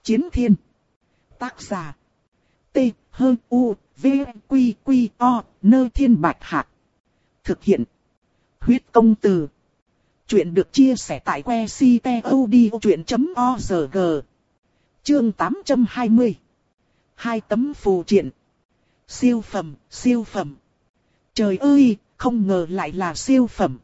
Chiến thiên. Tác giả. T-H-U-V-Q-Q-O, Thiên Bạch Hạc. Thực hiện. Huyết công từ. Chuyện được chia sẻ tại website.odchuyện.org. Chương 820. 2 tấm phù triện. Siêu phẩm, siêu phẩm. Trời ơi, không ngờ lại là siêu phẩm.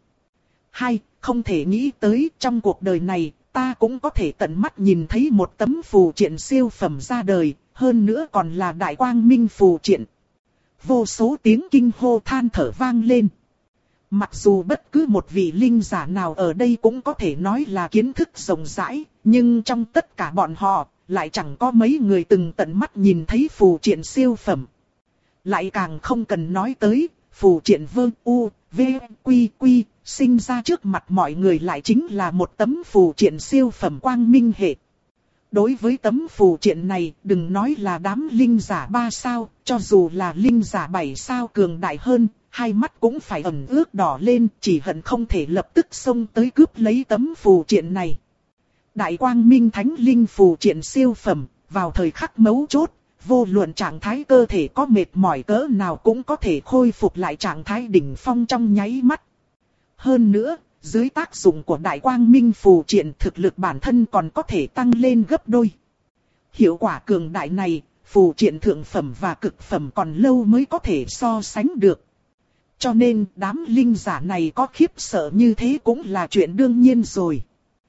Không thể nghĩ tới trong cuộc đời này, ta cũng có thể tận mắt nhìn thấy một tấm phù triện siêu phẩm ra đời, hơn nữa còn là đại quang minh phù triện. Vô số tiếng kinh hô than thở vang lên. Mặc dù bất cứ một vị linh giả nào ở đây cũng có thể nói là kiến thức rộng rãi, nhưng trong tất cả bọn họ, lại chẳng có mấy người từng tận mắt nhìn thấy phù triện siêu phẩm. Lại càng không cần nói tới, phù triện Vương U, V, Quy, Quy, sinh ra trước mặt mọi người lại chính là một tấm phù triện siêu phẩm quang minh hệ. Đối với tấm phù triện này, đừng nói là đám linh giả 3 sao, cho dù là linh giả 7 sao cường đại hơn, hai mắt cũng phải ẩn ướt đỏ lên, chỉ hận không thể lập tức xông tới cướp lấy tấm phù triện này. Đại quang minh thánh linh phù triện siêu phẩm, vào thời khắc mấu chốt, vô luận trạng thái cơ thể có mệt mỏi cỡ nào cũng có thể khôi phục lại trạng thái đỉnh phong trong nháy mắt. Hơn nữa, dưới tác dụng của đại quang minh phù triện thực lực bản thân còn có thể tăng lên gấp đôi. Hiệu quả cường đại này, phù triện thượng phẩm và cực phẩm còn lâu mới có thể so sánh được. Cho nên đám linh giả này có khiếp sợ như thế cũng là chuyện đương nhiên rồi.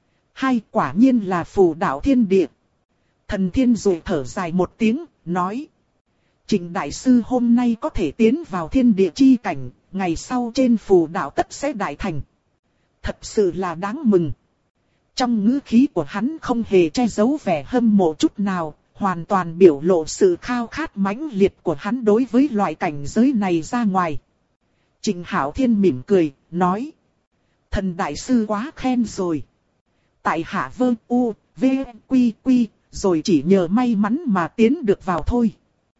Quả nhiên là phù đạo thiên địa. Thần Thiên rồi thở dài một tiếng, nói. Trịnh Đại Sư hôm nay có thể tiến vào thiên địa chi cảnh, ngày sau trên phù đạo tất sẽ đại thành. Thật sự là đáng mừng. Trong ngữ khí của hắn không hề che giấu vẻ hâm mộ chút nào, hoàn toàn biểu lộ sự khao khát mãnh liệt của hắn đối với loại cảnh giới này ra ngoài. Trịnh Hạo Thiên mỉm cười, nói. Thần Đại Sư quá khen rồi. Tại hạ Vương U, V, Quy, Quy, rồi chỉ nhờ may mắn mà tiến được vào thôi.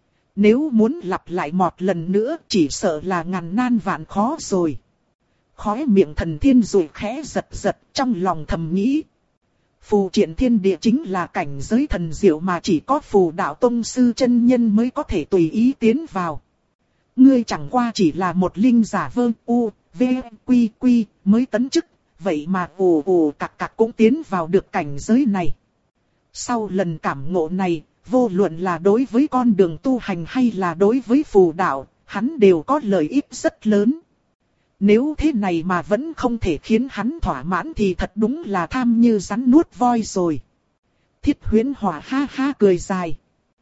Nếu muốn lặp lại một lần nữa chỉ sợ là ngàn nan vạn khó rồi. Khóe miệng Thần Thiên rồi khẽ giật giật trong lòng thầm nghĩ. Phù triện thiên địa chính là cảnh giới thần diệu mà chỉ có phù đạo tông sư chân nhân mới có thể tùy ý tiến vào. Ngươi chẳng qua chỉ là một linh giả Vương U, V, Quy, Quy mới tấn chức, vậy mà ù ù cặc cặc cũng tiến vào được cảnh giới này. Sau lần cảm ngộ này, vô luận là đối với con đường tu hành hay là đối với phù đạo, hắn đều có lợi ích rất lớn. Nếu thế này mà vẫn không thể khiến hắn thỏa mãn thì thật đúng là tham như rắn nuốt voi rồi. Thiết Huyễn Hỏa ha ha cười dài.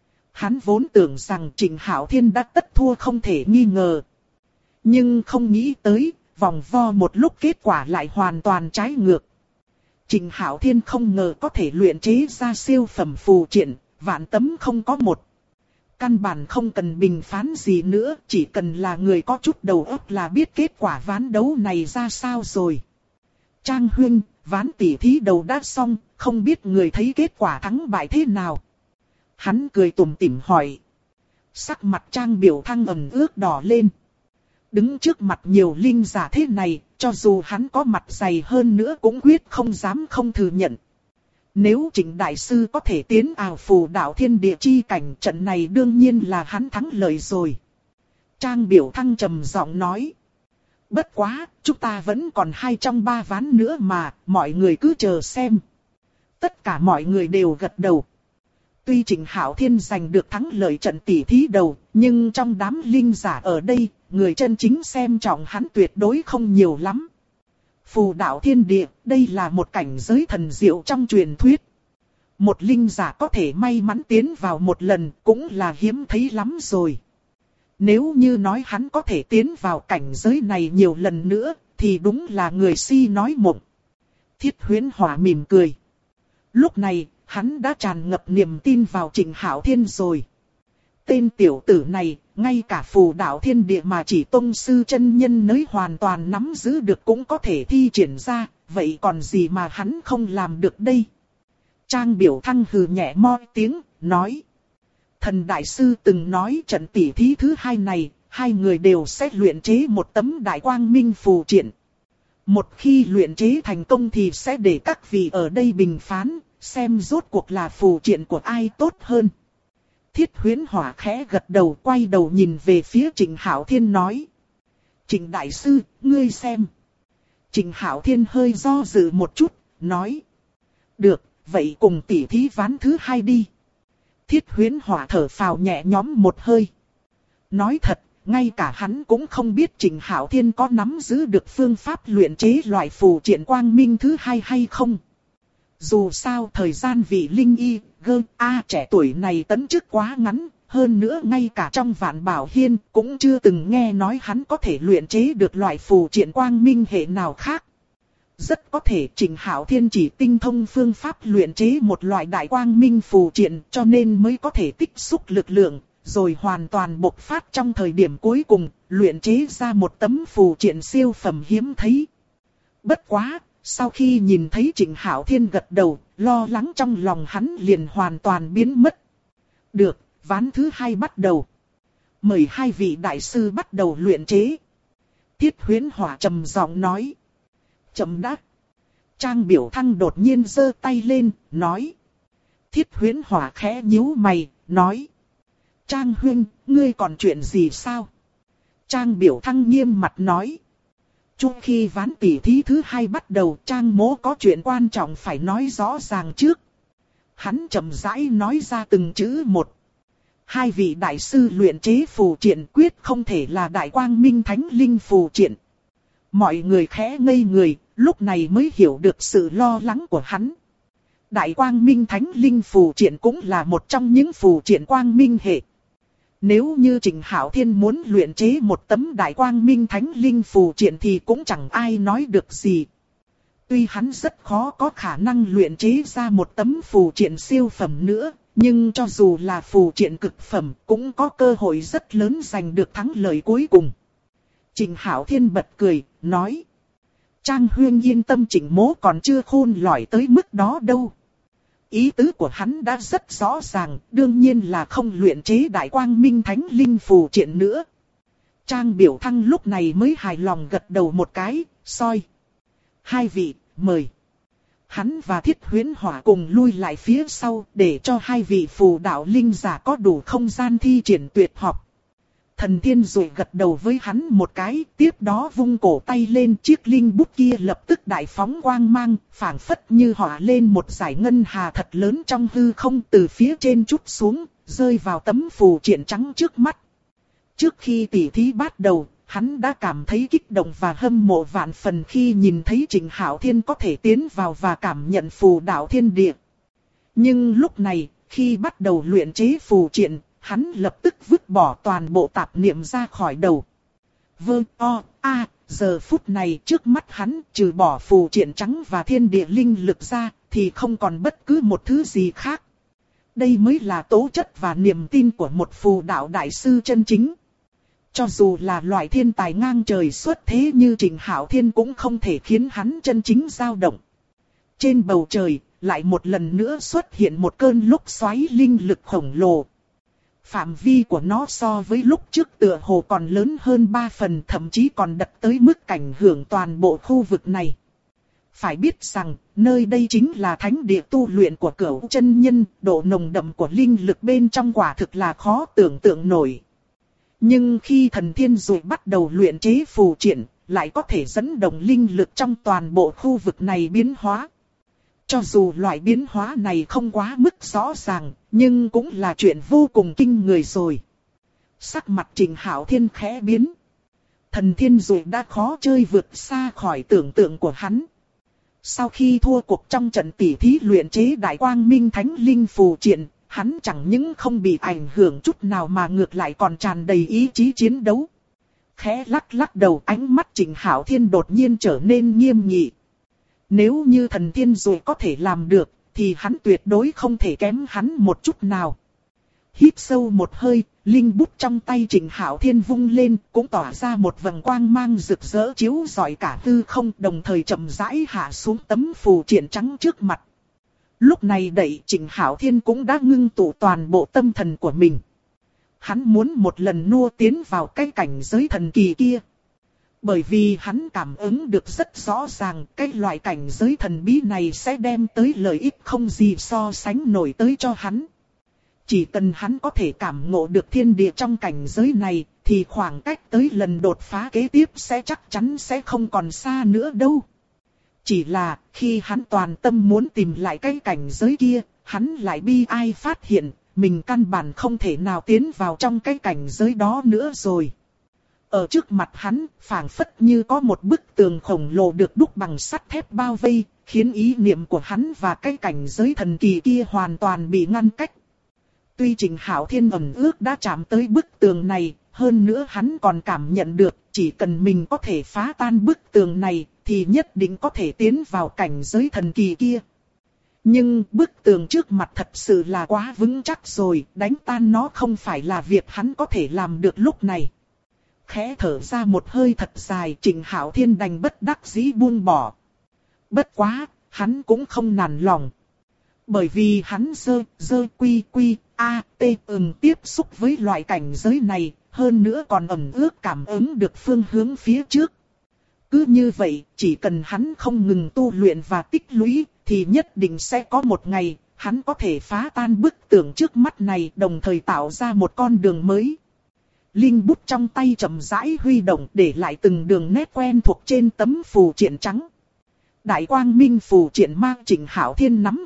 Hắn vốn tưởng rằng Trịnh Hạo Thiên đã tất thua không thể nghi ngờ. Nhưng không nghĩ tới, vòng vo một lúc kết quả lại hoàn toàn trái ngược. Trịnh Hạo Thiên không ngờ có thể luyện chế ra siêu phẩm phù triện, vạn tấm không có một. Căn bản không cần bình phán gì nữa, chỉ cần là người có chút đầu óc là biết kết quả ván đấu này ra sao rồi. Trang huynh, ván tỉ thí đầu đã xong, không biết người thấy kết quả thắng bại thế nào. Hắn cười tủm tỉm hỏi. Sắc mặt Trang Biểu Thăng ẩn ướt đỏ lên. Đứng trước mặt nhiều linh giả thế này, cho dù hắn có mặt dày hơn nữa cũng quyết không dám không thừa nhận. Nếu Trịnh Đại Sư có thể tiến vào phù đạo thiên địa chi cảnh, trận này đương nhiên là hắn thắng lợi rồi. Trang Biểu Thăng trầm giọng nói. Bất quá, chúng ta vẫn còn 2 trong 3 ván nữa mà, mọi người cứ chờ xem. Tất cả mọi người đều gật đầu. Tuy Trịnh Hạo Thiên giành được thắng lợi trận tỷ thí đầu, nhưng trong đám linh giả ở đây, người chân chính xem trọng hắn tuyệt đối không nhiều lắm. Phù đạo thiên địa, đây là một cảnh giới thần diệu trong truyền thuyết. Một linh giả có thể may mắn tiến vào một lần cũng là hiếm thấy lắm rồi. Nếu như nói hắn có thể tiến vào cảnh giới này nhiều lần nữa, thì đúng là người si nói mộng. Thiết Huyễn Hỏa mỉm cười. Lúc này, hắn đã tràn ngập niềm tin vào Trịnh Hạo Thiên rồi. Tên tiểu tử này, ngay cả phù đạo thiên địa mà chỉ tông sư chân nhân nới hoàn toàn nắm giữ được cũng có thể thi triển ra, vậy còn gì mà hắn không làm được đây? Trang Biểu Thăng hừ nhẹ mo tiếng, nói. Thần Đại Sư từng nói trận tỷ thí thứ 2 này, 2 người đều sẽ luyện chế một tấm đại quang minh phù triện. Một khi luyện chế thành công thì sẽ để các vị ở đây bình phán, xem rốt cuộc là phù triện của ai tốt hơn. Thiết Huyễn Hỏa khẽ gật đầu, quay đầu nhìn về phía Trịnh Hạo Thiên nói. Trịnh đại sư, ngươi xem. Trịnh Hạo Thiên hơi do dự một chút, nói. Được, vậy cùng tỉ thí ván thứ 2 đi. Thiết Huyễn Hỏa thở phào nhẹ nhõm một hơi. Nói thật, ngay cả hắn cũng không biết Trịnh Hạo Thiên có nắm giữ được phương pháp luyện chế loại phù triện quang minh thứ 2 hay không. Dù sao thời gian vị linh y, trẻ tuổi này tấn chức quá ngắn, hơn nữa ngay cả trong Vạn Bảo Hiên cũng chưa từng nghe nói hắn có thể luyện chế được loại phù triện quang minh hệ nào khác. Rất có thể Trịnh Hạo Thiên chỉ tinh thông phương pháp luyện chế một loại đại quang minh phù triện cho nên mới có thể tích xúc lực lượng, rồi hoàn toàn bộc phát trong thời điểm cuối cùng, luyện chế ra một tấm phù triện siêu phẩm hiếm thấy. Bất quá, sau khi nhìn thấy Trịnh Hạo Thiên gật đầu, lo lắng trong lòng hắn liền hoàn toàn biến mất. Được, ván thứ 2 bắt đầu. Mời 2 vị đại sư bắt đầu luyện chế. Thiết Huyễn Hỏa trầm giọng nói. Chậm đã. Trang Biểu Thăng đột nhiên giơ tay lên, nói. Thiết Huyễn Hỏa khẽ nhíu mày, nói. Trang huynh, ngươi còn chuyện gì sao? Trang Biểu Thăng nghiêm mặt nói. Trước khi ván tỉ thí thứ 2 bắt đầu, Trang mỗ có chuyện quan trọng phải nói rõ ràng trước. Hắn chậm rãi nói ra từng chữ một. 2 vị đại sư luyện chế phù triện quyết không thể là đại quang minh thánh linh phù triện. Mọi người khẽ ngây người, lúc này mới hiểu được sự lo lắng của hắn. Đại quang minh thánh linh phù triện cũng là một trong những phù triện quang minh hệ. Nếu như Trịnh Hạo Thiên muốn luyện chế một tấm đại quang minh thánh linh phù triện thì cũng chẳng ai nói được gì. Tuy hắn rất khó có khả năng luyện chế ra một tấm phù triện siêu phẩm nữa, nhưng cho dù là phù triện cực phẩm cũng có cơ hội rất lớn giành được thắng lợi cuối cùng. Trịnh Hạo Thiên bật cười, nói. Trang huynh yên tâm, Trịnh mỗ còn chưa khôn lỏi tới mức đó đâu. Ý tứ của hắn đã rất rõ ràng, đương nhiên là không luyện chế đại quang minh thánh linh phù triện nữa. Trang Biểu Thăng lúc này mới hài lòng gật đầu một cái, soi. 2 vị, mời. Hắn và Thiết Huyễn Hỏa cùng lui lại phía sau để cho 2 vị phù đạo linh giả có đủ không gian thi triển tuyệt học. Thần Thiên rồi gật đầu với hắn một cái, tiếp đó vung cổ tay lên, chiếc linh bút kia lập tức đại phóng quang mang, phảng phất như hỏa lên một dải ngân hà thật lớn trong hư không, từ phía trên trút xuống, rơi vào tấm phù triện trắng trước mắt. Trước khi tỉ thí bắt đầu, hắn đã cảm thấy kích động và hâm mộ vạn phần khi nhìn thấy Trịnh Hạo Thiên có thể tiến vào và cảm nhận phù đạo thiên địa. Nhưng lúc này, khi bắt đầu luyện chế phù triện, hắn lập tức vứt bỏ toàn bộ tạp niệm ra khỏi đầu. Giờ phút này trước mắt hắn trừ bỏ phù triện trắng và thiên địa linh lực ra thì không còn bất cứ một thứ gì khác. Đây mới là tố chất và niềm tin của một phù đạo đại sư chân chính. Cho dù là loại thiên tài ngang trời xuất thế như Trịnh Hạo Thiên cũng không thể khiến hắn chân chính dao động. Trên bầu trời, lại một lần nữa xuất hiện một cơn lốc xoáy linh lực khổng lồ. Phạm vi của nó so với lúc trước tựa hồ còn lớn hơn 3 phần, thậm chí còn đạt tới mức ảnh hưởng toàn bộ khu vực này. Phải biết rằng, nơi đây chính là thánh địa tu luyện của Cửu chân nhân, độ nồng đậm của linh lực bên trong quả thực là khó tưởng tượng nổi. Nhưng khi Thần Thiên rồi bắt đầu luyện chế phù triện, lại có thể dẫn động linh lực trong toàn bộ khu vực này biến hóa. Cho dù loại biến hóa này không quá mức rõ ràng, nhưng cũng là chuyện vô cùng kinh người rồi. Sắc mặt Trịnh Hạo Thiên khẽ biến. Thần Thiên rồi đã khó chơi vượt xa khỏi tưởng tượng của hắn. Sau khi thua cuộc trong trận tỉ thí luyện chế đại quang minh thánh linh phù triện, hắn chẳng những không bị ảnh hưởng chút nào mà ngược lại còn tràn đầy ý chí chiến đấu. Khẽ lắc lắc đầu, ánh mắt Trịnh Hạo Thiên đột nhiên trở nên nghiêm nghị. Nếu như Thần Thiên rồi có thể làm được, thì hắn tuyệt đối không thể kém hắn một chút nào. Hít sâu một hơi, linh bút trong tay Trịnh Hạo Thiên vung lên, cũng tỏa ra một vầng quang mang rực rỡ chiếu rọi cả hư không, đồng thời chậm rãi hạ xuống tấm phù triện trắng trước mặt. Lúc này đẩy Trịnh Hạo Thiên cũng đã ngưng tụ toàn bộ tâm thần của mình. Hắn muốn một lần nua tiến vào cái cảnh giới thần kỳ kia. Bởi vì hắn cảm ứng được rất rõ ràng cái loại cảnh giới thần bí này sẽ đem tới lợi ích không gì so sánh nổi tới cho hắn. Chỉ cần hắn có thể cảm ngộ được thiên địa trong cảnh giới này, thì khoảng cách tới lần đột phá kế tiếp sẽ chắc chắn sẽ không còn xa nữa đâu. Chỉ là khi hắn toàn tâm muốn tìm lại cái cảnh giới kia, hắn lại bi ai phát hiện, mình căn bản không thể nào tiến vào trong cái cảnh giới đó nữa rồi. Ở trước mặt hắn, phảng phất như có một bức tường khổng lồ được đúc bằng sắt thép bao vây, khiến ý niệm của hắn và cái cảnh giới thần kỳ kia hoàn toàn bị ngăn cách. Tuy Trịnh Hạo Thiên ẩn ước đã chạm tới bức tường này, hơn nữa hắn còn cảm nhận được, chỉ cần mình có thể phá tan bức tường này, thì nhất định có thể tiến vào cảnh giới thần kỳ kia. Nhưng bức tường trước mặt thật sự là quá vững chắc rồi, đánh tan nó không phải là việc hắn có thể làm được lúc này. Khẽ thở ra một hơi thật dài, Trịnh Hạo Thiên đành bất đắc dĩ buông bỏ. Bất quá, hắn cũng không nản lòng. Bởi vì hắn tiếp xúc với loại cảnh giới này, hơn nữa còn ẩn ước cảm ứng được phương hướng phía trước. Cứ như vậy, chỉ cần hắn không ngừng tu luyện và tích lũy, thì nhất định sẽ có một ngày, hắn có thể phá tan bức tường trước mắt này, đồng thời tạo ra một con đường mới. Linh bút trong tay chậm rãi huy động, để lại từng đường nét quen thuộc trên tấm phù triện trắng. Đại quang minh phù triện mang Trịnh Hạo Thiên nắm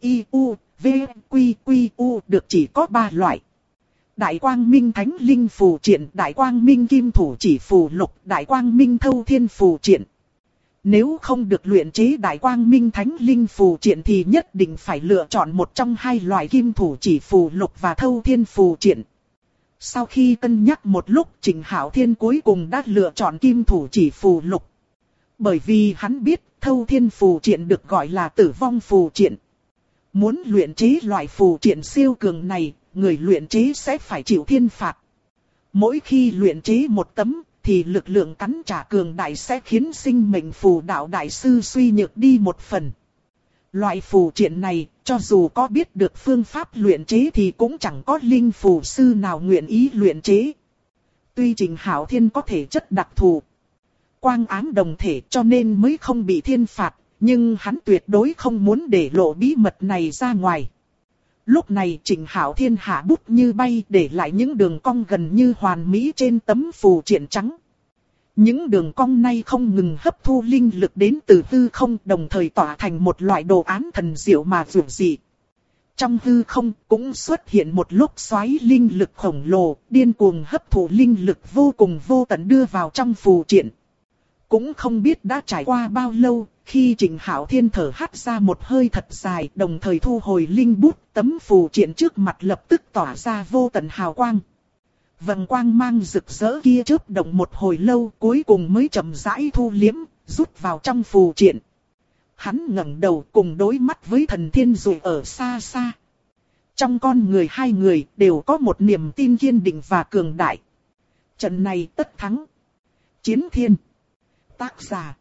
GIUVQQ được chỉ có 3 loại. Đại quang minh thánh linh phù triện, đại quang minh kim thủ chỉ phù lục, đại quang minh thâu thiên phù triện. Nếu không được luyện chế đại quang minh thánh linh phù triện thì nhất định phải lựa chọn một trong 2 loại kim thủ chỉ phù lục và thâu thiên phù triện. Sau khi cân nhắc một lúc, Trịnh Hạo Thiên cuối cùng đã lựa chọn kim thủ chỉ phù lục. Bởi vì hắn biết thâu thiên phù triện được gọi là tử vong phù triện. Muốn luyện chế loại phù triện siêu cường này, người luyện chế sẽ phải chịu thiên phạt. Mỗi khi luyện chế một tấm, thì lực lượng cắn trả cường đại sẽ khiến sinh mệnh phù đạo đại sư suy nhược đi một phần. Loại phù triện này, cho dù có biết được phương pháp luyện chế thì cũng chẳng có linh phù sư nào nguyện ý luyện chế. Tuy Trịnh Hạo Thiên có thể chất đặc thù, quang ám đồng thể cho nên mới không bị thiên phạt, nhưng hắn tuyệt đối không muốn để lộ bí mật này ra ngoài. Lúc này Trịnh Hạo Thiên hạ bút như bay, để lại những đường cong gần như hoàn mỹ trên tấm phù triện trắng. Những đường cong này không ngừng hấp thu linh lực đến từ hư không, đồng thời tỏa thành một loại đồ án thần diệu mà dường dị. Trong hư không cũng xuất hiện một lốc xoáy linh lực khổng lồ, điên cuồng hấp thụ linh lực vô cùng vô tận đưa vào trong phù triện. Cũng không biết đã trải qua bao lâu, khi Trịnh Hạo Thiên thở hắt ra một hơi thật dài, đồng thời thu hồi linh bút, tấm phù triện trước mặt lập tức tỏa ra vô tận hào quang. Vầng quang mang rực rỡ kia chớp động một hồi lâu, cuối cùng mới chậm rãi thu liếm, rút vào trong phù triện. Hắn ngẩng đầu cùng đối mắt với Thần Thiên Dụ ở xa xa. Trong con người hai người đều có một niềm tin kiên định và cường đại. Trận này tất thắng. Chiến thiên. Tác giả.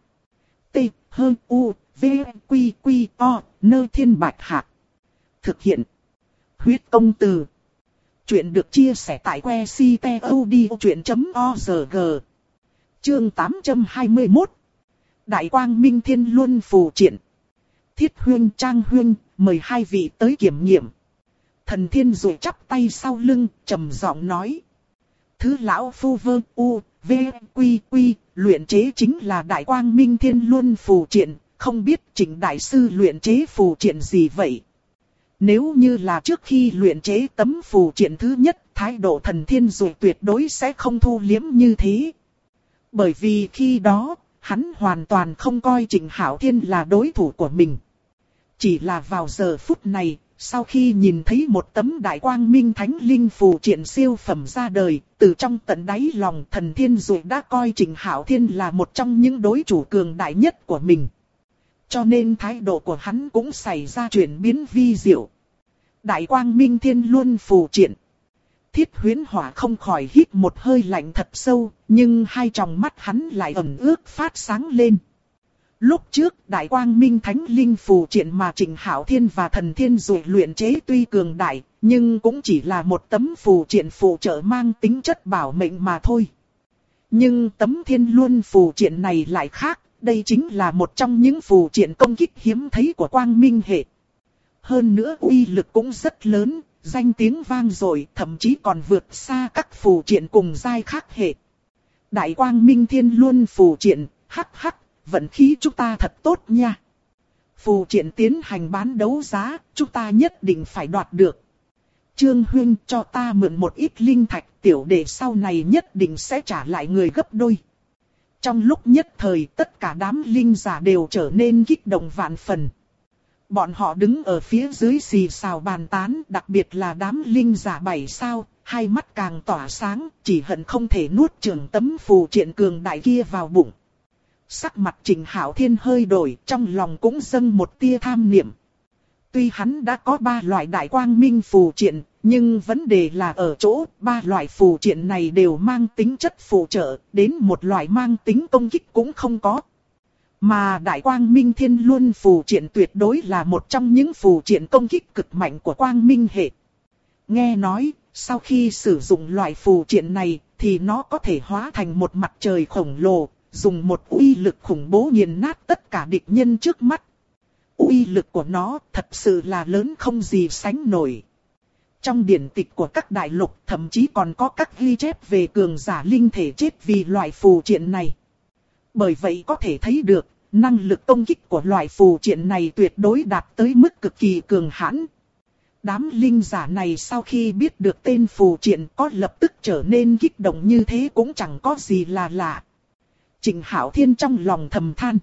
T-H-U-V-Q-Q-O, Nơi Thiên Bạch Hạc. Thực hiện. Huyết Công Từ. Chuyện được chia sẻ tại website.odchuyện.org. Chương 821. Đại Quang Minh Thiên Luân phù triện. Thiết Huyên, Trang Huyên, mời hai vị tới kiểm nghiệm. Thần Thiên Dụ chắp tay sau lưng, trầm giọng nói. Thứ lão phu vơ u, v, quy quy, luyện chế chính là Đại Quang Minh Thiên Luân phù triện, không biết Trịnh đại sư luyện chế phù triện gì vậy? Nếu như là trước khi luyện chế tấm phù triện thứ nhất, thái độ Thần Thiên Dụ tuyệt đối sẽ không thu liếm như thế. Bởi vì khi đó, hắn hoàn toàn không coi Trịnh Hạo Thiên là đối thủ của mình. Chỉ là vào giờ phút này, sau khi nhìn thấy một tấm Đại Quang Minh Thánh Linh phù triện siêu phẩm ra đời, từ trong tận đáy lòng Thần Thiên Dụ đã coi Trịnh Hạo Thiên là một trong những đối thủ cường đại nhất của mình. Cho nên thái độ của hắn cũng xảy ra chuyển biến vi diệu. Đại Quang Minh Thiên Luân phù triện. Thiết Huyễn Hỏa không khỏi hít một hơi lạnh thật sâu, nhưng hai tròng mắt hắn lại ẩn ước phát sáng lên. Lúc trước Đại Quang Minh Thánh Linh phù triện mà Trịnh Hạo Thiên và Thần Thiên Dụ luyện chế tuy cường đại, nhưng cũng chỉ là một tấm phù triện phụ trợ mang tính chất bảo mệnh mà thôi. Nhưng tấm Thiên Luân phù triện này lại khác, đây chính là một trong những phù triện công kích hiếm thấy của Quang Minh hệ. Hơn nữa uy lực cũng rất lớn, danh tiếng vang dội, thậm chí còn vượt xa các phù triện cùng giai khác hệ. Đại Quang Minh Thiên Luân phù triện, hắc hắc, vận khí chúng ta thật tốt nha. Phù triện tiến hành bán đấu giá, chúng ta nhất định phải đoạt được. Trương Huynh cho ta mượn một ít linh thạch, tiểu đệ sau này nhất định sẽ trả lại người gấp đôi. Trong lúc nhất thời tất cả đám linh giả đều trở nên kích động vạn phần. Bọn họ đứng ở phía dưới xì xào bàn tán, đặc biệt là đám linh giả 7 sao, hai mắt càng tỏa sáng, chỉ hận không thể nuốt chửng tấm phù triện cường đại kia vào bụng. Sắc mặt Trình Hạo Thiên hơi đổi, trong lòng cũng dâng một tia tham niệm. Tuy hắn đã có 3 loại đại quang minh phù triện, nhưng vấn đề là ở chỗ 3 loại phù triện này đều mang tính chất phụ trợ, đến một loại mang tính công kích cũng không có. Mà đại quang minh thiên luân phù triện tuyệt đối là một trong những phù triện công kích cực mạnh của quang minh hệ. Nghe nói, sau khi sử dụng loại phù triện này, thì nó có thể hóa thành một mặt trời khổng lồ, dùng một uy lực khủng bố nghiền nát tất cả địch nhân trước mắt. Uy lực của nó thật sự là lớn không gì sánh nổi. Trong điển tịch của các đại lục thậm chí còn có các ghi chép về cường giả linh thể chết vì loại phù triện này. Bởi vậy có thể thấy được, năng lực công kích của loại phù triện này tuyệt đối đạt tới mức cực kỳ cường hãn. Đám linh giả này sau khi biết được tên phù triện có lập tức trở nên kích động như thế cũng chẳng có gì là lạ. Trình Hạo Thiên trong lòng thầm than.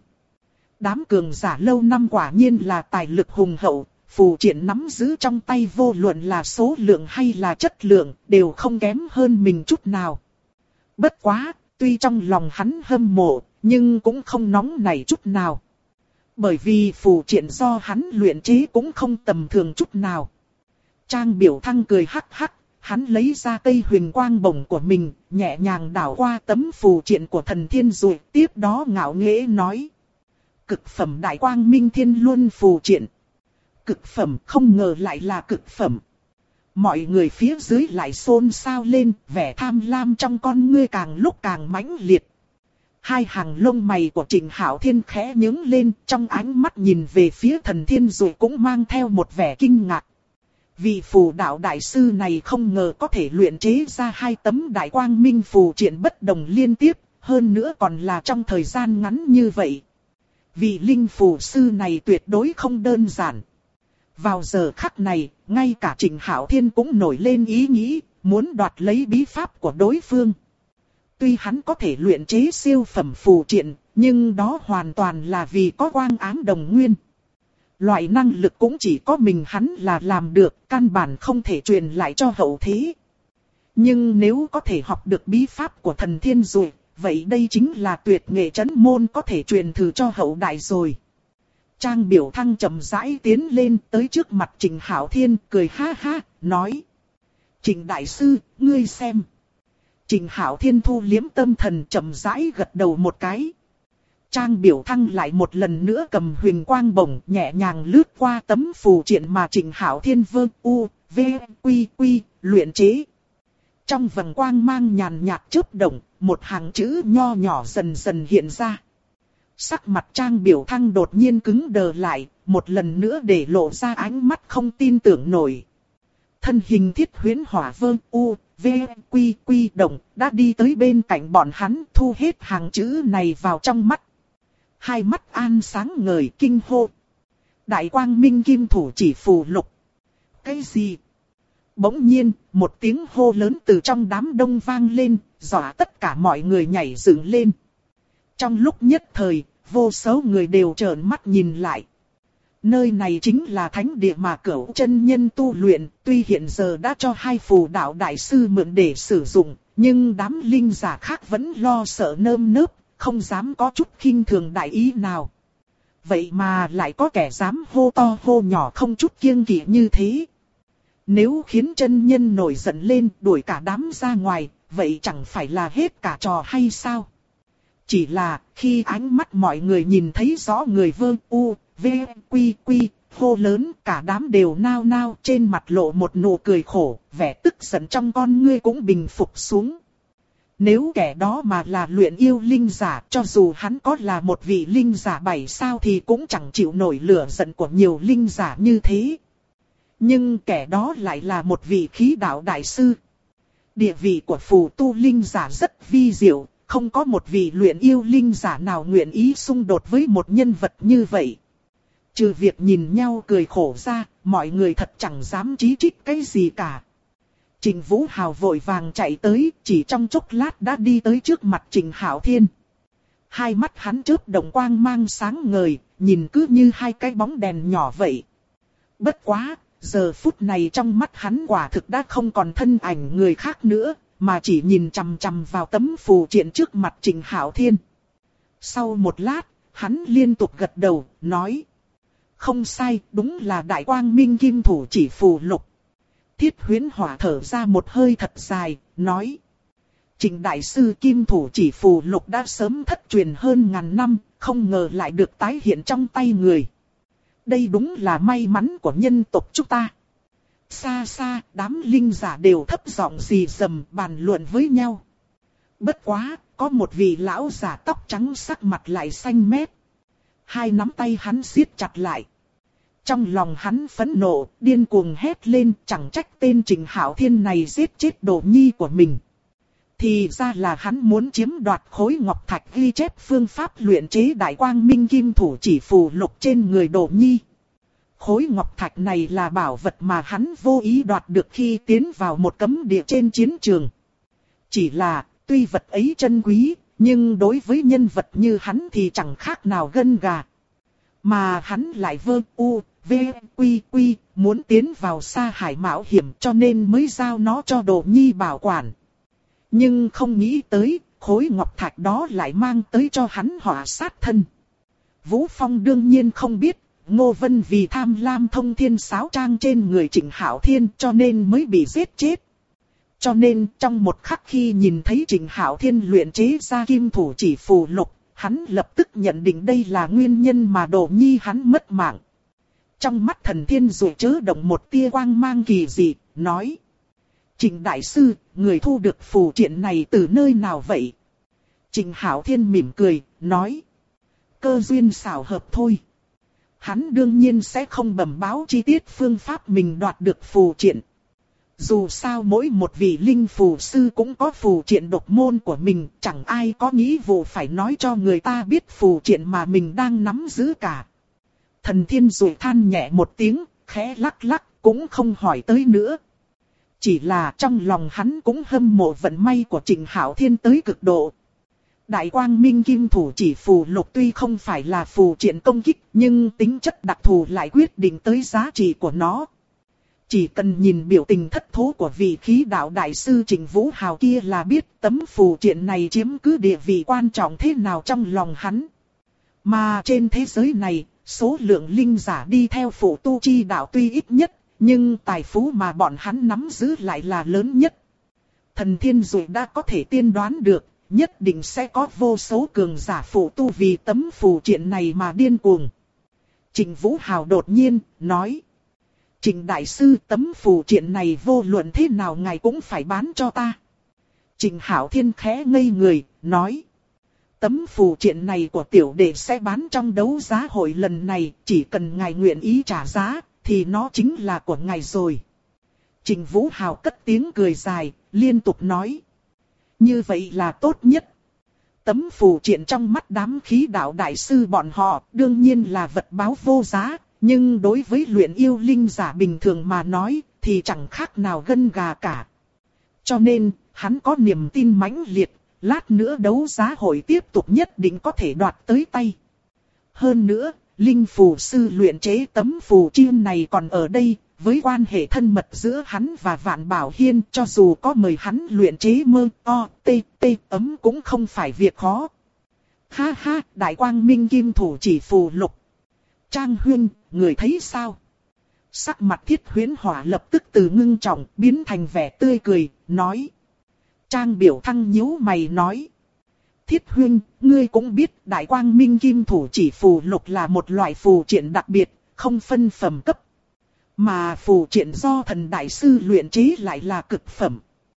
Đám cường giả lâu năm quả nhiên là tài lực hùng hậu, phù triện nắm giữ trong tay vô luận là số lượng hay là chất lượng, đều không kém hơn mình chút nào. Bất quá, tuy trong lòng hắn hâm mộ, nhưng cũng không nóng nảy chút nào. Bởi vì phù triện do hắn luyện chế cũng không tầm thường chút nào. Trang Biểu Thăng cười hắc hắc, hắn lấy ra cây huyền quang bổng của mình, nhẹ nhàng đảo qua tấm phù triện của thần thiên rồi, tiếp đó ngạo nghễ nói. Cực phẩm đại quang minh thiên luân phù triện. Cực phẩm, không ngờ lại là cực phẩm. Mọi người phía dưới lại xôn xao lên, vẻ tham lam trong con ngươi càng lúc càng mãnh liệt. Hai hàng lông mày của Trình Hạo Thiên khẽ nhướng lên, trong ánh mắt nhìn về phía thần thiên rồi cũng mang theo một vẻ kinh ngạc. Vị phù đạo đại sư này không ngờ có thể luyện chế ra 2 tấm đại quang minh phù triện bất đồng liên tiếp, hơn nữa còn là trong thời gian ngắn như vậy. Vị linh phù sư này tuyệt đối không đơn giản. Vào giờ khắc này, ngay cả Trình Hạo Thiên cũng nổi lên ý nghĩ, muốn đoạt lấy bí pháp của đối phương. Tuy hắn có thể luyện chế siêu phẩm phù triện, nhưng đó hoàn toàn là vì có quang ám đồng nguyên. Loại năng lực cũng chỉ có mình hắn là làm được, căn bản không thể truyền lại cho hậu thế. Nhưng nếu có thể học được bí pháp của thần thiên rồi, vậy đây chính là tuyệt nghệ trấn môn có thể truyền thử cho hậu đại rồi. Trang Biểu Thăng chậm rãi tiến lên tới trước mặt Trình Hạo Thiên, cười ha ha, nói. Trình đại sư, ngươi xem. Trình Hạo Thiên thu liếm tâm thần chậm rãi gật đầu một cái. Trang Biểu Thăng lại một lần nữa cầm huyền quang bổng nhẹ nhàng lướt qua tấm phù triện mà Trình Hạo Thiên luyện chế. Trong vầng quang mang nhàn nhạt chớp động, một hàng chữ nho nhỏ dần dần hiện ra. Sắc mặt Trang Biểu Thăng đột nhiên cứng đờ lại, một lần nữa để lộ ra ánh mắt không tin tưởng nổi. Thân hình Thiết Huyễn Hỏa động đã đi tới bên cạnh bọn hắn, thu hết hàng chữ này vào trong mắt. Hai mắt an sáng ngời kinh hô. Đại quang minh kim thủ chỉ phù lục. Cái gì? Bỗng nhiên, một tiếng hô lớn từ trong đám đông vang lên, dọa tất cả mọi người nhảy dựng lên. Trong lúc nhất thời, vô số người đều trợn mắt nhìn lại. Nơi này chính là thánh địa mà Cửu chân nhân tu luyện, tuy hiện giờ đã cho 2 phù đạo đại sư mượn để sử dụng, nhưng đám linh giả khác vẫn lo sợ nơm nớp, không dám có chút khinh thường đại ý nào. Vậy mà lại có kẻ dám hô to hô nhỏ không chút kiêng kỵ như thế. Nếu khiến chân nhân nổi giận lên đuổi cả đám ra ngoài, vậy chẳng phải là hết cả trò hay sao? Chỉ là khi ánh mắt mọi người nhìn thấy rõ người hô lớn, cả đám đều nao nao, trên mặt lộ một nụ cười khổ, vẻ tức giận trong con ngươi cũng bình phục xuống. Nếu kẻ đó mà là luyện yêu linh giả, cho dù hắn có là một vị linh giả 7 sao thì cũng chẳng chịu nổi lửa giận của nhiều linh giả như thế. Nhưng kẻ đó lại là một vị khí đạo đại sư. Địa vị của phù tu linh giả rất vi diệu, không có một vị luyện yêu linh giả nào nguyện ý xung đột với một nhân vật như vậy. Trừ việc nhìn nhau cười khổ ra, mọi người thật chẳng dám chí trích cái gì cả. Trình Vũ Hào vội vàng chạy tới, chỉ trong chốc lát đã đi tới trước mặt Trình Hạo Thiên. Hai mắt hắn chớp động quang mang sáng ngời, nhìn cứ như hai cái bóng đèn nhỏ vậy. Bất quá, giờ phút này trong mắt hắn quả thực đã không còn thân ảnh người khác nữa, mà chỉ nhìn chằm chằm vào tấm phù triện trước mặt Trình Hạo Thiên. Sau một lát, hắn liên tục gật đầu, nói: không sai, đúng là Đại Quang Minh Kim Thủ Chỉ Phù Lục. Thiết Huyễn Hỏa thở ra một hơi thật dài, nói: Trình đại sư Kim Thủ Chỉ Phù Lục đã sớm thất truyền hơn ngàn năm, không ngờ lại được tái hiện trong tay người. Đây đúng là may mắn của nhân tộc chúng ta. Xa xa, đám linh giả đều thấp giọng rì rầm bàn luận với nhau. Bất quá, có một vị lão giả tóc trắng sắc mặt lại xanh mét. Hai nắm tay hắn siết chặt lại. Trong lòng hắn phẫn nộ, điên cuồng hét lên, chẳng trách tên Trình Hạo Thiên này giết chết đồ nhi của mình. Thì ra là hắn muốn chiếm đoạt khối ngọc thạch ghi chép phương pháp luyện chế Đại Quang Minh Kim Thủ Chỉ Phù Lục trên người đồ nhi. Khối ngọc thạch này là bảo vật mà hắn vô ý đoạt được khi tiến vào một cấm địa trên chiến trường. Chỉ là, tuy vật ấy chân quý, nhưng đối với nhân vật như hắn thì chẳng khác nào gân gà. Mà hắn lại muốn tiến vào Sa Hải mạo hiểm cho nên mới giao nó cho đồ nhi bảo quản. Nhưng không nghĩ tới, khối ngọc thạch đó lại mang tới cho hắn họa sát thân. Vũ Phong đương nhiên không biết, Ngô Vân vì tham lam thông thiên sáo trang trên người Trình Hạo Thiên cho nên mới bị giết chết. Cho nên trong một khắc khi nhìn thấy Trình Hạo Thiên luyện chế ra Kim Thủ Chỉ Phù Lục, hắn lập tức nhận định đây là nguyên nhân mà đồ nhi hắn mất mạng. Trong mắt Thần Thiên Dụ chớ động một tia quang mang kỳ dị, nói: Trình đại sư, người thu được phù triện này từ nơi nào vậy? Trình Hạo Thiên mỉm cười, nói: cơ duyên xảo hợp thôi. Hắn đương nhiên sẽ không bẩm báo chi tiết phương pháp mình đoạt được phù triện. Dù sao mỗi một vị linh phù sư cũng có phù triện độc môn của mình, chẳng ai có nghĩa vụ phải nói cho người ta biết phù triện mà mình đang nắm giữ cả. Thần Thiên Dụ than nhẹ một tiếng, khẽ lắc lắc, cũng không hỏi tới nữa. Chỉ là trong lòng hắn cũng hâm mộ vận may của Trình Hạo Thiên tới cực độ. Đại Quang Minh Kim Thủ Chỉ Phù Lục tuy không phải là phù triện công kích, nhưng tính chất đặc thù lại quyết định tới giá trị của nó. Chỉ cần nhìn biểu tình thất thố của vị khí đạo đại sư Trình Vũ Hào kia là biết tấm phù triện này chiếm cứ địa vị quan trọng thế nào trong lòng hắn. Mà trên thế giới này, số lượng linh giả đi theo phụ tu chi đạo tuy ít nhất, nhưng tài phú mà bọn hắn nắm giữ lại là lớn nhất. Thần Thiên Dụ đã có thể tiên đoán được, nhất định sẽ có vô số cường giả phụ tu vì tấm phù triện này mà điên cuồng. Trình Vũ Hào đột nhiên nói: Trình đại sư, tấm phù triện này vô luận thế nào ngài cũng phải bán cho ta. Trình Hạo Thiên khẽ ngây người, nói: tấm phù triện này của tiểu đệ sẽ bán trong đấu giá hội lần này, chỉ cần ngài nguyện ý trả giá, thì nó chính là của ngài rồi. Trình Vũ Hào cất tiếng cười dài, liên tục nói: như vậy là tốt nhất. Tấm phù triện trong mắt đám khí đạo đại sư bọn họ đương nhiên là vật báo vô giá, nhưng đối với luyện yêu linh giả bình thường mà nói thì chẳng khác nào gân gà cả. Cho nên, hắn có niềm tin mãnh liệt, lát nữa đấu giá hội tiếp tục nhất định có thể đoạt tới tay. Hơn nữa, linh phù sư luyện chế tấm phù chiên này còn ở đây, với quan hệ thân mật giữa hắn và Vạn Bảo Hiên, cho dù có mời hắn luyện chế ấm cũng không phải việc khó. Ha ha, Đại Quang Minh Kim Thủ Chỉ Phù Lục. Trang Huyên, người thấy sao? Sắc mặt Thiết Huyễn Hỏa lập tức từ ngưng trọng biến thành vẻ tươi cười, nói. Trang Biểu Thăng nhíu mày nói: Thiết Huyên, ngươi cũng biết Đại Quang Minh Kim Thủ Chỉ Phù Lục là một loại phù triện đặc biệt, không phân phẩm cấp. Mà phù triện do thần đại sư luyện chế lại là cực phẩm.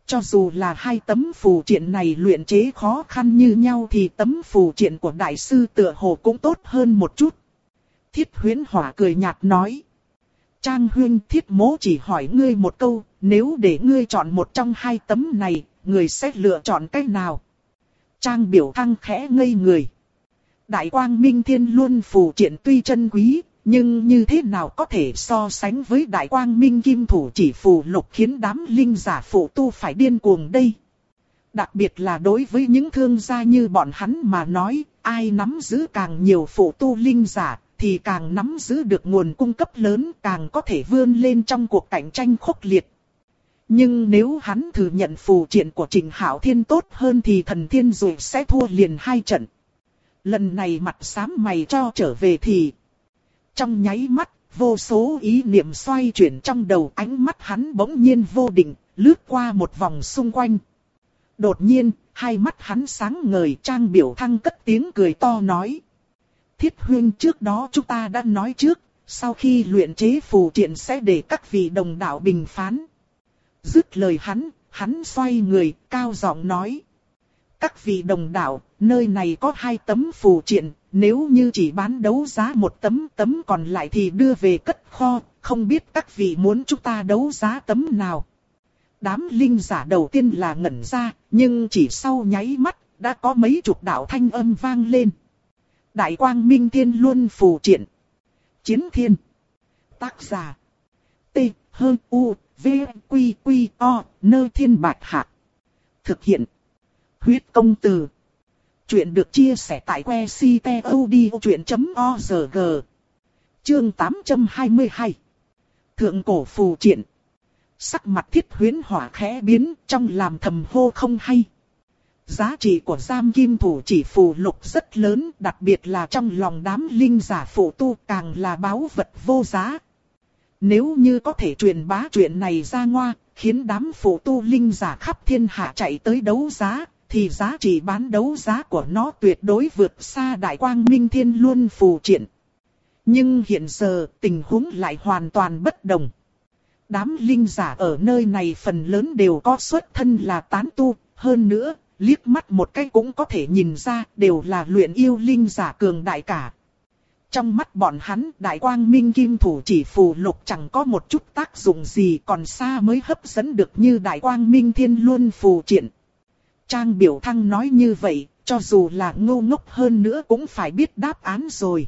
Cho dù là hai tấm phù triện này luyện chế khó khăn như nhau thì tấm phù triện của đại sư tựa hồ cũng tốt hơn một chút. Thiết Huyễn Hỏa cười nhạt nói. Trang huynh, Thiết mỗ chỉ hỏi ngươi một câu, nếu để ngươi chọn một trong hai tấm này, ngươi sẽ lựa chọn cái nào? Trang Biểu Thăng khẽ ngây người. Đại Quang Minh Thiên Luân phù triện tuy chân quý, nhưng như thế nào có thể so sánh với Đại Quang Minh Kim Thủ Chỉ phù lục khiến đám linh giả phụ tu phải điên cuồng đây. Đặc biệt là đối với những thương gia như bọn hắn mà nói, ai nắm giữ càng nhiều phụ tu linh giả, thì càng nắm giữ được nguồn cung cấp lớn, càng có thể vươn lên trong cuộc cạnh tranh khốc liệt. Nhưng nếu hắn thừa nhận phù triện của Trình Hạo Thiên tốt hơn thì Thần Thiên Dụ sẽ thua liền 2 trận. Lần này mặt xám mày cho trở về thì... Trong nháy mắt, vô số ý niệm xoay chuyển trong đầu, ánh mắt hắn bỗng nhiên vô định, lướt qua một vòng xung quanh. Đột nhiên, hai mắt hắn sáng ngời. Trang Biểu Thăng cất tiếng cười to nói. Thiết huynh, trước đó chúng ta đã nói trước, sau khi luyện chế phù triện sẽ để các vị đồng đạo bình phán. Dứt lời hắn xoay người, cao giọng nói. Các vị đồng đạo, nơi này có 2 tấm phù triện, nếu như chỉ bán đấu giá một tấm còn lại thì đưa về cất kho, không biết các vị muốn chúng ta đấu giá tấm nào. Đám linh giả đầu tiên là ngẩn ra, nhưng chỉ sau nháy mắt, đã có mấy chục đạo thanh âm vang lên. Đại Quang Minh Thiên Luân phù triện. Chiến Thiên. Tác giả. T. H. U. V. Q. Q. O. Nơi Thiên Bạch Hạ. Thực hiện. Huyết Công Từ. Chuyện được chia sẻ tại que ctod.org. Chương 822. Thượng cổ phù triện. Sắc mặt Thiết Huyễn Hỏa khẽ biến, trong làm thầm hô không hay. Giá trị của giam kim thủ chỉ phù lục rất lớn, đặc biệt là trong lòng đám linh giả phụ tu càng là báu vật vô giá. Nếu như có thể truyền bá chuyện này ra ngoa, khiến đám phụ tu linh giả khắp thiên hạ chạy tới đấu giá, thì giá trị bán đấu giá của nó tuyệt đối vượt xa Đại Quang Minh Thiên Luân phù triện. Nhưng hiện giờ tình huống lại hoàn toàn bất đồng. Đám linh giả ở nơi này phần lớn đều có xuất thân là tán tu, hơn nữa, liếc mắt một cái cũng có thể nhìn ra đều là luyện yêu linh giả cường đại cả. Trong mắt bọn hắn, Đại Quang Minh Kim Thủ Chỉ phù lục chẳng có một chút tác dụng gì, còn xa mới hấp dẫn được như Đại Quang Minh Thiên Luân phù triện. Trang Biểu Thăng nói như vậy, cho dù là ngu ngốc hơn nữa cũng phải biết đáp án rồi.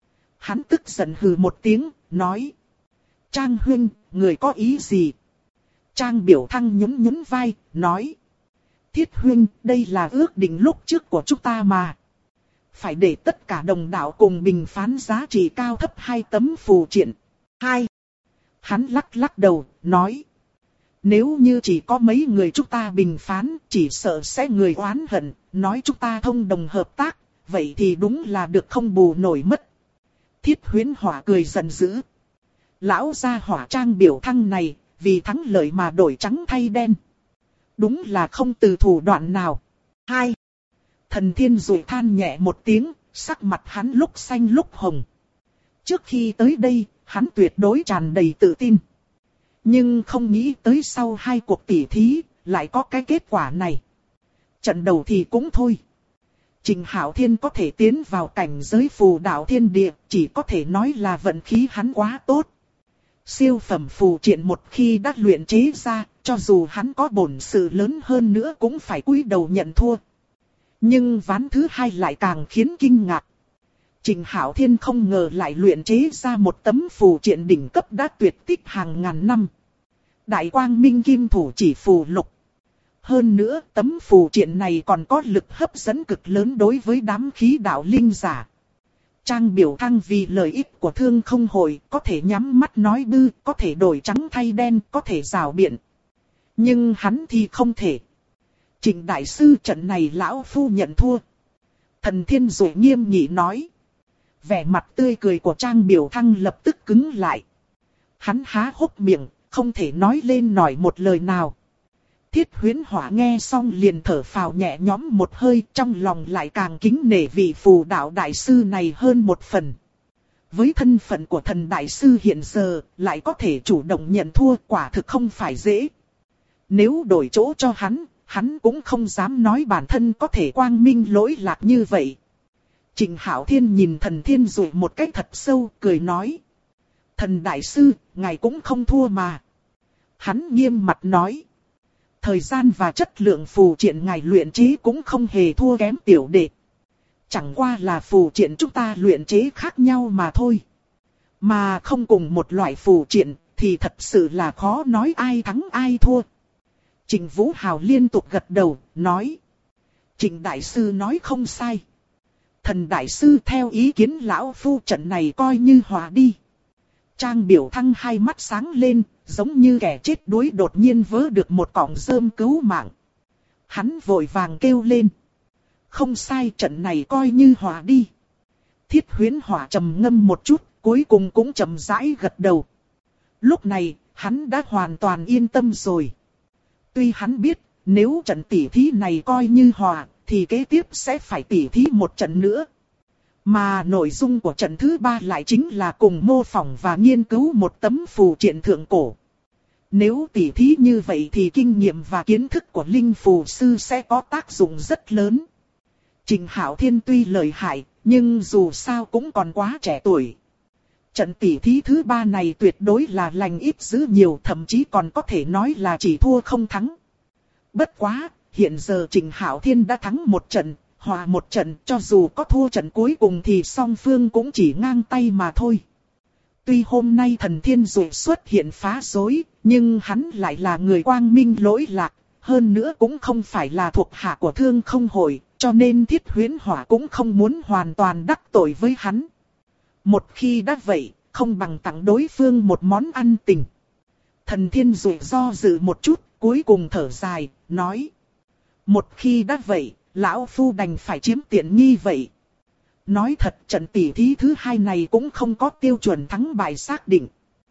Hắn tức giận hừ một tiếng, nói. Trang huynh, người có ý gì? Trang Biểu Thăng nhún nhún vai, nói. Thiết huynh, đây là ước định lúc trước của chúng ta mà. Phải để tất cả đồng đạo cùng bình phán giá trị cao thấp 2 tấm phù triện. 2. Hắn lắc lắc đầu, nói. Nếu như chỉ có mấy người chúng ta bình phán, chỉ sợ sẽ người oán hận, nói chúng ta thông đồng hợp tác, vậy thì đúng là được không bù nổi mất. Thiết Huyễn Hỏa cười giận dữ. Lão gia hỏa Trang Biểu Thăng này, vì thắng lợi mà đổi trắng thay đen. Đúng là không từ thủ đoạn nào. 2. Thần Thiên Dụ than nhẹ một tiếng, sắc mặt hắn lúc xanh lúc hồng. Trước khi tới đây, hắn tuyệt đối tràn đầy tự tin. Nhưng không nghĩ tới sau 2 cuộc tỉ thí, lại có cái kết quả này. Trận đầu thì cũng thôi. Trình Hạo Thiên có thể tiến vào cảnh giới phù đạo thiên địa, chỉ có thể nói là vận khí hắn quá tốt. Siêu phẩm phù triện một khi đã luyện chế ra, cho dù hắn có bổn sự lớn hơn nữa cũng phải cúi đầu nhận thua. Nhưng ván thứ 2 lại càng khiến kinh ngạc. Trình Hạo Thiên không ngờ lại luyện chế ra một tấm phù triện đỉnh cấp đã tuyệt tích hàng ngàn năm. Đại Quang Minh Kim Thủ Chỉ phù lục. Hơn nữa, tấm phù triện này còn có lực hấp dẫn cực lớn đối với đám khí đạo linh giả. Trang Biểu Thăng vì lợi ích của Thương Không Hội, có thể nhắm mắt nói bư, có thể đổi trắng thay đen, có thể rào biện. Nhưng hắn thì không thể. Trình đại sư, trận này lão phu nhận thua. Thần Thiên Dụ nghiêm nghị nói. Vẻ mặt tươi cười của Trang Biểu Thăng lập tức cứng lại. Hắn há hốc miệng, không thể nói lên nổi một lời nào. Thiết Huyễn Hỏa nghe xong liền thở phào nhẹ nhõm một hơi, trong lòng lại càng kính nể vị phù đạo đại sư này hơn một phần. Với thân phận của thần đại sư hiện giờ, lại có thể chủ động nhận thua, quả thực không phải dễ. Nếu đổi chỗ cho hắn cũng không dám nói bản thân có thể quang minh lỗi lạc như vậy. Trịnh Hạo Thiên nhìn Thần Thiên Dụ một cách thật sâu, cười nói. Thần đại sư, ngài cũng không thua mà. Hắn nghiêm mặt nói. Thời gian và chất lượng phù triện ngài luyện chế cũng không hề thua kém tiểu đệ. Chẳng qua là phù triện chúng ta luyện chế khác nhau mà thôi. Mà không cùng một loại phù triện thì thật sự là khó nói ai thắng ai thua. Trịnh Vũ Hào liên tục gật đầu, nói. Trịnh đại sư nói không sai. Thần đại sư theo ý kiến lão phu trận này coi như hòa đi. Trang Biểu Thăng hai mắt sáng lên, giống như kẻ chết đuối đột nhiên vớ được một cọng rơm cứu mạng. Hắn vội vàng kêu lên. Không sai, trận này coi như hòa đi. Thiết Huyễn Hỏa trầm ngâm một chút, cuối cùng cũng chậm rãi gật đầu. Lúc này, hắn đã hoàn toàn yên tâm rồi. Tuy hắn biết, nếu trận tỉ thí này coi như hòa, thì kế tiếp sẽ phải tỉ thí một trận nữa. Mà nội dung của trận thứ 3 lại chính là cùng mô phỏng và nghiên cứu một tấm phù triện thượng cổ. Nếu tỉ thí như vậy thì kinh nghiệm và kiến thức của linh phù sư sẽ có tác dụng rất lớn. Trịnh Hạo Thiên tuy lợi hại, nhưng dù sao cũng còn quá trẻ tuổi. Trận tỉ thí thứ 3 này tuyệt đối là lành ít dữ nhiều, thậm chí còn có thể nói là chỉ thua không thắng. Bất quá, hiện giờ Trịnh Hạo Thiên đã thắng một trận, hòa một trận, cho dù có thua trận cuối cùng thì song phương cũng chỉ ngang tay mà thôi. Tuy hôm nay Thần Thiên Dụ xuất hiện phá rối, nhưng hắn lại là người quang minh lỗi lạc, hơn nữa cũng không phải là thuộc hạ của Thương Không Hội, cho nên Thiết Huyễn Hỏa cũng không muốn hoàn toàn đắc tội với hắn. Một khi đã vậy, không bằng tặng đối phương một món ăn tình. Thần Thiên Dụ do dự một chút, cuối cùng thở dài, nói. Một khi đã vậy, lão phu đành phải chiếm tiện nghi vậy. Nói thật, trận tỉ thí thứ 2 này cũng không có tiêu chuẩn thắng bại xác định.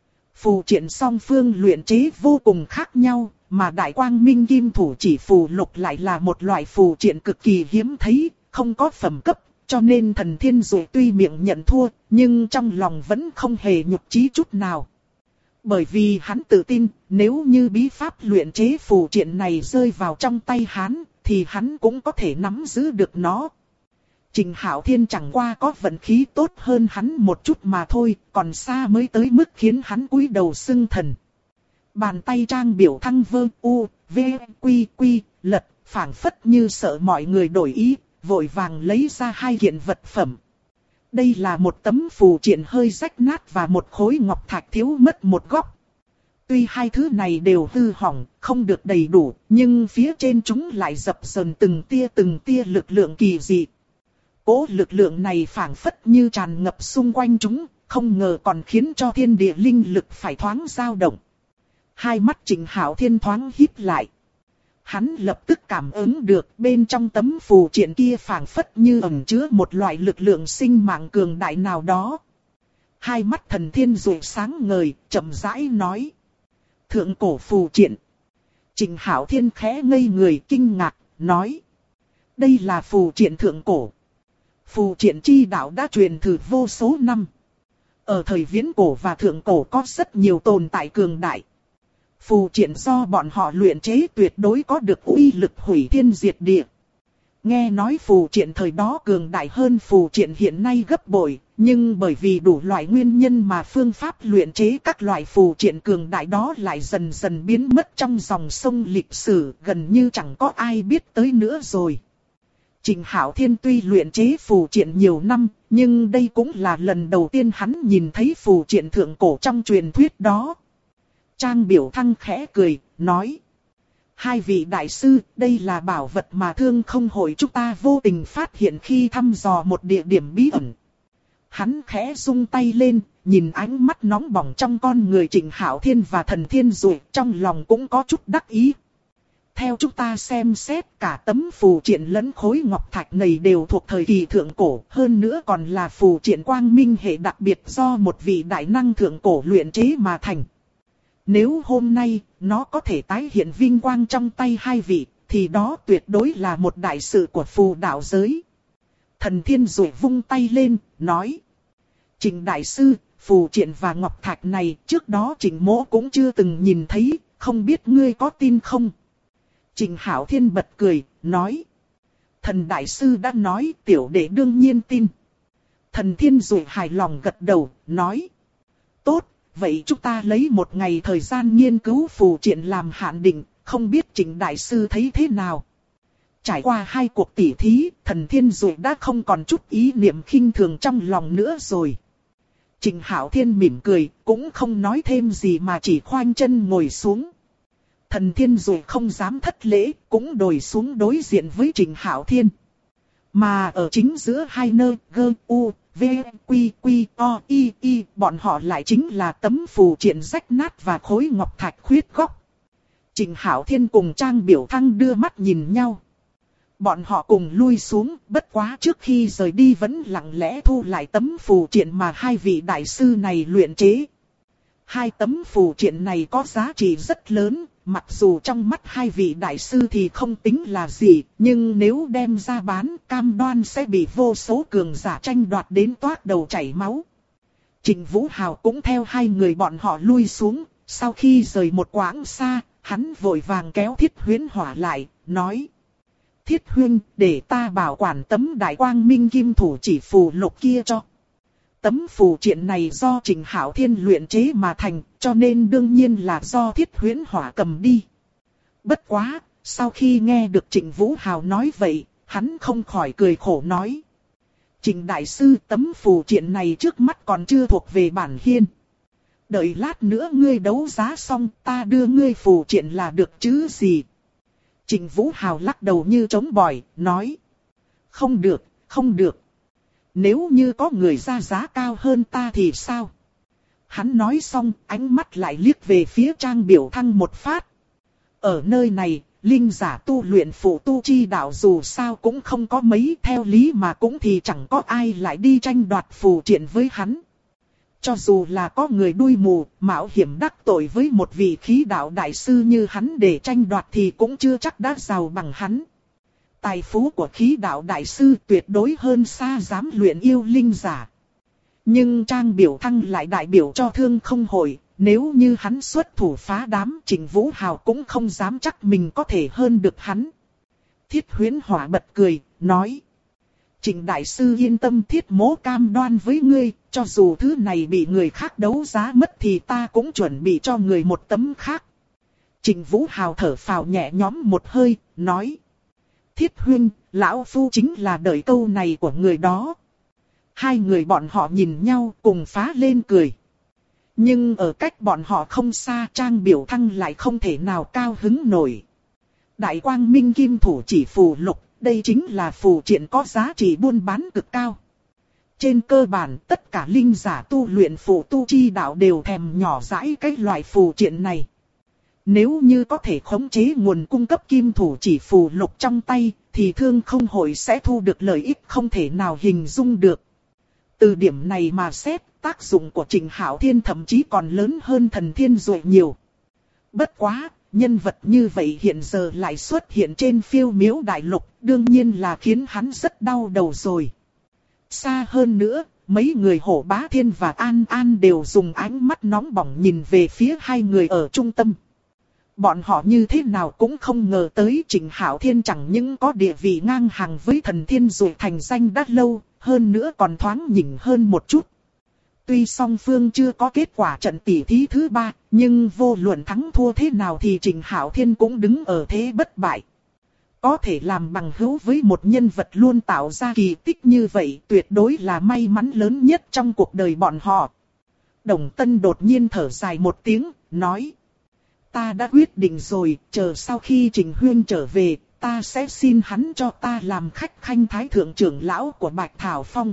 Phù triện song phương luyện chế vô cùng khác nhau, mà Đại Quang Minh Kim Thủ Chỉ phù lục lại là một loại phù triện cực kỳ hiếm thấy, không có phẩm cấp, cho nên Thần Thiên Dụ tuy miệng nhận thua, nhưng trong lòng vẫn không hề nhục chí chút nào. Bởi vì hắn tự tin, nếu như bí pháp luyện chế phù triện này rơi vào trong tay hắn, thì hắn cũng có thể nắm giữ được nó. Trịnh Hạo Thiên chẳng qua có vận khí tốt hơn hắn một chút mà thôi, còn xa mới tới mức khiến hắn cúi đầu xưng thần. Bàn tay Trang Biểu Thăng vơ u, v, quy quy, lật, phảng phất như sợ mọi người đổi ý, vội vàng lấy ra 2 kiện vật phẩm. Đây là một tấm phù triện hơi rách nát và một khối ngọc thạch thiếu mất một góc. Tuy hai thứ này đều hư hỏng, không được đầy đủ, nhưng phía trên chúng lại dập dờn từng tia lực lượng kỳ dị. Cố lực lượng này phảng phất như tràn ngập xung quanh chúng, không ngờ còn khiến cho thiên địa linh lực phải thoáng dao động. Hai mắt Trịnh Hạo Thiên thoáng híp lại. Hắn lập tức cảm ứng được bên trong tấm phù triện kia phảng phất như ẩn chứa một loại lực lượng sinh mạng cường đại nào đó. Hai mắt Thần Thiên Dụ sáng ngời, chậm rãi nói. Thượng cổ phù triện. Trịnh Hạo Thiên khẽ ngây người kinh ngạc, nói. Đây là phù triện thượng cổ. Phù triện chi đạo đã truyền thụ vô số năm. Ở thời viễn cổ và thượng cổ có rất nhiều tồn tại cường đại. Phù triện do bọn họ luyện chế tuyệt đối có được uy lực hủy thiên diệt địa. Nghe nói phù triện thời đó cường đại hơn phù triện hiện nay gấp bội, nhưng bởi vì đủ loại nguyên nhân mà phương pháp luyện chế các loại phù triện cường đại đó lại dần dần biến mất trong dòng sông lịch sử, gần như chẳng có ai biết tới nữa rồi. Trịnh Hạo Thiên tuy luyện chế phù triện nhiều năm, nhưng đây cũng là lần đầu tiên hắn nhìn thấy phù triện thượng cổ trong truyền thuyết đó. Trang Biểu Thăng khẽ cười, nói. Hai vị đại sư, đây là bảo vật mà Thương Không Hội chúng ta vô tình phát hiện khi thăm dò một địa điểm bí ẩn. Hắn khẽ rung tay lên, nhìn ánh mắt nóng bỏng trong con người Trịnh Hạo Thiên và Thần Thiên Dụ, trong lòng cũng có chút đắc ý. Theo chúng ta xem xét, cả tấm phù triện lẫn khối ngọc thạch này đều thuộc thời kỳ thượng cổ, hơn nữa còn là phù triện quang minh hệ đặc biệt do một vị đại năng thượng cổ luyện chế mà thành. Nếu hôm nay, nó có thể tái hiện vinh quang trong tay hai vị, thì đó tuyệt đối là một đại sự của phù đạo giới. Thần Thiên Dụ vung tay lên, nói. Trịnh đại sư, phù triện và ngọc thạch này trước đó Trịnh mỗ cũng chưa từng nhìn thấy, không biết ngươi có tin không? Trình Hạo Thiên bật cười, nói. Thần đại sư đã nói, tiểu đệ đương nhiên tin. Thần Thiên Dụ hài lòng gật đầu, nói. Tốt, vậy chúng ta lấy một ngày thời gian nghiên cứu phù triện làm hạn định, không biết Trình đại sư thấy thế nào? Trải qua 2 cuộc tỉ thí, Thần Thiên Dụ đã không còn chút ý niệm khinh thường trong lòng nữa rồi. Trình Hạo Thiên mỉm cười, cũng không nói thêm gì mà chỉ khoanh chân ngồi xuống. Thần Thiên Dụ không dám thất lễ, cũng đồi xuống đối diện với Trình Hạo Thiên. Mà ở chính giữa hai nơi, gơ, u, v, quy, quy, o, y, bọn họ lại chính là tấm phù triện rách nát và khối ngọc thạch khuyết góc. Trình Hạo Thiên cùng Trang Biểu Thăng đưa mắt nhìn nhau. Bọn họ cùng lui xuống, bất quá trước khi rời đi vẫn lặng lẽ thu lại tấm phù triện mà 2 vị đại sư này luyện chế. 2 tấm phù triện này có giá trị rất lớn, mặc dù trong mắt 2 vị đại sư thì không tính là gì, nhưng nếu đem ra bán, cam đoan sẽ bị vô số cường giả tranh đoạt đến toát đầu chảy máu. Trình Vũ Hào cũng theo 2 người bọn họ lui xuống, sau khi rời một quãng xa, hắn vội vàng kéo Thiết Huyễn Hỏa lại, nói. Thiết Huynh, để ta bảo quản tấm đại quang minh kim thủ chỉ phù lục kia cho. Tấm phù triện này do Trình Hạo Thiên luyện chế mà thành, cho nên đương nhiên là do Thiết Huyễn Hỏa cầm đi. Bất quá, sau khi nghe được Trình Vũ Hào nói vậy, hắn không khỏi cười khổ nói. Trình đại sư, tấm phù triện này trước mắt còn chưa thuộc về bản hiên. Đợi lát nữa ngươi đấu giá xong, ta đưa ngươi phù triện là được chứ gì. Trình Vũ Hào lắc đầu như trống bỏi, nói. Không được, không được. Nếu như có người ra giá cao hơn ta thì sao? Hắn nói xong, ánh mắt lại liếc về phía Trang Biểu Thăng một phát. Ở nơi này, linh giả tu luyện phụ tu chi đạo dù sao cũng không có mấy, theo lý mà cũng thì chẳng có ai lại đi tranh đoạt phù triện với hắn. Cho dù là có người đuôi mù, mạo hiểm đắc tội với một vị khí đạo đại sư như hắn để tranh đoạt thì cũng chưa chắc đã giàu bằng hắn. Tài phú của khí đạo đại sư tuyệt đối hơn xa dám luyện yêu linh giả. Nhưng Trang Biểu Thăng lại đại biểu cho Thương Không Hội, nếu như hắn xuất thủ phá đám, Trình Vũ Hào cũng không dám chắc mình có thể hơn được hắn. Thiết Huyễn Hỏa bật cười, nói. Trình đại sư yên tâm, Thiết mỗ cam đoan với ngươi, cho dù thứ này bị người khác đấu giá mất thì ta cũng chuẩn bị cho người một tấm khác. Trình Vũ Hào thở phào nhẹ nhõm một hơi, nói. Thiết Huynh, lão phu chính là đợi câu này của người đó. 2 người bọn họ nhìn nhau cùng phá lên cười. Nhưng ở cách bọn họ không xa, Trang Biểu Thăng lại không thể nào cao hứng nổi. Đại quang minh kim thủ chỉ phù lục, đây chính là phù triện có giá trị buôn bán cực cao. Trên cơ bản, tất cả linh giả tu luyện phụ tu chi đạo đều thèm nhỏ dãi cái loại phù triện này. Nếu như có thể khống chế nguồn cung cấp kim thủ chỉ phù lục trong tay, thì Thương Không Hội sẽ thu được lợi ích không thể nào hình dung được. Từ điểm này mà xét, tác dụng của Trình Hạo Thiên thậm chí còn lớn hơn Thần Thiên Dụ nhiều. Bất quá, nhân vật như vậy hiện giờ lại xuất hiện trên Phiêu Miếu Đại Lục, đương nhiên là khiến hắn rất đau đầu rồi. Xa hơn nữa, mấy người Hổ Bá Thiên và An An đều dùng ánh mắt nóng bỏng nhìn về phía 2 người ở trung tâm. Bọn họ như thế nào cũng không ngờ tới Trình Hạo Thiên chẳng những có địa vị ngang hàng với Thần Thiên Dụ thành danh đã lâu, hơn nữa còn thoáng nhỉnh hơn một chút. Tuy song phương chưa có kết quả trận tỷ thí thứ 3, nhưng vô luận thắng thua thế nào thì Trình Hạo Thiên cũng đứng ở thế bất bại. Có thể làm bằng hữu với một nhân vật luôn tạo ra kỳ tích như vậy tuyệt đối là may mắn lớn nhất trong cuộc đời bọn họ. Đồng Tân đột nhiên thở dài một tiếng, nói. Ta đã quyết định rồi, chờ sau khi Trình Huyên trở về, ta sẽ xin hắn cho ta làm khách khanh thái thượng trưởng lão của Bạch Thảo Phong.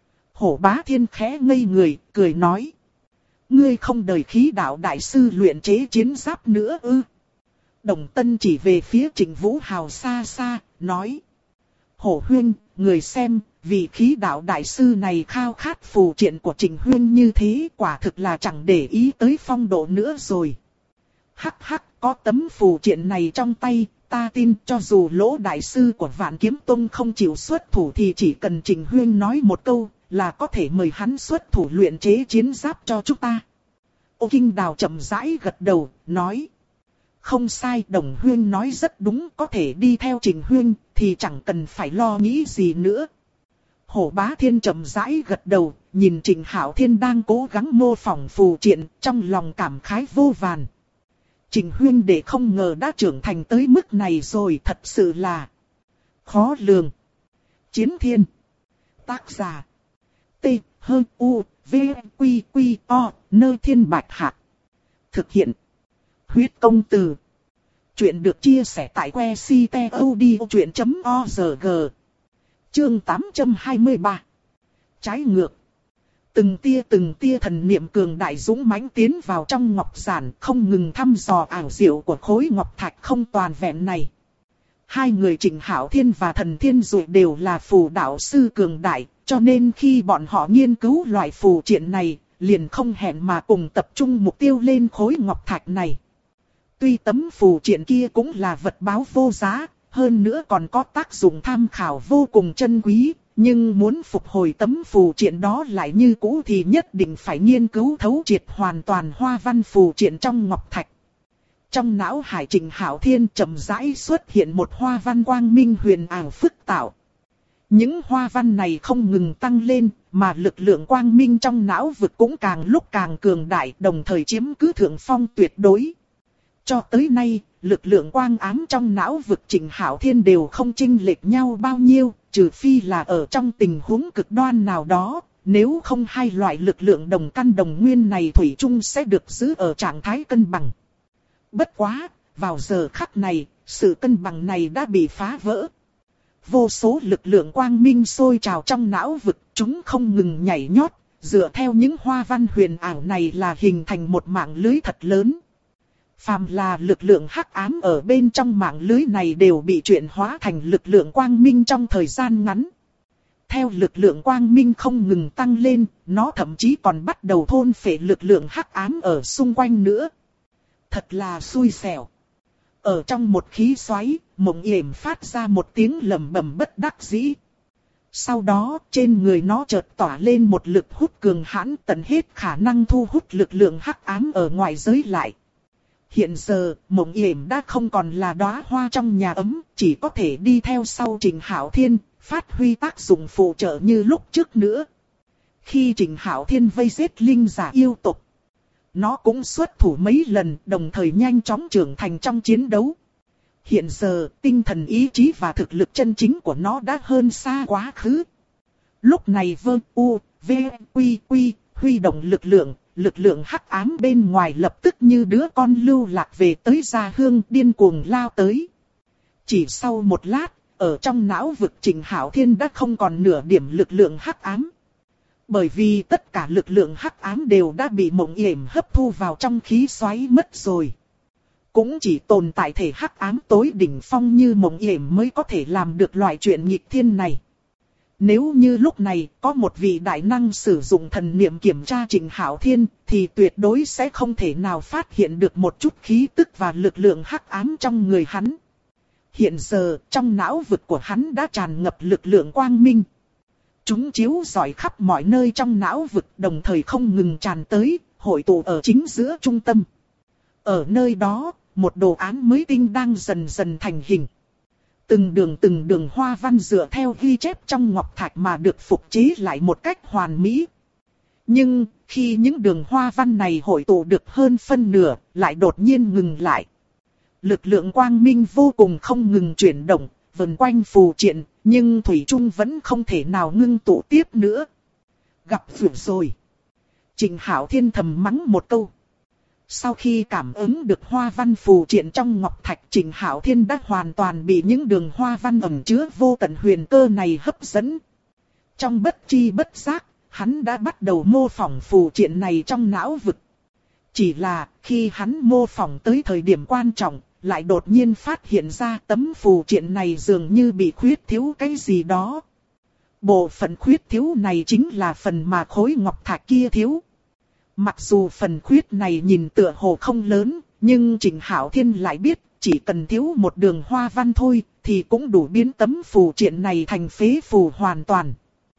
Hổ Bá Thiên khẽ ngây người, cười nói. Ngươi không đợi khí đạo đại sư luyện chế chiến giáp nữa ư? Đồng Tân chỉ về phía Trình Vũ Hào xa xa, nói. Hổ Huyên, người xem, vì khí đạo đại sư này khao khát phù triện của Trình Huyên như thế quả thực là chẳng để ý tới phong độ nữa rồi. Hắc hắc, có tấm phù triện này trong tay, ta tin cho dù Lỗ đại sư của Vạn Kiếm Tông không chịu xuất thủ thì chỉ cần Trình Huyên nói một câu là có thể mời hắn xuất thủ luyện chế chiến giáp cho chúng ta. Ô Kinh Đào chậm rãi gật đầu, nói. Không sai, Đồng Huyên nói rất đúng, có thể đi theo Trình Huyên thì chẳng cần phải lo nghĩ gì nữa. Hổ Bá Thiên chậm rãi gật đầu, nhìn Trình Hạo Thiên đang cố gắng mô phỏng phù triện, trong lòng cảm khái vô vàn. Trình Huyên để không ngờ đã trưởng thành tới mức này rồi, thật sự là khó lường. Chiến Thiên. Tác giả. T. H. U. V. Quy. Quy. O. Nơi Thiên Bạch Hạc. Thực hiện. Huyết Công Từ. Chuyện được chia sẻ tại que ctod.org. Chương 823. Trái ngược. Từng tia thần niệm cường đại dũng mãnh tiến vào trong ngọc giản, không ngừng thăm dò ảo diệu của khối ngọc thạch không toàn vẹn này. Hai người Trình Hạo Thiên và Thần Thiên Dụ đều là phù đạo sư cường đại, cho nên khi bọn họ nghiên cứu loại phù triện này, liền không hẹn mà cùng tập trung mục tiêu lên khối ngọc thạch này. Tuy tấm phù triện kia cũng là vật báo vô giá, hơn nữa còn có tác dụng tham khảo vô cùng chân quý, nhưng muốn phục hồi tấm phù triện đó lại như cũ thì nhất định phải nghiên cứu thấu triệt hoàn toàn hoa văn phù triện trong ngọc thạch. Trong não hải Trình Hạo Thiên chậm rãi xuất hiện một hoa văn quang minh huyền ảo phức tạo. Những hoa văn này không ngừng tăng lên, mà lực lượng quang minh trong não vực cũng càng lúc càng cường đại, đồng thời chiếm cứ thượng phong tuyệt đối. Cho tới nay, lực lượng quang ám trong não vực Trình Hạo Thiên đều không chênh lệch nhau bao nhiêu, trừ phi là ở trong tình huống cực đoan nào đó, nếu không hai loại lực lượng đồng căn đồng nguyên này thủy chung sẽ được giữ ở trạng thái cân bằng. Bất quá, vào giờ khắc này, sự cân bằng này đã bị phá vỡ. Vô số lực lượng quang minh sôi trào trong não vực, chúng không ngừng nhảy nhót, dựa theo những hoa văn huyền ảo này là hình thành một mạng lưới thật lớn. Phàm là lực lượng hắc ám ở bên trong mạng lưới này đều bị chuyển hóa thành lực lượng quang minh trong thời gian ngắn. Theo lực lượng quang minh không ngừng tăng lên, nó thậm chí còn bắt đầu thôn phệ lực lượng hắc ám ở xung quanh nữa. Thật là xui xẻo. Ở trong một khí xoáy, Mộng Yểm phát ra một tiếng lẩm bẩm bất đắc dĩ. Sau đó, trên người nó chợt tỏa lên một lực hút cường hãn tận hết khả năng thu hút lực lượng hắc ám ở ngoài giới lại. Hiện giờ, Mộng Yểm đã không còn là đóa hoa trong nhà ấm, chỉ có thể đi theo sau Trình Hạo Thiên, phát huy tác dụng phụ trợ như lúc trước nữa. Khi Trình Hạo Thiên vây giết linh giả yêu tộc, nó cũng xuất thủ mấy lần, đồng thời nhanh chóng trưởng thành trong chiến đấu. Hiện giờ, tinh thần ý chí và thực lực chân chính của nó đã hơn xa quá khứ. Lúc này huy động lực lượng hắc ám bên ngoài lập tức như đứa con lưu lạc về tới gia hương điên cuồng lao tới. Chỉ sau một lát, ở trong não vực Trình Hạo Thiên đã không còn nửa điểm lực lượng hắc ám. Bởi vì tất cả lực lượng hắc ám đều đã bị Mộng Yểm hấp thu vào trong khí xoáy mất rồi. Cũng chỉ tồn tại thể hắc ám tối đỉnh phong như Mộng Yểm mới có thể làm được loại chuyện nghịch thiên này. Nếu như lúc này có một vị đại năng sử dụng thần niệm kiểm tra Trình Hạo Thiên thì tuyệt đối sẽ không thể nào phát hiện được một chút khí tức và lực lượng hắc ám trong người hắn. Hiện giờ trong não vực của hắn đã tràn ngập lực lượng quang minh. Chúng chiếu rọi khắp mọi nơi trong não vực đồng thời không ngừng tràn tới, hội tụ ở chính giữa trung tâm. Ở nơi đó, một đồ án mới tinh đang dần dần thành hình. Từng đường hoa văn dựa theo ghi chép trong ngọc thạch mà được phục chế lại một cách hoàn mỹ. Nhưng, khi những đường hoa văn này hội tụ được hơn phân nửa, lại đột nhiên ngừng lại. Lực lượng quang minh vô cùng không ngừng chuyển động, vần quanh phù triện, nhưng thủy chung vẫn không thể nào ngưng tụ tiếp nữa. Gặp phượng rồi. Trình Hạo Thiên thầm mắng một câu. Sau khi cảm ứng được hoa văn phù triện trong ngọc thạch, Trình Hạo Thiên đã hoàn toàn bị những đường hoa văn ẩn chứa vô tận huyền cơ này hấp dẫn. Trong bất chi bất giác, hắn đã bắt đầu mô phỏng phù triện này trong não vực. Chỉ là khi hắn mô phỏng tới thời điểm quan trọng, lại đột nhiên phát hiện ra tấm phù triện này dường như bị khuyết thiếu cái gì đó. Bộ phận khuyết thiếu này chính là phần mà khối ngọc thạch kia thiếu. Mặc dù phần khuyết này nhìn tựa hồ không lớn, nhưng Trình Hạo Thiên lại biết, chỉ cần thiếu một đường hoa văn thôi, thì cũng đủ biến tấm phù triện này thành phế phù hoàn toàn.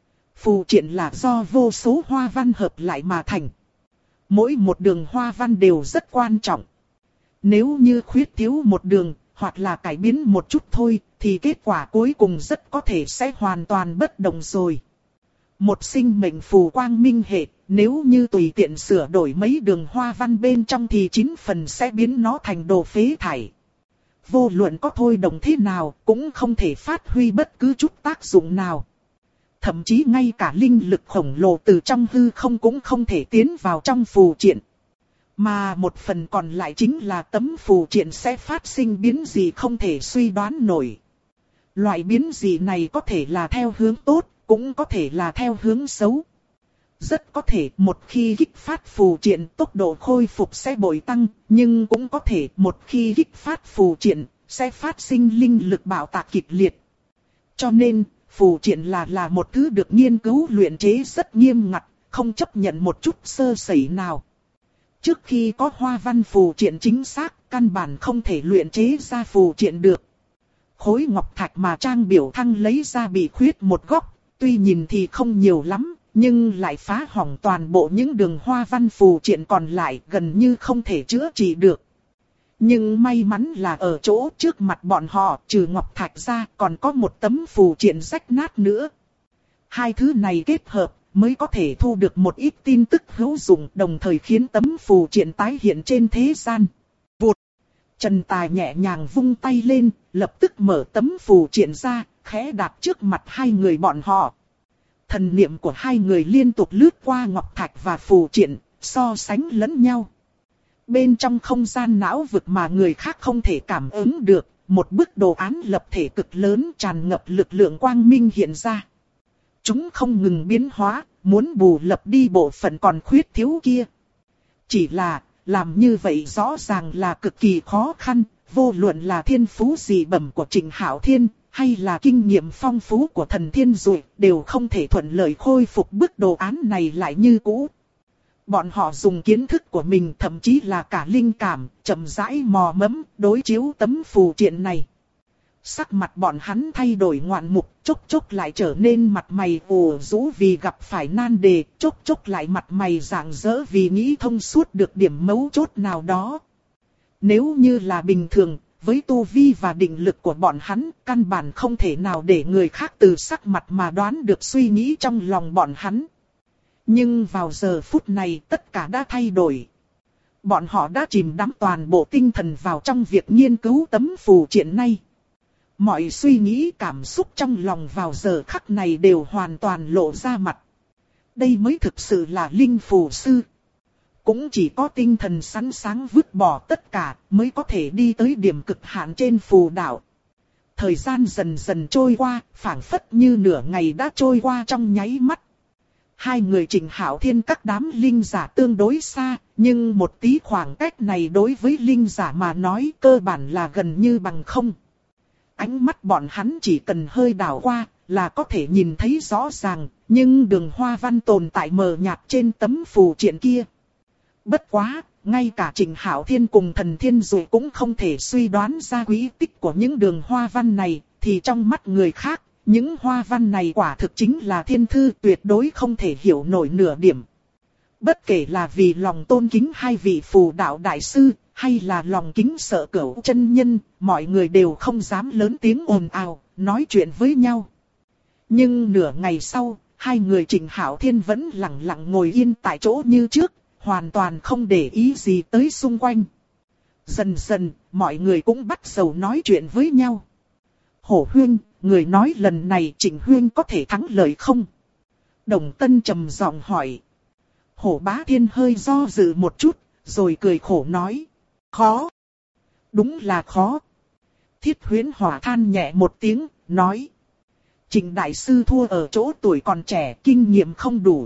Phù triện là do vô số hoa văn hợp lại mà thành. Mỗi một đường hoa văn đều rất quan trọng. Nếu như khuyết thiếu một đường, hoặc là cải biến một chút thôi, thì kết quả cuối cùng rất có thể sẽ hoàn toàn bất đồng rồi. Một sinh mệnh phù quang minh hệ, nếu như tùy tiện sửa đổi mấy đường hoa văn bên trong thì 9 phần sẽ biến nó thành đồ phế thải. Vô luận có thôi đồng thế nào, cũng không thể phát huy bất cứ chút tác dụng nào. Thậm chí ngay cả linh lực khổng lồ từ trong hư không cũng không thể tiến vào trong phù triện. Mà một phần còn lại chính là tấm phù triện sẽ phát sinh biến gì không thể suy đoán nổi. Loại biến gì này có thể là theo hướng tốt, cũng có thể là theo hướng xấu. Rất có thể một khi kích phát phù triện tốc độ khôi phục sẽ bội tăng, nhưng cũng có thể một khi kích phát phù triện sẽ phát sinh linh lực bạo tạc kịch liệt. Cho nên, phù triện là một thứ được nghiên cứu luyện chế rất nghiêm ngặt, không chấp nhận một chút sơ sẩy nào. Trước khi có hoa văn phù triện chính xác, căn bản không thể luyện chế ra phù triện được. Khối ngọc thạch mà Trang Biểu Thăng lấy ra bị khuyết một góc, tuy nhìn thì không nhiều lắm, nhưng lại phá hỏng toàn bộ những đường hoa văn phù triện còn lại, gần như không thể chữa trị được. Nhưng may mắn là ở chỗ trước mặt bọn họ, trừ ngọc thạch ra còn có một tấm phù triện rách nát nữa. Hai thứ này kết hợp mới có thể thu được một ít tin tức hữu dụng, đồng thời khiến tấm phù triện tái hiện trên thế gian. Vụt! Trần Tài nhẹ nhàng vung tay lên, lập tức mở tấm phù triện ra, khẽ đặt trước mặt hai người bọn họ. Thần niệm của hai người liên tục lướt qua ngọc thạch và phù triện, so sánh lẫn nhau. Bên trong không gian não vực mà người khác không thể cảm ứng được, một bức đồ án lập thể cực lớn tràn ngập lực lượng quang minh hiện ra. Chúng không ngừng biến hóa, muốn bù lấp đi bộ phận còn khuyết thiếu kia. Chỉ là, làm như vậy rõ ràng là cực kỳ khó khăn, vô luận là thiên phú dị bẩm của Trịnh Hạo Thiên, hay là kinh nghiệm phong phú của Thần Thiên Dụ, đều không thể thuận lợi khôi phục bức đồ án này lại như cũ. Bọn họ dùng kiến thức của mình, thậm chí là cả linh cảm, chậm rãi mò mẫm, đối chiếu tấm phù triện này. Sắc mặt bọn hắn thay đổi ngoạn mục, chốc chốc lại trở nên mặt mày ủ rũ vì gặp phải nan đề, chốc chốc lại mặt mày rạng rỡ vì nghĩ thông suốt được điểm mấu chốt nào đó. Nếu như là bình thường, với tu vi và định lực của bọn hắn, căn bản không thể nào để người khác từ sắc mặt mà đoán được suy nghĩ trong lòng bọn hắn. Nhưng vào giờ phút này tất cả đã thay đổi. Bọn họ đã chìm đắm toàn bộ tinh thần vào trong việc nghiên cứu tấm phù triện này. Mọi suy nghĩ cảm xúc trong lòng vào giờ khắc này đều hoàn toàn lộ ra mặt. Đây mới thực sự là linh phù sư. Cũng chỉ có tinh thần sẵn sàng vứt bỏ tất cả mới có thể đi tới điểm cực hạn trên phù đạo. Thời gian dần dần trôi qua, phảng phất như nửa ngày đã trôi qua trong nháy mắt. Hai người Trịnh Hạo Thiên các đám linh giả tương đối xa, nhưng một tí khoảng cách này đối với linh giả mà nói cơ bản là gần như bằng không. Ánh mắt bọn hắn chỉ cần hơi đảo qua là có thể nhìn thấy rõ ràng, nhưng đường hoa văn tồn tại mờ nhạt trên tấm phù triện kia. Bất quá, ngay cả Trịnh Hạo Thiên cùng Thần Thiên Dụ cũng không thể suy đoán ra quý tích của những đường hoa văn này, thì trong mắt người khác, những hoa văn này quả thực chính là thiên thư, tuyệt đối không thể hiểu nổi nửa điểm. Bất kể là vì lòng tôn kính hai vị phù đạo đại sư, hay là lòng kính sợ Cửu chân nhân, mọi người đều không dám lớn tiếng ồn ào, nói chuyện với nhau. Nhưng nửa ngày sau, hai người Trịnh Hạo Thiên vẫn lặng lặng ngồi yên tại chỗ như trước, hoàn toàn không để ý gì tới xung quanh. Dần dần, mọi người cũng bắt đầu nói chuyện với nhau. Hổ Huyên, người nói lần này Trịnh Huyên có thể thắng lợi không? Đồng Tân trầm giọng hỏi. Hổ Bá Thiên hơi do dự một chút, rồi cười khổ nói. Khó. Đúng là khó. Thiết Huyễn Hỏa than nhẹ một tiếng, nói. Trịnh Đại Sư thua ở chỗ tuổi còn trẻ, kinh nghiệm không đủ.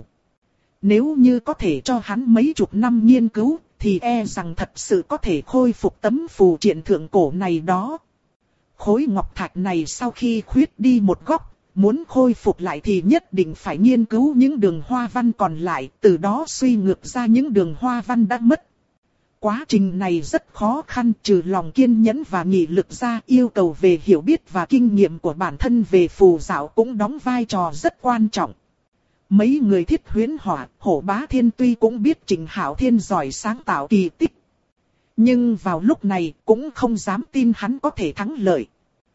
Nếu như có thể cho hắn mấy chục năm nghiên cứu, thì e rằng thật sự có thể khôi phục tấm phù triện thượng cổ này đó. Khối ngọc thạch này sau khi khuyết đi một góc, muốn khôi phục lại thì nhất định phải nghiên cứu những đường hoa văn còn lại, từ đó suy ngược ra những đường hoa văn đã mất. Quá trình này rất khó khăn, trừ lòng kiên nhẫn và nghị lực ra, yêu cầu về hiểu biết và kinh nghiệm của bản thân về phù đạo cũng đóng vai trò rất quan trọng. Mấy người Thiết Huyễn Hỏa, Hổ Bá Thiên tuy cũng biết Trịnh Hạo Thiên giỏi sáng tạo kỳ tích. Nhưng vào lúc này cũng không dám tin hắn có thể thắng lợi.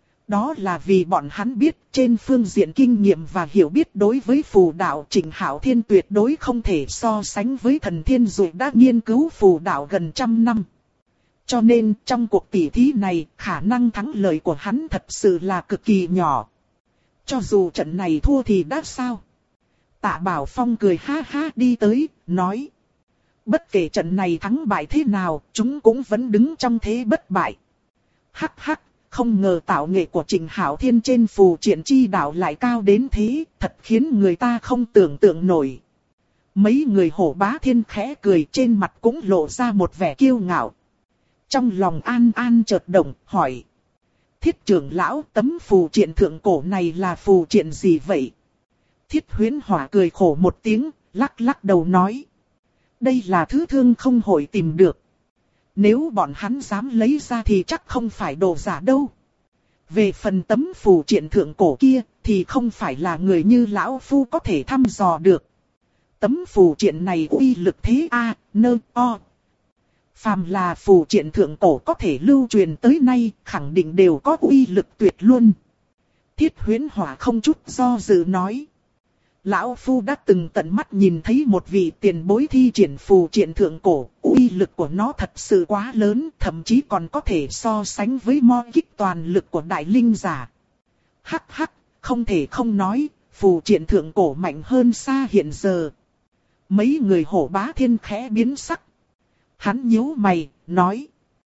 Đó là vì bọn hắn biết trên phương diện kinh nghiệm và hiểu biết đối với phù đạo Trịnh Hạo Thiên tuyệt đối không thể so sánh với thần thiên dụ đã nghiên cứu phù đạo gần 100 năm. Cho nên trong cuộc tỷ thí này khả năng thắng lợi của hắn thật sự là cực kỳ nhỏ. Cho dù trận này thua thì đã sao? Tạ Bảo Phong cười ha ha đi tới, nói. Bất kể trận này thắng bại thế nào, chúng cũng vẫn đứng trong thế bất bại. Hắc hắc, không ngờ tạo nghệ của Trịnh Hạo Thiên trên phù triện chi đạo lại cao đến thế, thật khiến người ta không tưởng tượng nổi. Mấy người Hổ Bá Thiên khẽ cười, trên mặt cũng lộ ra một vẻ kiêu ngạo. Trong lòng An An chợt động, hỏi. Thiết trưởng lão, tấm phù triện thượng cổ này là phù triện gì vậy? Thiết Huyễn Hỏa cười khổ một tiếng, lắc lắc đầu nói. Đây là thứ thương không hội tìm được. Nếu bọn hắn dám lấy ra thì chắc không phải đồ giả đâu. Về phần tấm phù triện thượng cổ kia thì không phải là người như lão phu có thể thăm dò được. Tấm phù triện này uy lực thế a, nơ o. Phàm là phù triện thượng cổ có thể lưu truyền tới nay, khẳng định đều có uy lực tuyệt luôn. Thiết Huyễn Hỏa không chút do dự nói. Lão phu đã từng tận mắt nhìn thấy một vị tiền bối thi triển phù triện thượng cổ, uy lực của nó thật sự quá lớn, thậm chí còn có thể so sánh với mo kích toàn lực của đại linh giả. Hắc hắc, không thể không nói, phù triện thượng cổ mạnh hơn xa hiện giờ. Mấy người Hổ Bá Thiên khẽ biến sắc. Hắn nhíu mày, nói.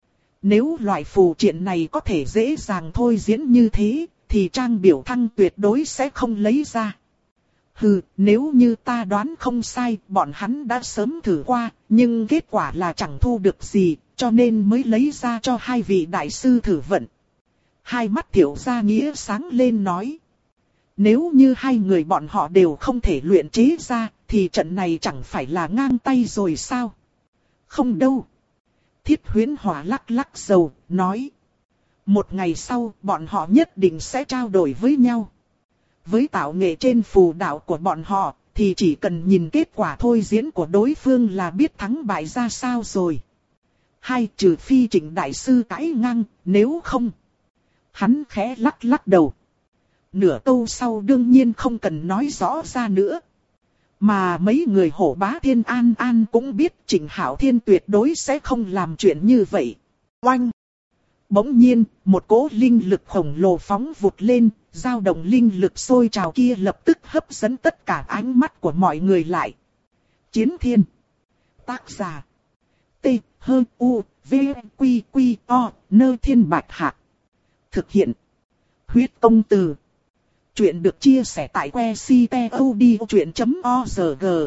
Nếu loại phù triện này có thể dễ dàng thôi diễn như thế, thì Trang Biểu Thăng tuyệt đối sẽ không lấy ra. Hừ, nếu như ta đoán không sai, bọn hắn đã sớm thử qua, nhưng kết quả là chẳng thu được gì, cho nên mới lấy ra cho hai vị đại sư thử vận. Hai mắt Tiểu Gia Nghĩa sáng lên nói. Nếu như hai người bọn họ đều không thể luyện chế ra, thì trận này chẳng phải là ngang tay rồi sao? Không đâu. Thiết Huyễn Hỏa lắc lắc đầu, nói. Một ngày sau, bọn họ nhất định sẽ trao đổi với nhau. Với tạo nghệ trên phù đạo của bọn họ, thì chỉ cần nhìn kết quả thôi diễn của đối phương là biết thắng bại ra sao rồi. Hai, trừ phi Trịnh đại sư cãi ngang, nếu không. Hắn khẽ lắc lắc đầu. Nửa câu sau đương nhiên không cần nói rõ ra nữa. Mà mấy người Hổ Bá Thiên An An cũng biết Trịnh Hạo Thiên tuyệt đối sẽ không làm chuyện như vậy. Oanh! Bỗng nhiên, một cỗ linh lực khổng lồ phóng vụt lên, dao động linh lực sôi trào kia lập tức hấp dẫn tất cả ánh mắt của mọi người lại. Chiến Thiên. Tác giả. T, H, U, V, Quy, Quy, O, Nơ Thiên Bạch Hạc. Thực hiện. Huyết Công Từ. Chuyện được chia sẻ tại que ctod.org.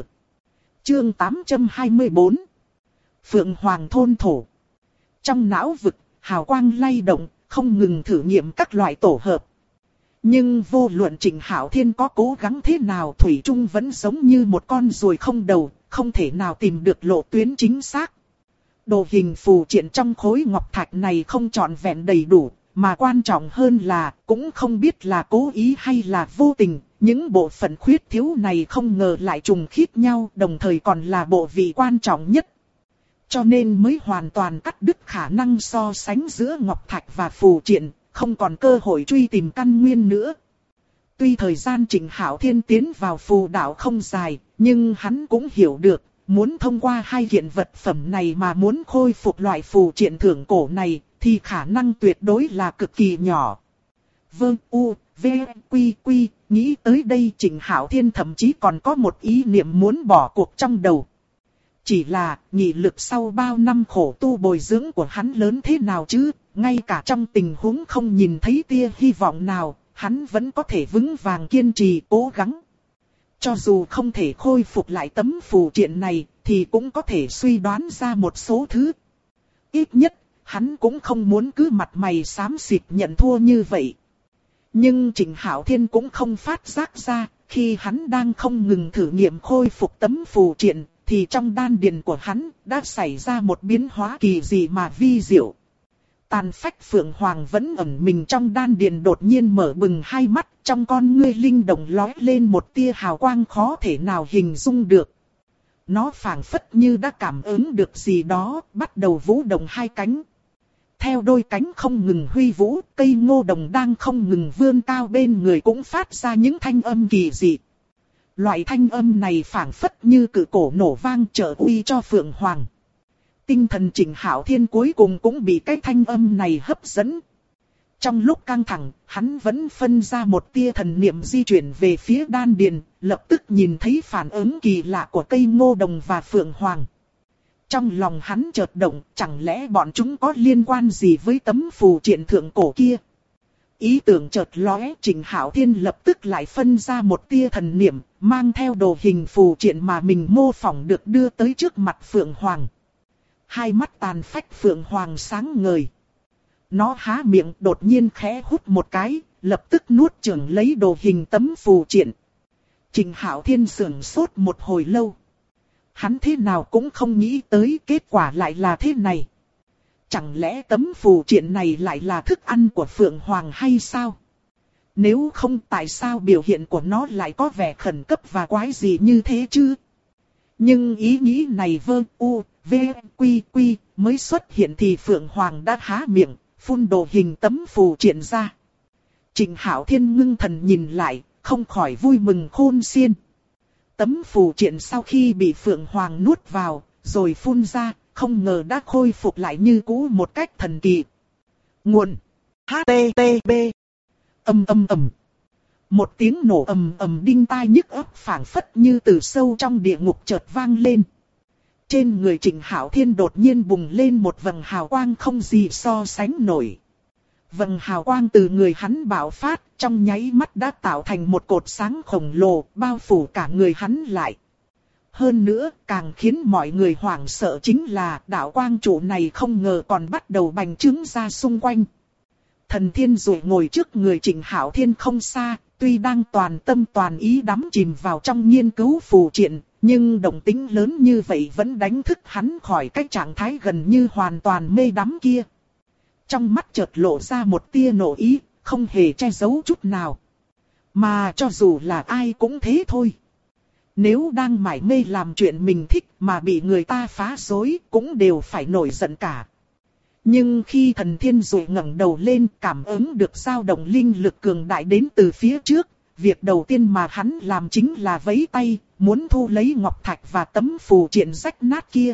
Chương 824. Phượng Hoàng Thôn Thổ. Trong não vực, hào quang lay động, không ngừng thử nghiệm các loại tổ hợp. Nhưng vô luận Trịnh Hạo Thiên có cố gắng thế nào, thủy chung vẫn giống như một con ruồi không đầu, không thể nào tìm được lộ tuyến chính xác. Đồ hình phù triện trong khối ngọc thạch này không trọn vẹn đầy đủ, mà quan trọng hơn là cũng không biết là cố ý hay là vô tình, những bộ phận khuyết thiếu này không ngờ lại trùng khít nhau, đồng thời còn là bộ vị quan trọng nhất. Cho nên mới hoàn toàn cắt đứt khả năng so sánh giữa ngọc thạch và phù triện, không còn cơ hội truy tìm căn nguyên nữa. Tuy thời gian Trịnh Hạo Thiên tiến vào phù đạo không dài, nhưng hắn cũng hiểu được, muốn thông qua hai kiện vật phẩm này mà muốn khôi phục loại phù triện thượng cổ này, thì khả năng tuyệt đối là cực kỳ nhỏ. Vương U, V, Quy, Quy, nghĩ tới đây Trịnh Hạo Thiên thậm chí còn có một ý niệm muốn bỏ cuộc trong đầu. Chỉ là, nghị lực sau bao năm khổ tu bồi dưỡng của hắn lớn thế nào chứ, ngay cả trong tình huống không nhìn thấy tia hy vọng nào, hắn vẫn có thể vững vàng kiên trì cố gắng. Cho dù không thể khôi phục lại tấm phù triện này, thì cũng có thể suy đoán ra một số thứ. Ít nhất, hắn cũng không muốn cứ mặt mày xám xịt nhận thua như vậy. Nhưng Trịnh Hạo Thiên cũng không phát giác ra, khi hắn đang không ngừng thử nghiệm khôi phục tấm phù triện, thì trong đan điền của hắn đã xảy ra một biến hóa kỳ dị mà vi diệu. Tàn phách Phượng Hoàng vẫn ẩn mình trong đan điền đột nhiên mở bừng hai mắt, trong con ngươi linh động lóe lên một tia hào quang khó thể nào hình dung được. Nó phảng phất như đã cảm ứng được gì đó, bắt đầu vũ động hai cánh. Theo đôi cánh không ngừng huy vũ, cây ngô đồng đang không ngừng vươn cao bên người cũng phát ra những thanh âm kỳ dị. Loại thanh âm này phảng phất như cự cổ nổ vang trợ uy cho Phượng Hoàng. Tinh thần Trịnh Hạo Thiên cuối cùng cũng bị cái thanh âm này hấp dẫn. Trong lúc căng thẳng, hắn vẫn phân ra một tia thần niệm di chuyển về phía đan điền, lập tức nhìn thấy phản ứng kỳ lạ của cây ngô đồng và Phượng Hoàng. Trong lòng hắn chợt động, chẳng lẽ bọn chúng có liên quan gì với tấm phù triện thượng cổ kia? Ý tưởng chợt lóe, Trịnh Hạo Thiên lập tức lại phân ra một tia thần niệm, mang theo đồ hình phù triện mà mình mô phỏng được đưa tới trước mặt Phượng Hoàng. Hai mắt tàn phách Phượng Hoàng sáng ngời. Nó há miệng đột nhiên khẽ hút một cái, lập tức nuốt chửng lấy đồ hình tấm phù triện. Trịnh Hạo Thiên sững sốt một hồi lâu. Hắn thế nào cũng không nghĩ tới kết quả lại là thế này. Chẳng lẽ tấm phù triện này lại là thức ăn của Phượng Hoàng hay sao? Nếu không tại sao biểu hiện của nó lại có vẻ khẩn cấp và quái gì như thế chứ? Nhưng ý nghĩ này quy mới xuất hiện thì Phượng Hoàng đã há miệng, phun đồ hình tấm phù triện ra. Trịnh Hạo Thiên ngưng thần nhìn lại, không khỏi vui mừng khôn xiên. Tấm phù triện sau khi bị Phượng Hoàng nuốt vào, rồi phun ra, không ngờ đã khôi phục lại như cũ một cách thần kỳ. Nguồn HTTP ầm ầm ầm. Một tiếng nổ ầm ầm đinh tai nhức óc phảng phất như từ sâu trong địa ngục chợt vang lên. Trên người Trịnh Hạo Thiên đột nhiên bùng lên một vầng hào quang không gì so sánh nổi. Vầng hào quang từ người hắn bạo phát, trong nháy mắt đã tạo thành một cột sáng khổng lồ, bao phủ cả người hắn lại. Hơn nữa, càng khiến mọi người hoảng sợ chính là đạo quang trụ này không ngờ còn bắt đầu bành trướng ra xung quanh. Thần Thiên Dụ ngồi trước người Trịnh Hạo Thiên không xa, tuy đang toàn tâm toàn ý đắm chìm vào trong nghiên cứu phù triện, nhưng động tĩnh lớn như vậy vẫn đánh thức hắn khỏi cái trạng thái gần như hoàn toàn mê đắm kia. Trong mắt chợt lộ ra một tia nộ ý, không hề che giấu chút nào. Mà cho dù là ai cũng thế thôi. Nếu đang mải mê làm chuyện mình thích mà bị người ta phá rối cũng đều phải nổi giận cả. Nhưng khi Thần Thiên Dụ ngẩng đầu lên cảm ứng được dao động linh lực cường đại đến từ phía trước, việc đầu tiên mà hắn làm chính là vẫy tay, muốn thu lấy ngọc thạch và tấm phù triện rách nát kia.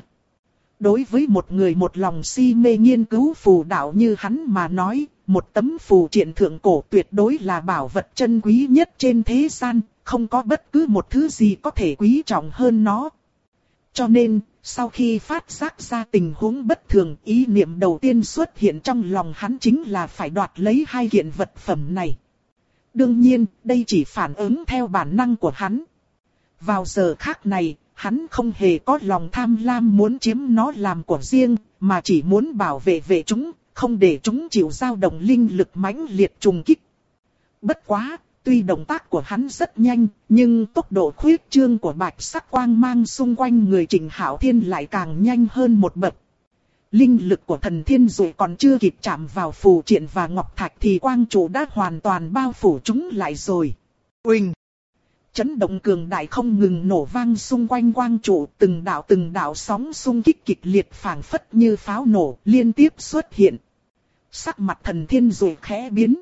Đối với một người một lòng si mê nghiên cứu phù đạo như hắn mà nói, một tấm phù triện thượng cổ tuyệt đối là bảo vật chân quý nhất trên thế gian, không có bất cứ một thứ gì có thể quý trọng hơn nó. Cho nên, sau khi phát giác ra tình huống bất thường, ý niệm đầu tiên xuất hiện trong lòng hắn chính là phải đoạt lấy hai kiện vật phẩm này. Đương nhiên, đây chỉ phản ứng theo bản năng của hắn. Vào giờ khắc này, hắn không hề có lòng tham lam muốn chiếm nó làm của riêng, mà chỉ muốn bảo vệ chúng, không để chúng chịu dao động linh lực mãnh liệt trùng kích. Bất quá, tuy động tác của hắn rất nhanh, nhưng tốc độ khuyết trương của bạch sắc quang mang xung quanh người Trịnh Hạo Thiên lại càng nhanh hơn một bậc. Linh lực của Thần Thiên Dụ còn chưa kịp chạm vào phù triện và ngọc thạch thì quang trụ đã hoàn toàn bao phủ chúng lại rồi. Uỳnh! Chấn động cường đại không ngừng nổ vang xung quanh quang trụ, từng đạo sóng xung kích kịch liệt phảng phất như pháo nổ liên tiếp xuất hiện. Sắc mặt Thần Thiên Dụ khẽ biến.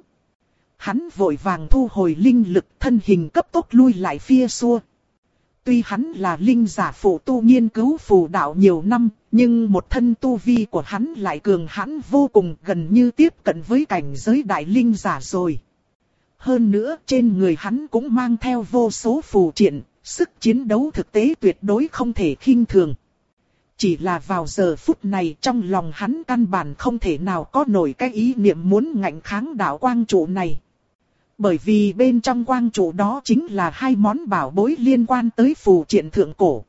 Hắn vội vàng thu hồi linh lực, thân hình cấp tốc lui lại phía xua. Tuy hắn là linh giả phụ tu nghiên cứu phù đạo nhiều năm, nhưng một thân tu vi của hắn lại cường hãn vô cùng, gần như tiếp cận với cảnh giới đại linh giả rồi. Hơn nữa, trên người hắn cũng mang theo vô số phù triện, sức chiến đấu thực tế tuyệt đối không thể khinh thường. Chỉ là vào giờ phút này trong lòng hắn căn bản không thể nào có nổi cái ý niệm muốn ngạnh kháng đạo quang trụ này. Bởi vì bên trong quang trụ đó chính là hai món bảo bối liên quan tới phù triện thượng cổ.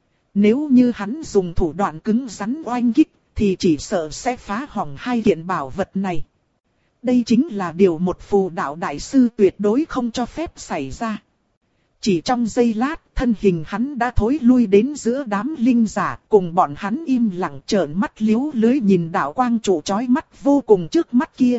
Nếu như hắn dùng thủ đoạn cứng rắn oanh kích, thì chỉ sợ sẽ phá hỏng hai kiện bảo vật này. Đây chính là điều một phù đạo đại sư tuyệt đối không cho phép xảy ra. Chỉ trong giây lát, thân hình hắn đã thối lui đến giữa đám linh giả, cùng bọn hắn im lặng trợn mắt liếu lưới nhìn đạo quang trụ chói mắt vô cùng trước mắt kia.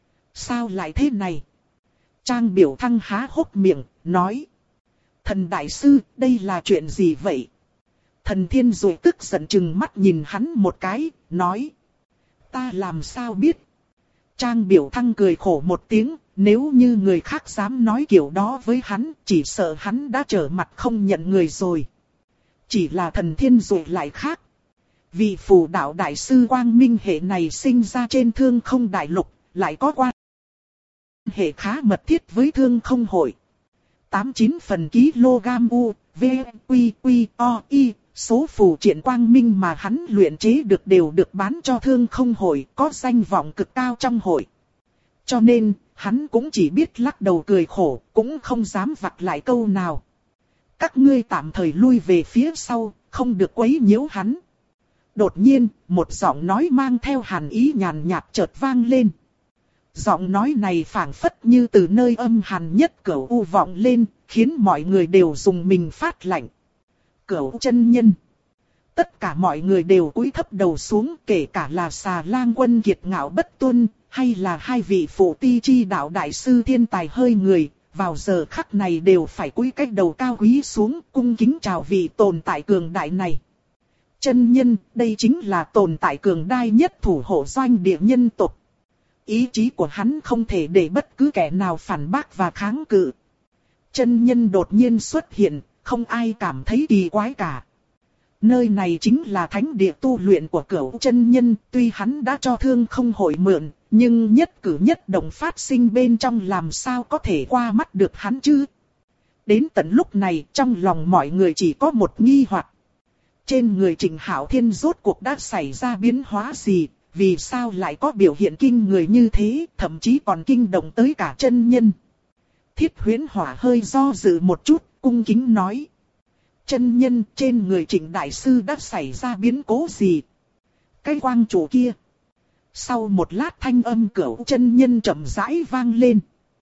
Sao lại thế này? Trang Biểu Thăng há hốc miệng, nói. Thần đại sư, đây là chuyện gì vậy? Thần Thiên Dụ tức giận chừng mắt nhìn hắn một cái, nói. Ta làm sao biết? Trang Biểu Thăng cười khổ một tiếng, nếu như người khác dám nói kiểu đó với hắn, chỉ sợ hắn đã trở mặt không nhận người rồi. Chỉ là Thần Thiên Dụ lại khác. Vị phù đạo đại sư Quang Minh hệ này sinh ra trên Thương Không Đại Lục, lại có quan hệ khá mật thiết với Thương Không Hội. 89 phần kg U, V, Quy, Quy, O, Y, số phù triện Quang Minh mà hắn luyện chế được đều được bán cho Thương Không Hội, có danh vọng cực cao trong hội. Cho nên, hắn cũng chỉ biết lắc đầu cười khổ, cũng không dám vặt lại câu nào. Các ngươi tạm thời lui về phía sau, không được quấy nhiễu hắn. Đột nhiên, một giọng nói mang theo hàn ý nhàn nhạt chợt vang lên. Giọng nói này phảng phất như từ nơi âm hàn nhất Cửu U vọng lên, khiến mọi người đều dùng mình phát lạnh. Cửu chân nhân. Tất cả mọi người đều cúi thấp đầu xuống, kể cả là Xà Lang Quân kiệt ngạo bất tuân, hay là hai vị phụ ti chi đạo đại sư thiên tài hơi người, vào giờ khắc này đều phải cúi cách đầu cao quý xuống, cung kính chào vị tồn tại cường đại này. Chân nhân, đây chính là tồn tại cường đại nhất thủ hộ doanh địa nhân tộc. Ý chí của hắn không thể để bất cứ kẻ nào phản bác và kháng cự. Chân nhân đột nhiên xuất hiện, không ai cảm thấy kỳ quái cả. Nơi này chính là thánh địa tu luyện của Cửu chân nhân, tuy hắn đã cho Thương Không Hội mượn, nhưng nhất cử nhất động phát sinh bên trong làm sao có thể qua mắt được hắn chứ. Đến tận lúc này, trong lòng mọi người chỉ có một nghi hoặc. Trên người Trịnh Hạo Thiên rốt cuộc đã xảy ra biến hóa gì, vì sao lại có biểu hiện kinh người như thế, thậm chí còn kinh động tới cả chân nhân. Thiết Huyễn Hỏa hơi do dự một chút, cung kính nói. Chân nhân, trên người Trịnh Đại Sư đã xảy ra biến cố gì? Cái quang chủ kia. Sau một lát thanh âm Cửu chân nhân chậm rãi vang lên.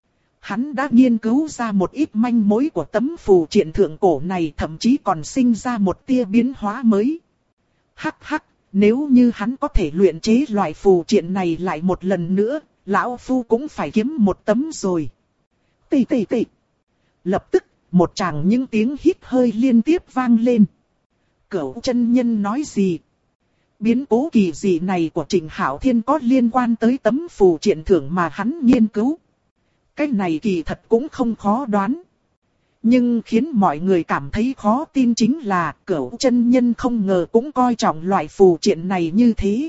Hắn đã nghiên cứu ra một ít manh mối của tấm phù triện thượng cổ này, thậm chí còn sinh ra một tia biến hóa mới. Hắc hắc, nếu như hắn có thể luyện chế loại phù triện này lại một lần nữa, lão phu cũng phải kiếm một tấm rồi. Tì tì tì. Lập tức, một tràng những tiếng hít hơi liên tiếp vang lên. Cửu chân nhân nói gì? Biến cố kỳ dị này của Trịnh Hạo Thiên có liên quan tới tấm phù triện thượng mà hắn nghiên cứu. Cái này kỳ thật cũng không khó đoán. Nhưng khiến mọi người cảm thấy khó tin chính là Cửu chân nhân không ngờ cũng coi trọng loại phù triện này như thế.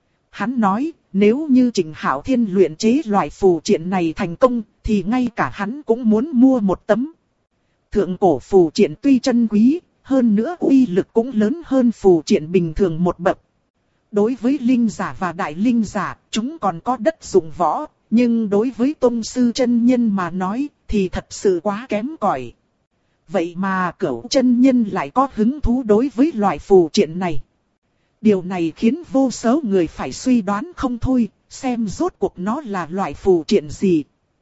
Hắn nói, nếu như Trịnh Hạo Thiên luyện chế loại phù triện này thành công, thì ngay cả hắn cũng muốn mua một tấm. Thượng cổ phù triện tuy chân quý, hơn nữa uy lực cũng lớn hơn phù triện bình thường một bậc. Đối với linh giả và đại linh giả, chúng còn có đất dụng võ, nhưng đối với tông sư chân nhân mà nói, thì thật sự quá kém cỏi. Vậy mà Cửu chân nhân lại có hứng thú đối với loại phù triện này. Điều này khiến vô số người phải suy đoán không thôi, xem rốt cuộc nó là loại phù triện gì.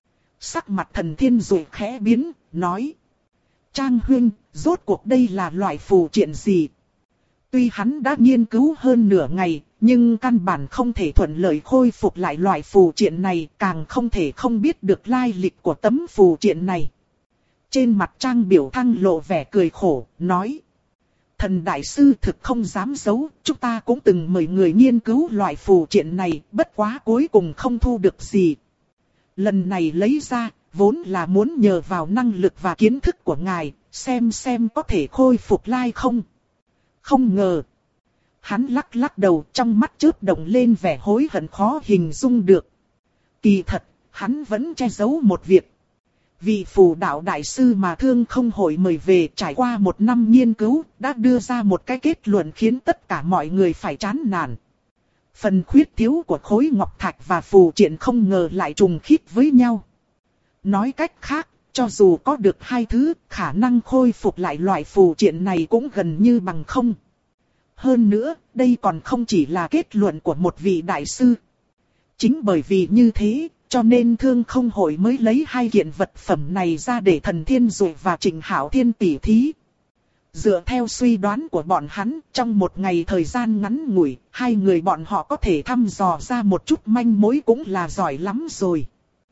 Sắc mặt Thần Thiên Dụ khẽ biến, nói. Trang huynh, rốt cuộc đây là loại phù triện gì? Tuy hắn đã nghiên cứu hơn nửa ngày, nhưng căn bản không thể thuận lợi khôi phục lại loại phù triện này, càng không thể không biết được lai lịch của tấm phù triện này. Trên mặt Trang Biểu Thăng lộ vẻ cười khổ, nói. Thần Đại Sư thực không dám giấu, chúng ta cũng từng mời người nghiên cứu loại phù triện này, bất quá cuối cùng không thu được gì. Lần này lấy ra, vốn là muốn nhờ vào năng lực và kiến thức của ngài, xem có thể khôi phục lai không. Không ngờ. Hắn lắc lắc đầu, trong mắt chớp động lên vẻ hối hận khó hình dung được. Kỳ thật, hắn vẫn che giấu một việc. Vị phù đạo đại sư mà Thương Không Hội mời về trải qua một năm nghiên cứu, đã đưa ra một cái kết luận khiến tất cả mọi người phải chán nản. Phần khuyết thiếu của khối ngọc thạch và phù triện không ngờ lại trùng khít với nhau. Nói cách khác, cho dù có được hai thứ, khả năng khôi phục lại loại phù triện này cũng gần như bằng không. Hơn nữa, đây còn không chỉ là kết luận của một vị đại sư. Chính bởi vì như thế, cho nên Thương Không Hội mới lấy hai kiện vật phẩm này ra để Thần Thiên Dụ và Trịnh Hạo Thiên tỉ thí. Dựa theo suy đoán của bọn hắn, trong một ngày thời gian ngắn ngủi, hai người bọn họ có thể thăm dò ra một chút manh mối cũng là giỏi lắm rồi.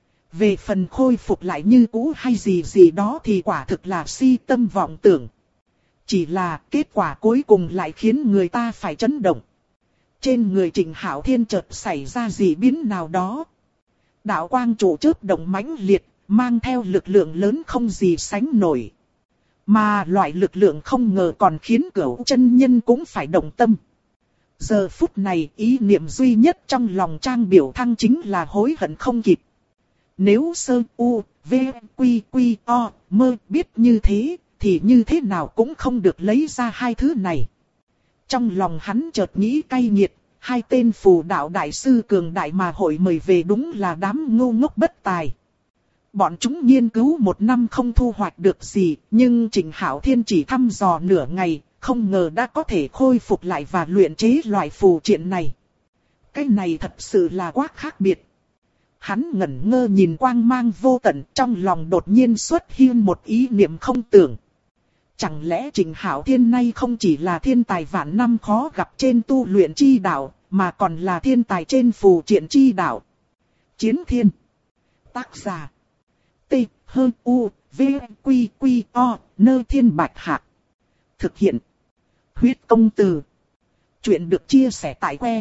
Về phần khôi phục lại như cũ hay gì đó thì quả thực là si tâm vọng tưởng. Chỉ là kết quả cuối cùng lại khiến người ta phải chấn động. Trên người Trịnh Hạo Thiên chợt xảy ra dị biến nào đó. Đạo quang trụ chớp động mãnh liệt, mang theo lực lượng lớn không gì sánh nổi. Mà loại lực lượng không ngờ còn khiến Cửu chân nhân cũng phải động tâm. Giờ phút này ý niệm duy nhất trong lòng Trang Biểu Thăng chính là hối hận không kịp. Nếu Sơ U, V, Quy, Quy, O, Mơ biết như thế, thì như thế nào cũng không được lấy ra hai thứ này. Trong lòng hắn chợt nghĩ cay nghiệt, hai tên phù đạo đại sư cường đại mà hội mời về đúng là đám ngu ngốc bất tài. Bọn chúng nghiên cứu một năm không thu hoạch được gì, nhưng Trịnh Hạo Thiên chỉ thăm dò nửa ngày, không ngờ đã có thể khôi phục lại và luyện chế loại phù triện này. Cái này thật sự là quá khác biệt. Hắn ngẩn ngơ nhìn quang mang vô tận, trong lòng đột nhiên xuất hiện một ý niệm không tưởng. Chẳng lẽ Trịnh Hạo Thiên nay không chỉ là thiên tài vạn năm khó gặp trên tu luyện chi đạo, mà còn là thiên tài trên phù triện chi đạo. Chiến Thiên. Tác giả. T, H, U, V, Quy, Quy, O, Nơ Thiên Bạch Hạc. Thực hiện. Huyết công từ. Chuyện được chia sẻ tại que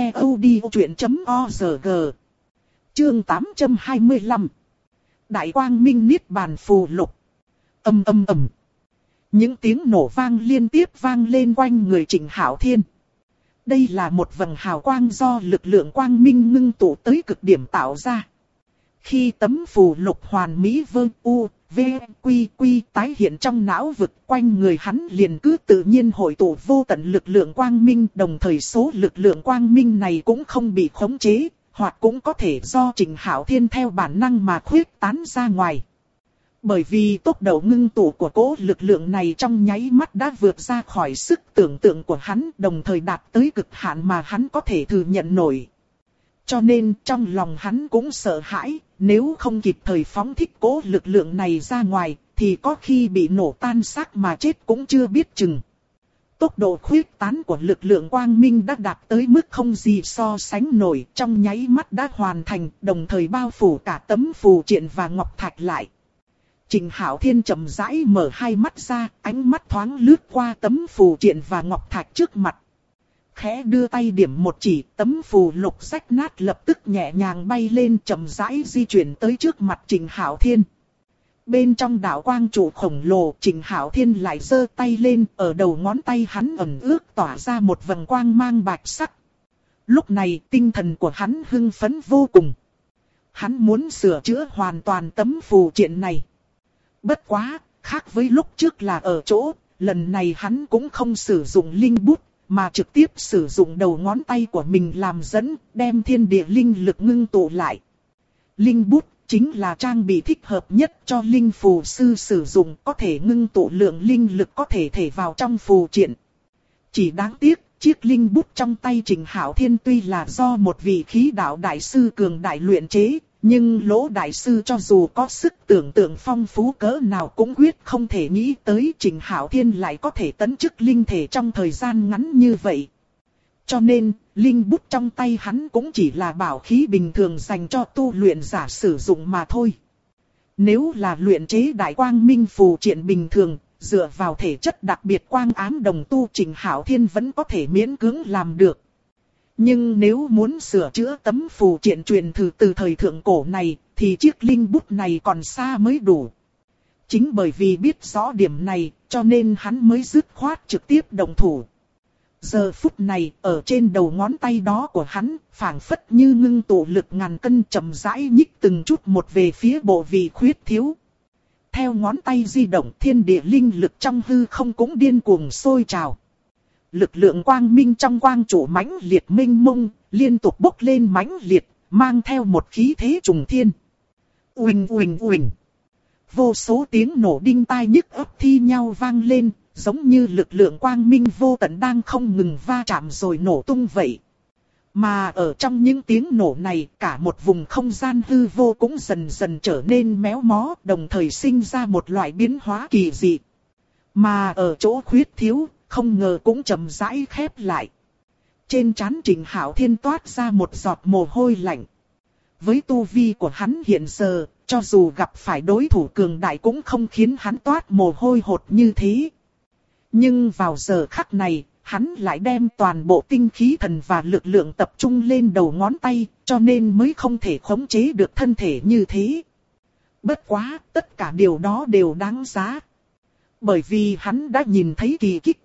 ctod.org. Chương 825. Đại quang minh niết bàn phù lục. Ầm ầm ầm. Những tiếng nổ vang liên tiếp vang lên quanh người Trịnh Hạo Thiên. Đây là một vầng hào quang do lực lượng quang minh ngưng tụ tới cực điểm tạo ra. Khi tấm phù lục hoàn mỹ vương u, v, quy quy tái hiện trong não vực, quanh người hắn liền cứ tự nhiên hội tụ vô tận lực lượng quang minh, đồng thời số lực lượng quang minh này cũng không bị khống chế, hoặc cũng có thể do Trịnh Hạo Thiên theo bản năng mà khuyết tán ra ngoài. Bởi vì tốc độ ngưng tụ của cỗ lực lượng này trong nháy mắt đã vượt ra khỏi sức tưởng tượng của hắn, đồng thời đạt tới cực hạn mà hắn có thể thừa nhận nổi. Cho nên trong lòng hắn cũng sợ hãi, nếu không kịp thời phóng thích cỗ lực lượng này ra ngoài, thì có khi bị nổ tan xác mà chết cũng chưa biết chừng. Tốc độ khuyết tán của lực lượng quang minh đã đạt tới mức không gì so sánh nổi, trong nháy mắt đã hoàn thành, đồng thời bao phủ cả tấm phù triện và ngọc thạch lại. Trịnh Hạo Thiên chậm rãi mở hai mắt ra, ánh mắt thoáng lướt qua tấm phù triện và ngọc thạch trước mặt. Khẽ đưa tay điểm một chỉ, tấm phù lục rách nát lập tức nhẹ nhàng bay lên, chậm rãi di chuyển tới trước mặt Trịnh Hạo Thiên. Bên trong đạo quang trụ khổng lồ, Trịnh Hạo Thiên lại giơ tay lên, ở đầu ngón tay hắn ẩn ước tỏa ra một vầng quang mang bạch sắc. Lúc này tinh thần của hắn hưng phấn vô cùng. Hắn muốn sửa chữa hoàn toàn tấm phù triện này. Bất quá, khác với lúc trước là ở chỗ, lần này hắn cũng không sử dụng linh bút, mà trực tiếp sử dụng đầu ngón tay của mình làm dẫn, đem thiên địa linh lực ngưng tụ lại. Linh bút chính là trang bị thích hợp nhất cho linh phù sư sử dụng, có thể ngưng tụ lượng linh lực có thể thể vào trong phù triện. Chỉ đáng tiếc, chiếc linh bút trong tay Trịnh Hạo Thiên tuy là do một vị khí đạo đại sư cường đại luyện chế, nhưng Lỗ đại sư cho dù có sức tưởng tượng phong phú cỡ nào cũng quyết không thể nghĩ tới Trịnh Hạo Thiên lại có thể tấn chức linh thể trong thời gian ngắn như vậy. Cho nên, linh bút trong tay hắn cũng chỉ là bảo khí bình thường dành cho tu luyện giả sử dụng mà thôi. Nếu là luyện chế đại quang minh phù triện bình thường, dựa vào thể chất đặc biệt quang ám đồng tu, Trịnh Hạo Thiên vẫn có thể miễn cưỡng làm được. Nhưng nếu muốn sửa chữa tấm phù triện truyền thừa từ thời thượng cổ này, thì chiếc linh bút này còn xa mới đủ. Chính bởi vì biết rõ điểm này, cho nên hắn mới dứt khoát trực tiếp động thủ. Giờ phút này, ở trên đầu ngón tay đó của hắn, phảng phất như ngưng tụ lực ngàn cân, chậm rãi nhích từng chút một về phía bộ vị khuyết thiếu. Theo ngón tay di động, thiên địa linh lực trong hư không cũng điên cuồng sôi trào. Lực lượng quang minh trong quang trụ mãnh liệt mênh mông, liên tục bốc lên mãnh liệt, mang theo một khí thế trùng thiên. Uỳnh uỳnh uỳnh. Vô số tiếng nổ đinh tai nhức óc thi nhau vang lên, giống như lực lượng quang minh vô tận đang không ngừng va chạm rồi nổ tung vậy. Mà ở trong những tiếng nổ này, cả một vùng không gian hư vô cũng dần dần trở nên méo mó, đồng thời sinh ra một loại biến hóa kỳ dị. Mà ở chỗ khuyết thiếu, không ngờ cũng chậm rãi khép lại. Trên trán Trịnh Hạo Thiên toát ra một giọt mồ hôi lạnh. Với tu vi của hắn hiện giờ, cho dù gặp phải đối thủ cường đại cũng không khiến hắn toát mồ hôi hột như thế. Nhưng vào giờ khắc này, hắn lại đem toàn bộ tinh khí thần và lực lượng tập trung lên đầu ngón tay, cho nên mới không thể khống chế được thân thể như thế. Bất quá, tất cả điều đó đều đáng giá. Bởi vì hắn đã nhìn thấy kỳ tích.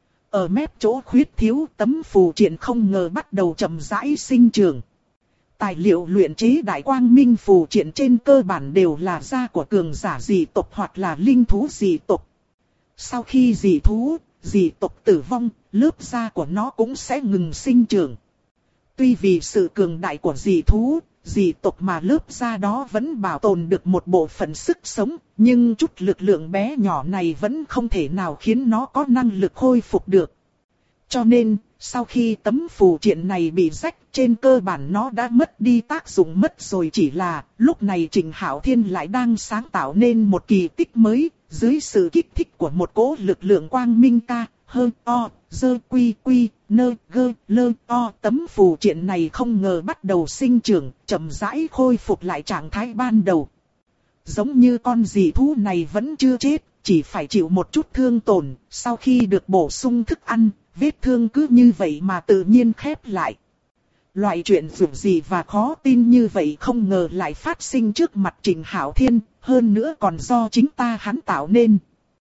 Ở mép chỗ khuyết thiếu, tấm phù triện không ngờ bắt đầu chậm rãi sinh trưởng. Tài liệu luyện chế đại quang minh phù triện trên cơ bản đều là da của cường giả dị tộc hoặc là linh thú dị tộc. Sau khi dị thú, dị tộc tử vong, lớp da của nó cũng sẽ ngừng sinh trưởng. Tuy vì sự cường đại của dị thú, dị tộc mà lớp da đó vẫn bảo tồn được một bộ phận sức sống, nhưng chút lực lượng bé nhỏ này vẫn không thể nào khiến nó có năng lực khôi phục được. Cho nên, sau khi tấm phù triện này bị rách, trên cơ bản nó đã mất đi tác dụng mất rồi, chỉ là lúc này Trịnh Hạo Thiên lại đang sáng tạo nên một kỳ tích mới, dưới sự kích thích của một cỗ lực lượng quang minh ca, hơn o, dơ quy quy, nơ gơ lơ o. Tấm phù triện này không ngờ bắt đầu sinh trưởng, chậm rãi khôi phục lại trạng thái ban đầu. Giống như con dị thú này vẫn chưa chết, chỉ phải chịu một chút thương tổn, sau khi được bổ sung thức ăn, vết thương cứ như vậy mà tự nhiên khép lại. Loại chuyện dù gì và khó tin như vậy không ngờ lại phát sinh trước mặt Trịnh Hạo Thiên, hơn nữa còn do chính hắn tạo nên.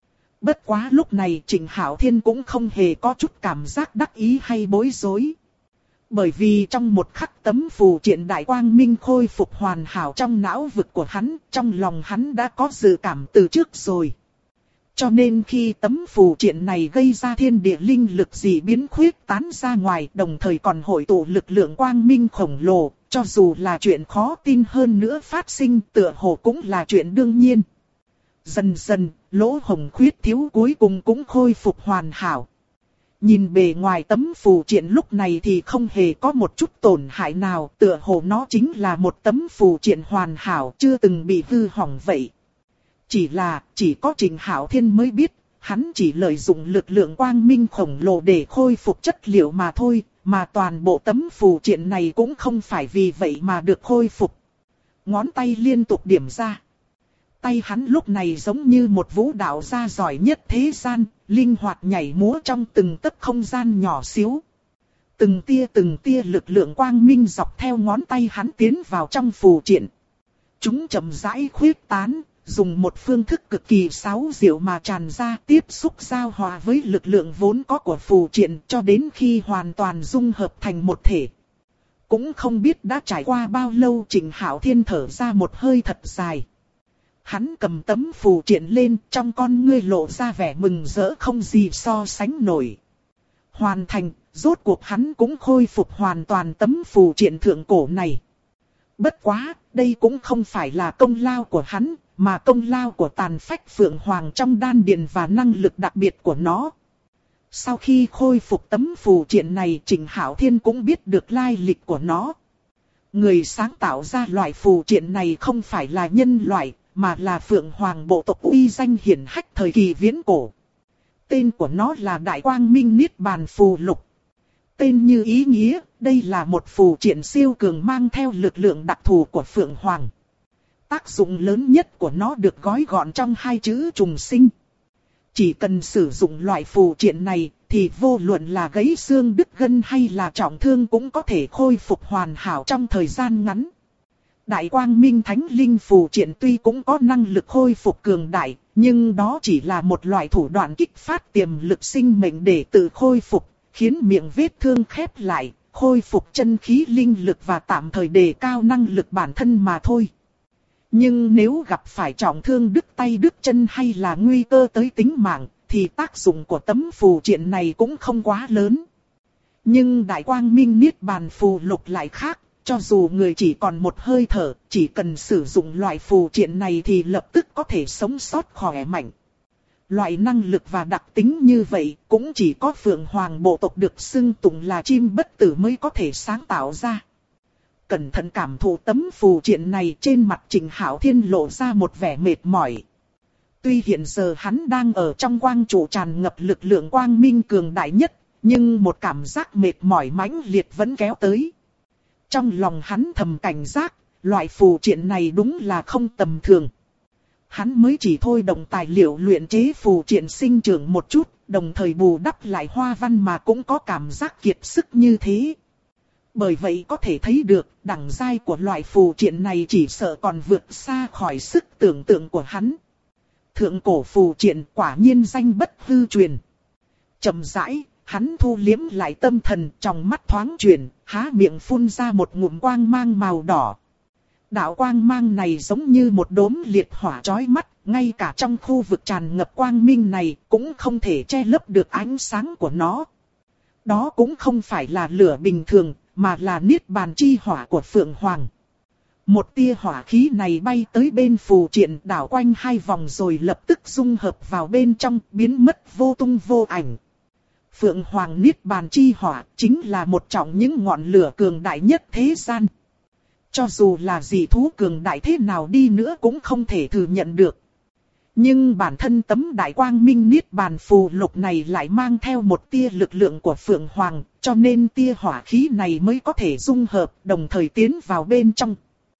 Bất quá lúc này Trịnh Hạo Thiên cũng không hề có chút cảm giác đắc ý hay bối rối. Bởi vì trong một khắc tấm phù triện đại quang minh khôi phục hoàn hảo trong não vực của hắn, trong lòng hắn đã có dự cảm từ trước rồi. Cho nên khi tấm phù triện này gây ra thiên địa linh lực dị biến khuyết tán ra ngoài, đồng thời còn hội tụ lực lượng quang minh khổng lồ, cho dù là chuyện khó tin hơn nữa phát sinh tựa hồ cũng là chuyện đương nhiên. Dần dần, lỗ hổng khuyết thiếu cuối cùng cũng khôi phục hoàn hảo. Nhìn bề ngoài tấm phù triện lúc này thì không hề có một chút tổn hại nào, tựa hồ nó chính là một tấm phù triện hoàn hảo chưa từng bị hư hỏng vậy. Chỉ có Trịnh Hạo Thiên mới biết, hắn chỉ lợi dụng lực lượng quang minh khổng lồ để khôi phục chất liệu mà thôi, mà toàn bộ tấm phù triện này cũng không phải vì vậy mà được khôi phục. Ngón tay liên tục điểm ra. Tay hắn lúc này giống như một vũ đạo gia giỏi nhất thế gian, linh hoạt nhảy múa trong từng tấc không gian nhỏ xíu. Từng tia lực lượng quang minh dọc theo ngón tay hắn tiến vào trong phù triện. Chúng chậm rãi khuyết tán, dùng một phương thức cực kỳ xáo diệu mà tràn ra, tiếp xúc giao hòa với lực lượng vốn có của phù triện cho đến khi hoàn toàn dung hợp thành một thể. Cũng không biết đã trải qua bao lâu, Trịnh Hạo Thiên thở ra một hơi thật dài. Hắn cầm tấm phù triện lên, trong con ngươi lộ ra vẻ mừng rỡ không gì so sánh nổi. Hoàn thành, rốt cuộc hắn cũng khôi phục hoàn toàn tấm phù triện thượng cổ này. Bất quá, đây cũng không phải là công lao của hắn, mà công lao của tàn phách Phượng Hoàng trong đan điền và năng lực đặc biệt của nó. Sau khi khôi phục tấm phù triện này, Trịnh Hạo Thiên cũng biết được lai lịch của nó. Người sáng tạo ra loại phù triện này không phải là nhân loại, mà là Phượng Hoàng bộ tộc uy danh hiển hách thời kỳ viễn cổ. Tên của nó là Đại Quang Minh Niết Bàn Phù Lục. Tên như ý nghĩa, đây là một phù triện siêu cường mang theo lực lượng đặc thù của Phượng Hoàng. Tác dụng lớn nhất của nó được gói gọn trong hai chữ trùng sinh. Chỉ cần sử dụng loại phù triện này, thì vô luận là gãy xương đứt gân hay là trọng thương cũng có thể khôi phục hoàn hảo trong thời gian ngắn. Đại Quang Minh Thánh Linh phù triện tuy cũng có năng lực khôi phục cường đại, nhưng đó chỉ là một loại thủ đoạn kích phát tiềm lực sinh mệnh để tự khôi phục, khiến miệng vết thương khép lại, khôi phục chân khí linh lực và tạm thời đề cao năng lực bản thân mà thôi. Nhưng nếu gặp phải trọng thương đứt tay đứt chân hay là nguy cơ tới tính mạng, thì tác dụng của tấm phù triện này cũng không quá lớn. Nhưng Đại Quang Minh Niết Bàn Phù Lục lại khác, cho dù người chỉ còn một hơi thở, chỉ cần sử dụng loại phù triện này thì lập tức có thể sống sót khỏe mạnh. Loại năng lực và đặc tính như vậy cũng chỉ có Phượng Hoàng bộ tộc được xưng tụng là chim bất tử mới có thể sáng tạo ra. Cẩn thận cảm thụ tấm phù triện này, trên mặt Trịnh Hạo Thiên lộ ra một vẻ mệt mỏi. Tuy hiện giờ hắn đang ở trong quang trụ tràn ngập lực lượng quang minh cường đại nhất, nhưng một cảm giác mệt mỏi mãnh liệt vẫn kéo tới. Trong lòng hắn thầm cảnh giác, loại phù triện này đúng là không tầm thường. hắn mới chỉ thôi động tài liệu luyện chế phù triện sinh trưởng một chút, đồng thời bù đắp lại hoa văn mà cũng có cảm giác kiệt sức như thế. Bởi vậy có thể thấy được, đẳng giai của loại phù triện này chỉ sợ còn vượt xa khỏi sức tưởng tượng của hắn. Thượng cổ phù triện quả nhiên danh bất hư truyền. Chậm rãi, hắn thu liếm lại tâm thần, trong mắt thoáng chuyển, há miệng phun ra một ngụm quang mang màu đỏ. Đạo quang mang này giống như một đốm liệt hỏa chói mắt, ngay cả trong khu vực tràn ngập quang minh này cũng không thể che lấp được ánh sáng của nó. Đó cũng không phải là lửa bình thường, mà là niết bàn chi hỏa của Phượng Hoàng. Một tia hỏa khí này bay tới bên phù triện, đảo quanh 2 vòng rồi lập tức dung hợp vào bên trong, biến mất vô tung vô ảnh. Phượng Hoàng niết bàn chi hỏa chính là một trong những ngọn lửa cường đại nhất thế gian. Cho dù là dị thú cường đại thế nào đi nữa cũng không thể thừa nhận được. Nhưng bản thân tấm đại quang minh niết bàn phù lục này lại mang theo một tia lực lượng của Phượng Hoàng, cho nên tia hỏa khí này mới có thể dung hợp, đồng thời tiến vào bên trong.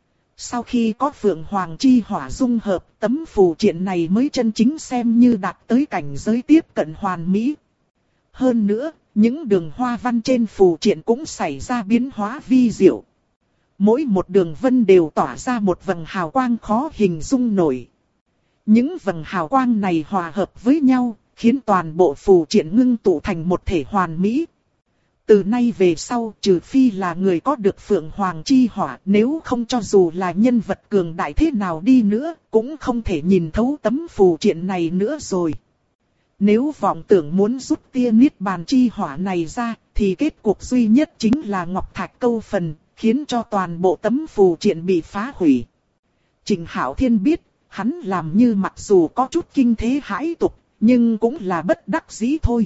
Sau khi có Phượng Hoàng chi hỏa dung hợp, tấm phù triện này mới chân chính xem như đạt tới cảnh giới tiếp cận hoàn mỹ. Hơn nữa, những đường hoa văn trên phù triện cũng xảy ra biến hóa vi diệu. Mỗi một đường vân đều tỏa ra một vầng hào quang khó hình dung nổi. Những vầng hào quang này hòa hợp với nhau, khiến toàn bộ phù triện ngưng tụ thành một thể hoàn mỹ. Từ nay về sau, trừ phi là người có được Phượng Hoàng chi hỏa, nếu không cho dù là nhân vật cường đại thế nào đi nữa, cũng không thể nhìn thấu tấm phù triện này nữa rồi. Nếu vọng tưởng muốn rút tia niết bàn chi hỏa này ra, thì kết cục duy nhất chính là ngọc thạch câu phần, khiến cho toàn bộ tấm phù triện bị phá hủy. Trình Hạo Thiên biết, hắn làm như mặc dù có chút kinh thế hãi tục, nhưng cũng là bất đắc dĩ thôi.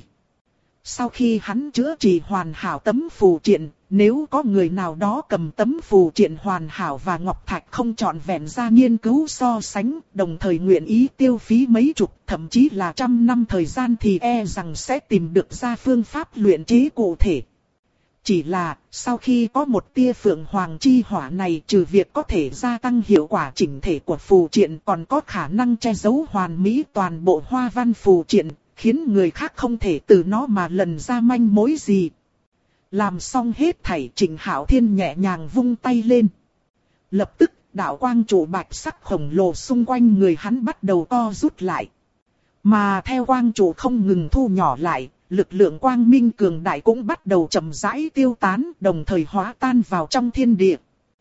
Sau khi hắn chữa trị hoàn hảo tấm phù triện, nếu có người nào đó cầm tấm phù triện hoàn hảo và ngọc thạch không trọn vẹn ra nghiên cứu so sánh, đồng thời nguyện ý tiêu phí mấy chục, thậm chí là 100 năm thời gian thì e rằng sẽ tìm được ra phương pháp luyện chế cụ thể. Chỉ là, sau khi có một tia Phượng Hoàng chi hỏa này, trừ việc có thể gia tăng hiệu quả chỉnh thể của phù triện, còn có khả năng che giấu hoàn mỹ toàn bộ hoa văn phù triện, khiến người khác không thể từ nó mà lần ra manh mối gì. Làm xong hết thảy, Trình Hạo Thiên nhẹ nhàng vung tay lên. Lập tức, đạo quang trụ bạch sắc khổng lồ xung quanh người hắn bắt đầu co rút lại. Mà theo quang trụ không ngừng thu nhỏ lại, lực lượng quang minh cường đại cũng bắt đầu chậm rãi tiêu tán, đồng thời hóa tan vào trong thiên địa.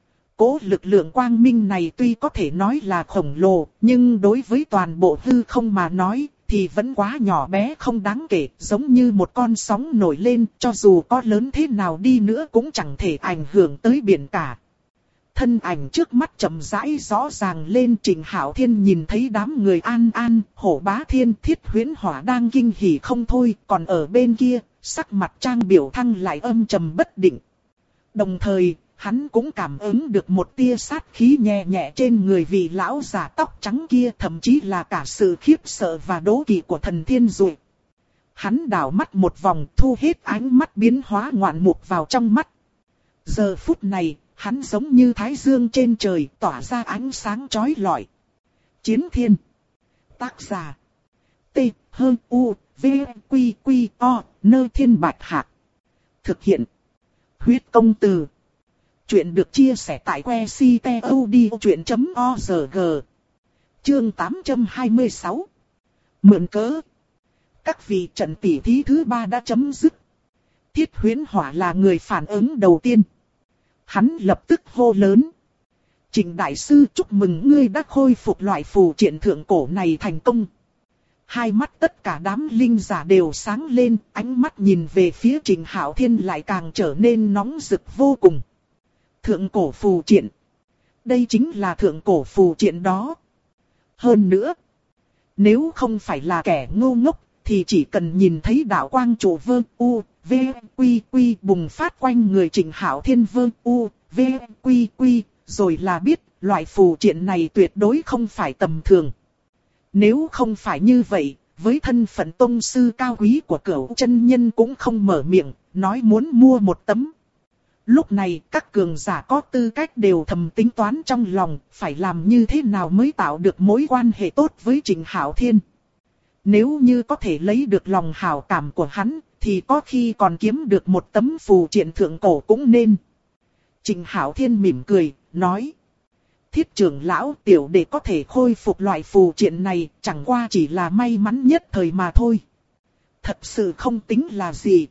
Cố lực lượng quang minh này tuy có thể nói là khổng lồ, nhưng đối với toàn bộ hư không mà nói, thì vẫn quá nhỏ bé không đáng kể, giống như một con sóng nổi lên, cho dù có lớn thế nào đi nữa cũng chẳng thể ảnh hưởng tới biển cả. Thân ảnh trước mắt chậm rãi rõ ràng lên, Trình Hạo Thiên nhìn thấy đám người An An, Hổ Bá Thiên, Thiết Huyễn Hỏa đang kinh hỉ không thôi, còn ở bên kia, sắc mặt Trang Biểu Thăng lại âm trầm bất định. Đồng thời, hắn cũng cảm ứng được một tia sát khí nhẹ nhẹ trên người vị lão già tóc trắng kia, thậm chí là cả sự khiếp sợ và đố kỵ của Thần Thiên Dụy. Hắn đảo mắt một vòng, thu hết ánh mắt biến hóa ngoạn mục vào trong mắt. Giờ phút này, hắn giống như thái dương trên trời, tỏa ra ánh sáng chói lọi. Chiến Thiên. Tác giả. T. H. U. V. Q. Q. O. Nơi Thiên Bạch Hạc. Thực hiện. Huyết Công Từ. Chuyện được chia sẻ tại que ctod.org. Chương 826. Mượn cớ. Các vị trận tỉ thí thứ 3 đã chấm dứt. Thiết Huyễn Hỏa là người phản ứng đầu tiên. Hắn lập tức hô lớn. Trình đại sư, chúc mừng ngươi đã khôi phục loại phù triện thượng cổ này thành công. Hai mắt tất cả đám linh giả đều sáng lên, ánh mắt nhìn về phía Trình Hạo Thiên lại càng trở nên nóng rực vô cùng. Thượng cổ phù triện. Đây chính là thượng cổ phù triện đó. Hơn nữa, nếu không phải là kẻ ngu ngốc, thì chỉ cần nhìn thấy đạo quang trụ vương u, v, quy quy bùng phát quanh người Trình Hạo Thiên vương u, v, quy quy, rồi là biết loại phù triện này tuyệt đối không phải tầm thường. Nếu không phải như vậy, với thân phận tông sư cao quý của Cửu chân nhân cũng không mở miệng, nói muốn mua một tấm. Lúc này các cường giả có tư cách đều thầm tính toán trong lòng, phải làm như thế nào mới tạo được mối quan hệ tốt với Trịnh Hạo Thiên. Nếu như có thể lấy được lòng hảo cảm của hắn, thì có khi còn kiếm được một tấm phù triện thượng cổ cũng nên. Trịnh Hạo Thiên mỉm cười, nói. Thiết trưởng lão, tiểu đệ có thể khôi phục loại phù triện này, chẳng qua chỉ là may mắn nhất thời mà thôi. Thật sự không tính là gì.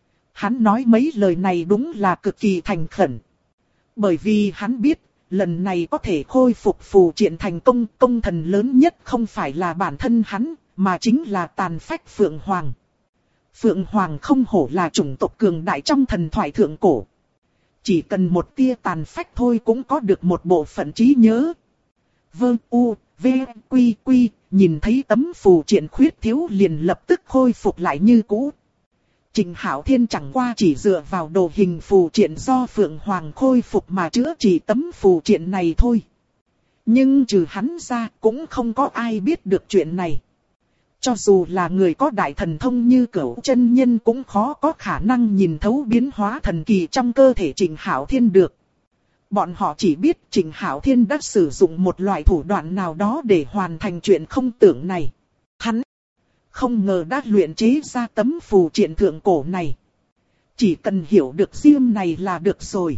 Hắn nói mấy lời này đúng là cực kỳ thành khẩn. Bởi vì hắn biết, lần này có thể khôi phục phù triện thành công, công thần lớn nhất không phải là bản thân hắn, mà chính là tàn phách Phượng Hoàng. Phượng Hoàng không hổ là chủng tộc cường đại trong thần thoại thượng cổ. Chỉ cần một tia tàn phách thôi cũng có được một bộ phận trí nhớ. Vương U, V, Quy, Quy, nhìn thấy tấm phù triện khuyết thiếu liền lập tức khôi phục lại như cũ. Trịnh Hạo Thiên chẳng qua chỉ dựa vào đồ hình phù triện do Phượng Hoàng khôi phục mà chữa trị tấm phù triện này thôi. Nhưng trừ hắn ra cũng không có ai biết được chuyện này. Cho dù là người có đại thần thông như Cửu chân nhân cũng khó có khả năng nhìn thấu biến hóa thần kỳ trong cơ thể Trịnh Hạo Thiên được. Bọn họ chỉ biết Trịnh Hạo Thiên đã sử dụng một loại thủ đoạn nào đó để hoàn thành chuyện không tưởng này. Hắn không ngờ đã luyện chế ra tấm phù triện thượng cổ này. Chỉ cần hiểu được riêng này là được rồi.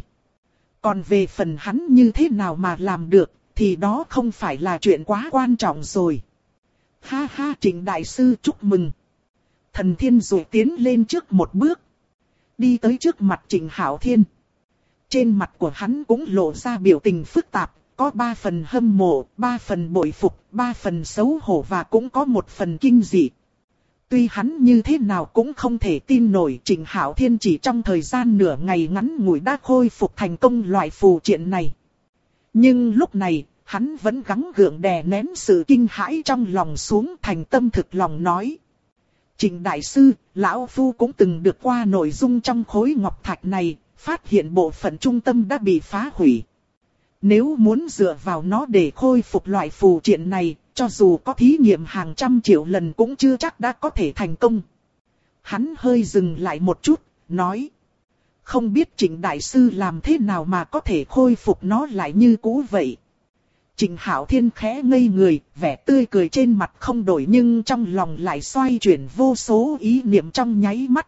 Còn về phần hắn như thế nào mà làm được, thì đó không phải là chuyện quá quan trọng rồi. Ha ha, Trịnh đại sư chúc mừng. Thần Thiên rồi tiến lên trước một bước. Đi tới trước mặt Trịnh Hạo Thiên. Trên mặt của hắn cũng lộ ra biểu tình phức tạp. Có 3 phần hâm mộ, 3 phần bội phục, 3 phần xấu hổ và cũng có 1 phần kinh dị. Tuy hắn như thế nào cũng không thể tin nổi Trịnh Hạo Thiên chỉ trong thời gian nửa ngày ngắn ngủi đã khôi phục thành công loại phù triện này. Nhưng lúc này, hắn vẫn gắng gượng đè nén sự kinh hãi trong lòng xuống, thành tâm thực lòng nói. Trịnh đại sư, lão phu cũng từng được qua nội dung trong khối ngọc thạch này, phát hiện bộ phận trung tâm đã bị phá hủy. Nếu muốn dựa vào nó để khôi phục loại phù triện này, cho dù có thí nghiệm hàng trăm triệu lần cũng chưa chắc đã có thể thành công. Hắn hơi dừng lại một chút, nói. Không biết Trịnh đại sư làm thế nào mà có thể khôi phục nó lại như cũ vậy. Trịnh Hạo Thiên khẽ ngây người, vẻ tươi cười trên mặt không đổi nhưng trong lòng lại xoay chuyển vô số ý niệm trong nháy mắt.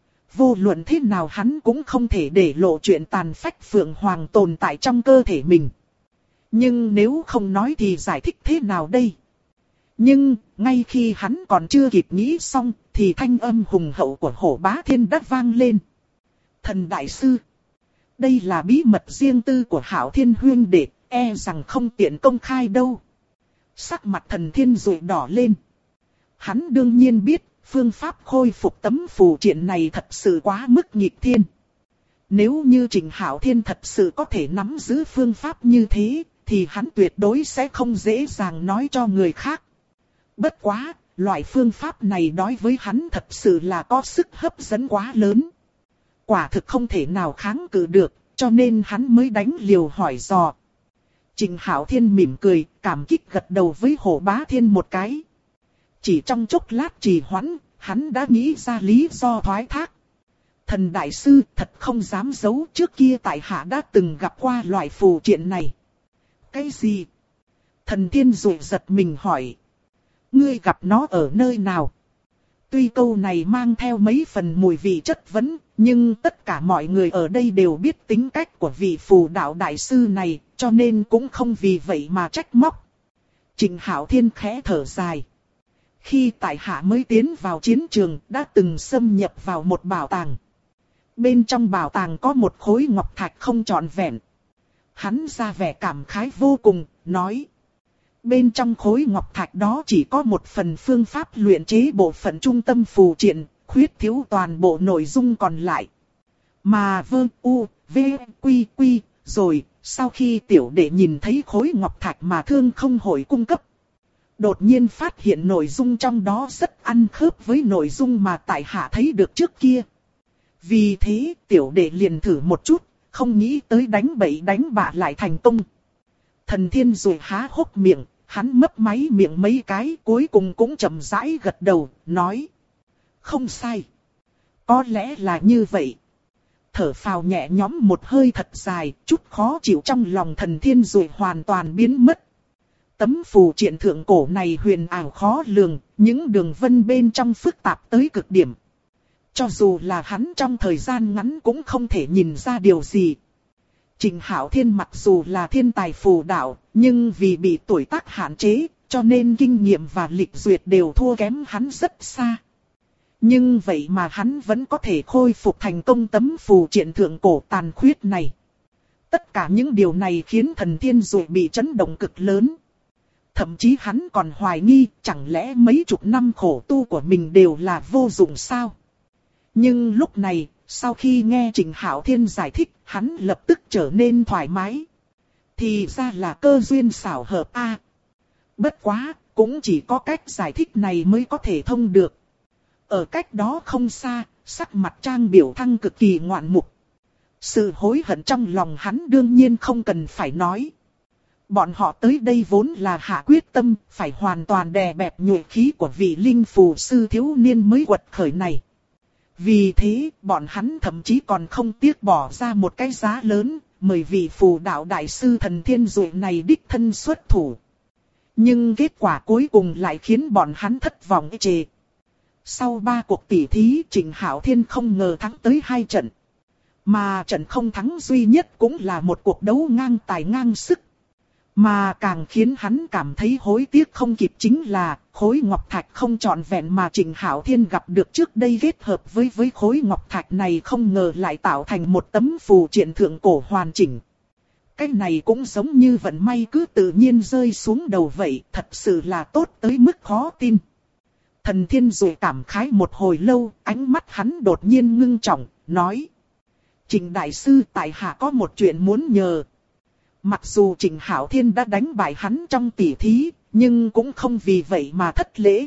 Vô luận thế nào hắn cũng không thể để lộ chuyện tàn phách Phượng Hoàng tồn tại trong cơ thể mình. Nhưng nếu không nói thì giải thích thế nào đây? Nhưng, ngay khi hắn còn chưa kịp nghĩ xong, thì thanh âm hùng hậu của Hổ Bá Thiên đã vang lên. Thần đại sư, đây là bí mật riêng tư của Hạo Thiên huynh đệ, e rằng không tiện công khai đâu. Sắc mặt Thần Thiên rụi đỏ lên. Hắn đương nhiên biết, phương pháp khôi phục tấm phù triện này thật sự quá mức nghịch thiên. Nếu như Trịnh Hạo Thiên thật sự có thể nắm giữ phương pháp như thế, thì hắn tuyệt đối sẽ không dễ dàng nói cho người khác. Bất quá, loại phương pháp này đối với hắn thật sự là có sức hấp dẫn quá lớn. Quả thực không thể nào kháng cự được, cho nên hắn mới đánh liều hỏi dò. Trịnh Hạo Thiên mỉm cười, cảm kích gật đầu với Hổ Bá Thiên một cái. Chỉ trong chốc lát trì hoãn, hắn đã nghĩ ra lý do thoái thác. Thần đại sư thật không dám giấu, trước kia tại hạ đã từng gặp qua loại phù triện này. Cái gì? Thần Thiên rụi giật mình hỏi. Ngươi gặp nó ở nơi nào? Tuy câu này mang theo mấy phần mùi vị chất vấn, nhưng tất cả mọi người ở đây đều biết tính cách của vị phù đạo đại sư này, cho nên cũng không vì vậy mà trách móc. Trịnh Hạo Thiên khẽ thở dài. Khi tại hạ mới tiến vào chiến trường, đã từng xâm nhập vào một bảo tàng. Bên trong bảo tàng có một khối ngọc thạch không trọn vẹn. Hắn ra vẻ cảm khái vô cùng, nói. Bên trong khối ngọc thạch đó chỉ có một phần phương pháp luyện chế bộ phận trung tâm phù triện, khuyết thiếu toàn bộ nội dung còn lại. Mà Vương U, V, Quy, Quy, rồi, sau khi tiểu đệ nhìn thấy khối ngọc thạch mà Thương Không Hội cung cấp. Đột nhiên phát hiện nội dung trong đó rất ăn khớp với nội dung mà tại hạ thấy được trước kia. Vì thế tiểu đệ liền thử một chút, không nghĩ tới đánh bậy đánh bạ lại thành công. Thần Thiên rồi há hốc miệng, hắn mấp máy miệng mấy cái cuối cùng cũng chậm rãi gật đầu, nói. Không sai. Có lẽ là như vậy. thở phào nhẹ nhõm một hơi thật dài, chút khó chịu trong lòng Thần Thiên Dụ hoàn toàn biến mất. Tấm phù triện thượng cổ này huyền ảo khó lường, những đường vân bên trong phức tạp tới cực điểm. Cho dù là hắn trong thời gian ngắn cũng không thể nhìn ra điều gì. Trình Hạo Thiên mặc dù là thiên tài phù đạo, nhưng vì bị tuổi tác hạn chế, cho nên kinh nghiệm và lịch duyệt đều thua kém hắn rất xa. Nhưng vậy mà hắn vẫn có thể khôi phục thành công tấm phù triện thượng cổ tàn khuyết này. Tất cả những điều này khiến Thần Thiên Dụ bị chấn động cực lớn. Thậm chí hắn còn hoài nghi, chẳng lẽ mấy chục năm khổ tu của mình đều là vô dụng sao? Nhưng lúc này, sau khi nghe Trình Hạo Thiên giải thích, hắn lập tức trở nên thoải mái. Thì ra là cơ duyên xảo hợp a. Bất quá, cũng chỉ có cách giải thích này mới có thể thông được. Ở cách đó không xa, sắc mặt Trang Biểu Thăng cực kỳ ngoạn mục. Sự hối hận trong lòng hắn đương nhiên không cần phải nói. Bọn họ tới đây vốn là hạ quyết tâm, phải hoàn toàn đè bẹp nhuệ khí của vị linh phù sư thiếu niên mới quật khởi này. Vì thế, bọn hắn thậm chí còn không tiếc bỏ ra một cái giá lớn, mời vị phù đạo đại sư Thần Thiên Dụ này đích thân xuất thủ. Nhưng kết quả cuối cùng lại khiến bọn hắn thất vọng ê chề. Sau 3 cuộc tỉ thí, Trình Hạo Thiên không ngờ thắng tới 2 trận. Mà trận không thắng duy nhất cũng là một cuộc đấu ngang tài ngang sức. Mà càng khiến hắn cảm thấy hối tiếc không kịp chính là khối ngọc thạch không trọn vẹn mà Trình Hạo Thiên gặp được trước đây kết hợp với khối ngọc thạch này không ngờ lại tạo thành một tấm phù triện thượng cổ hoàn chỉnh. Cái này cũng giống như vận may cứ tự nhiên rơi xuống đầu vậy, thật sự là tốt tới mức khó tin. Thần Thiên Dụ cảm khái một hồi lâu, ánh mắt hắn đột nhiên ngưng trọng, nói: Trình đại sư, tại hạ có một chuyện muốn nhờ. Mặc dù Trình Hạo Thiên đã đánh bại hắn trong tỉ thí, nhưng cũng không vì vậy mà thất lễ.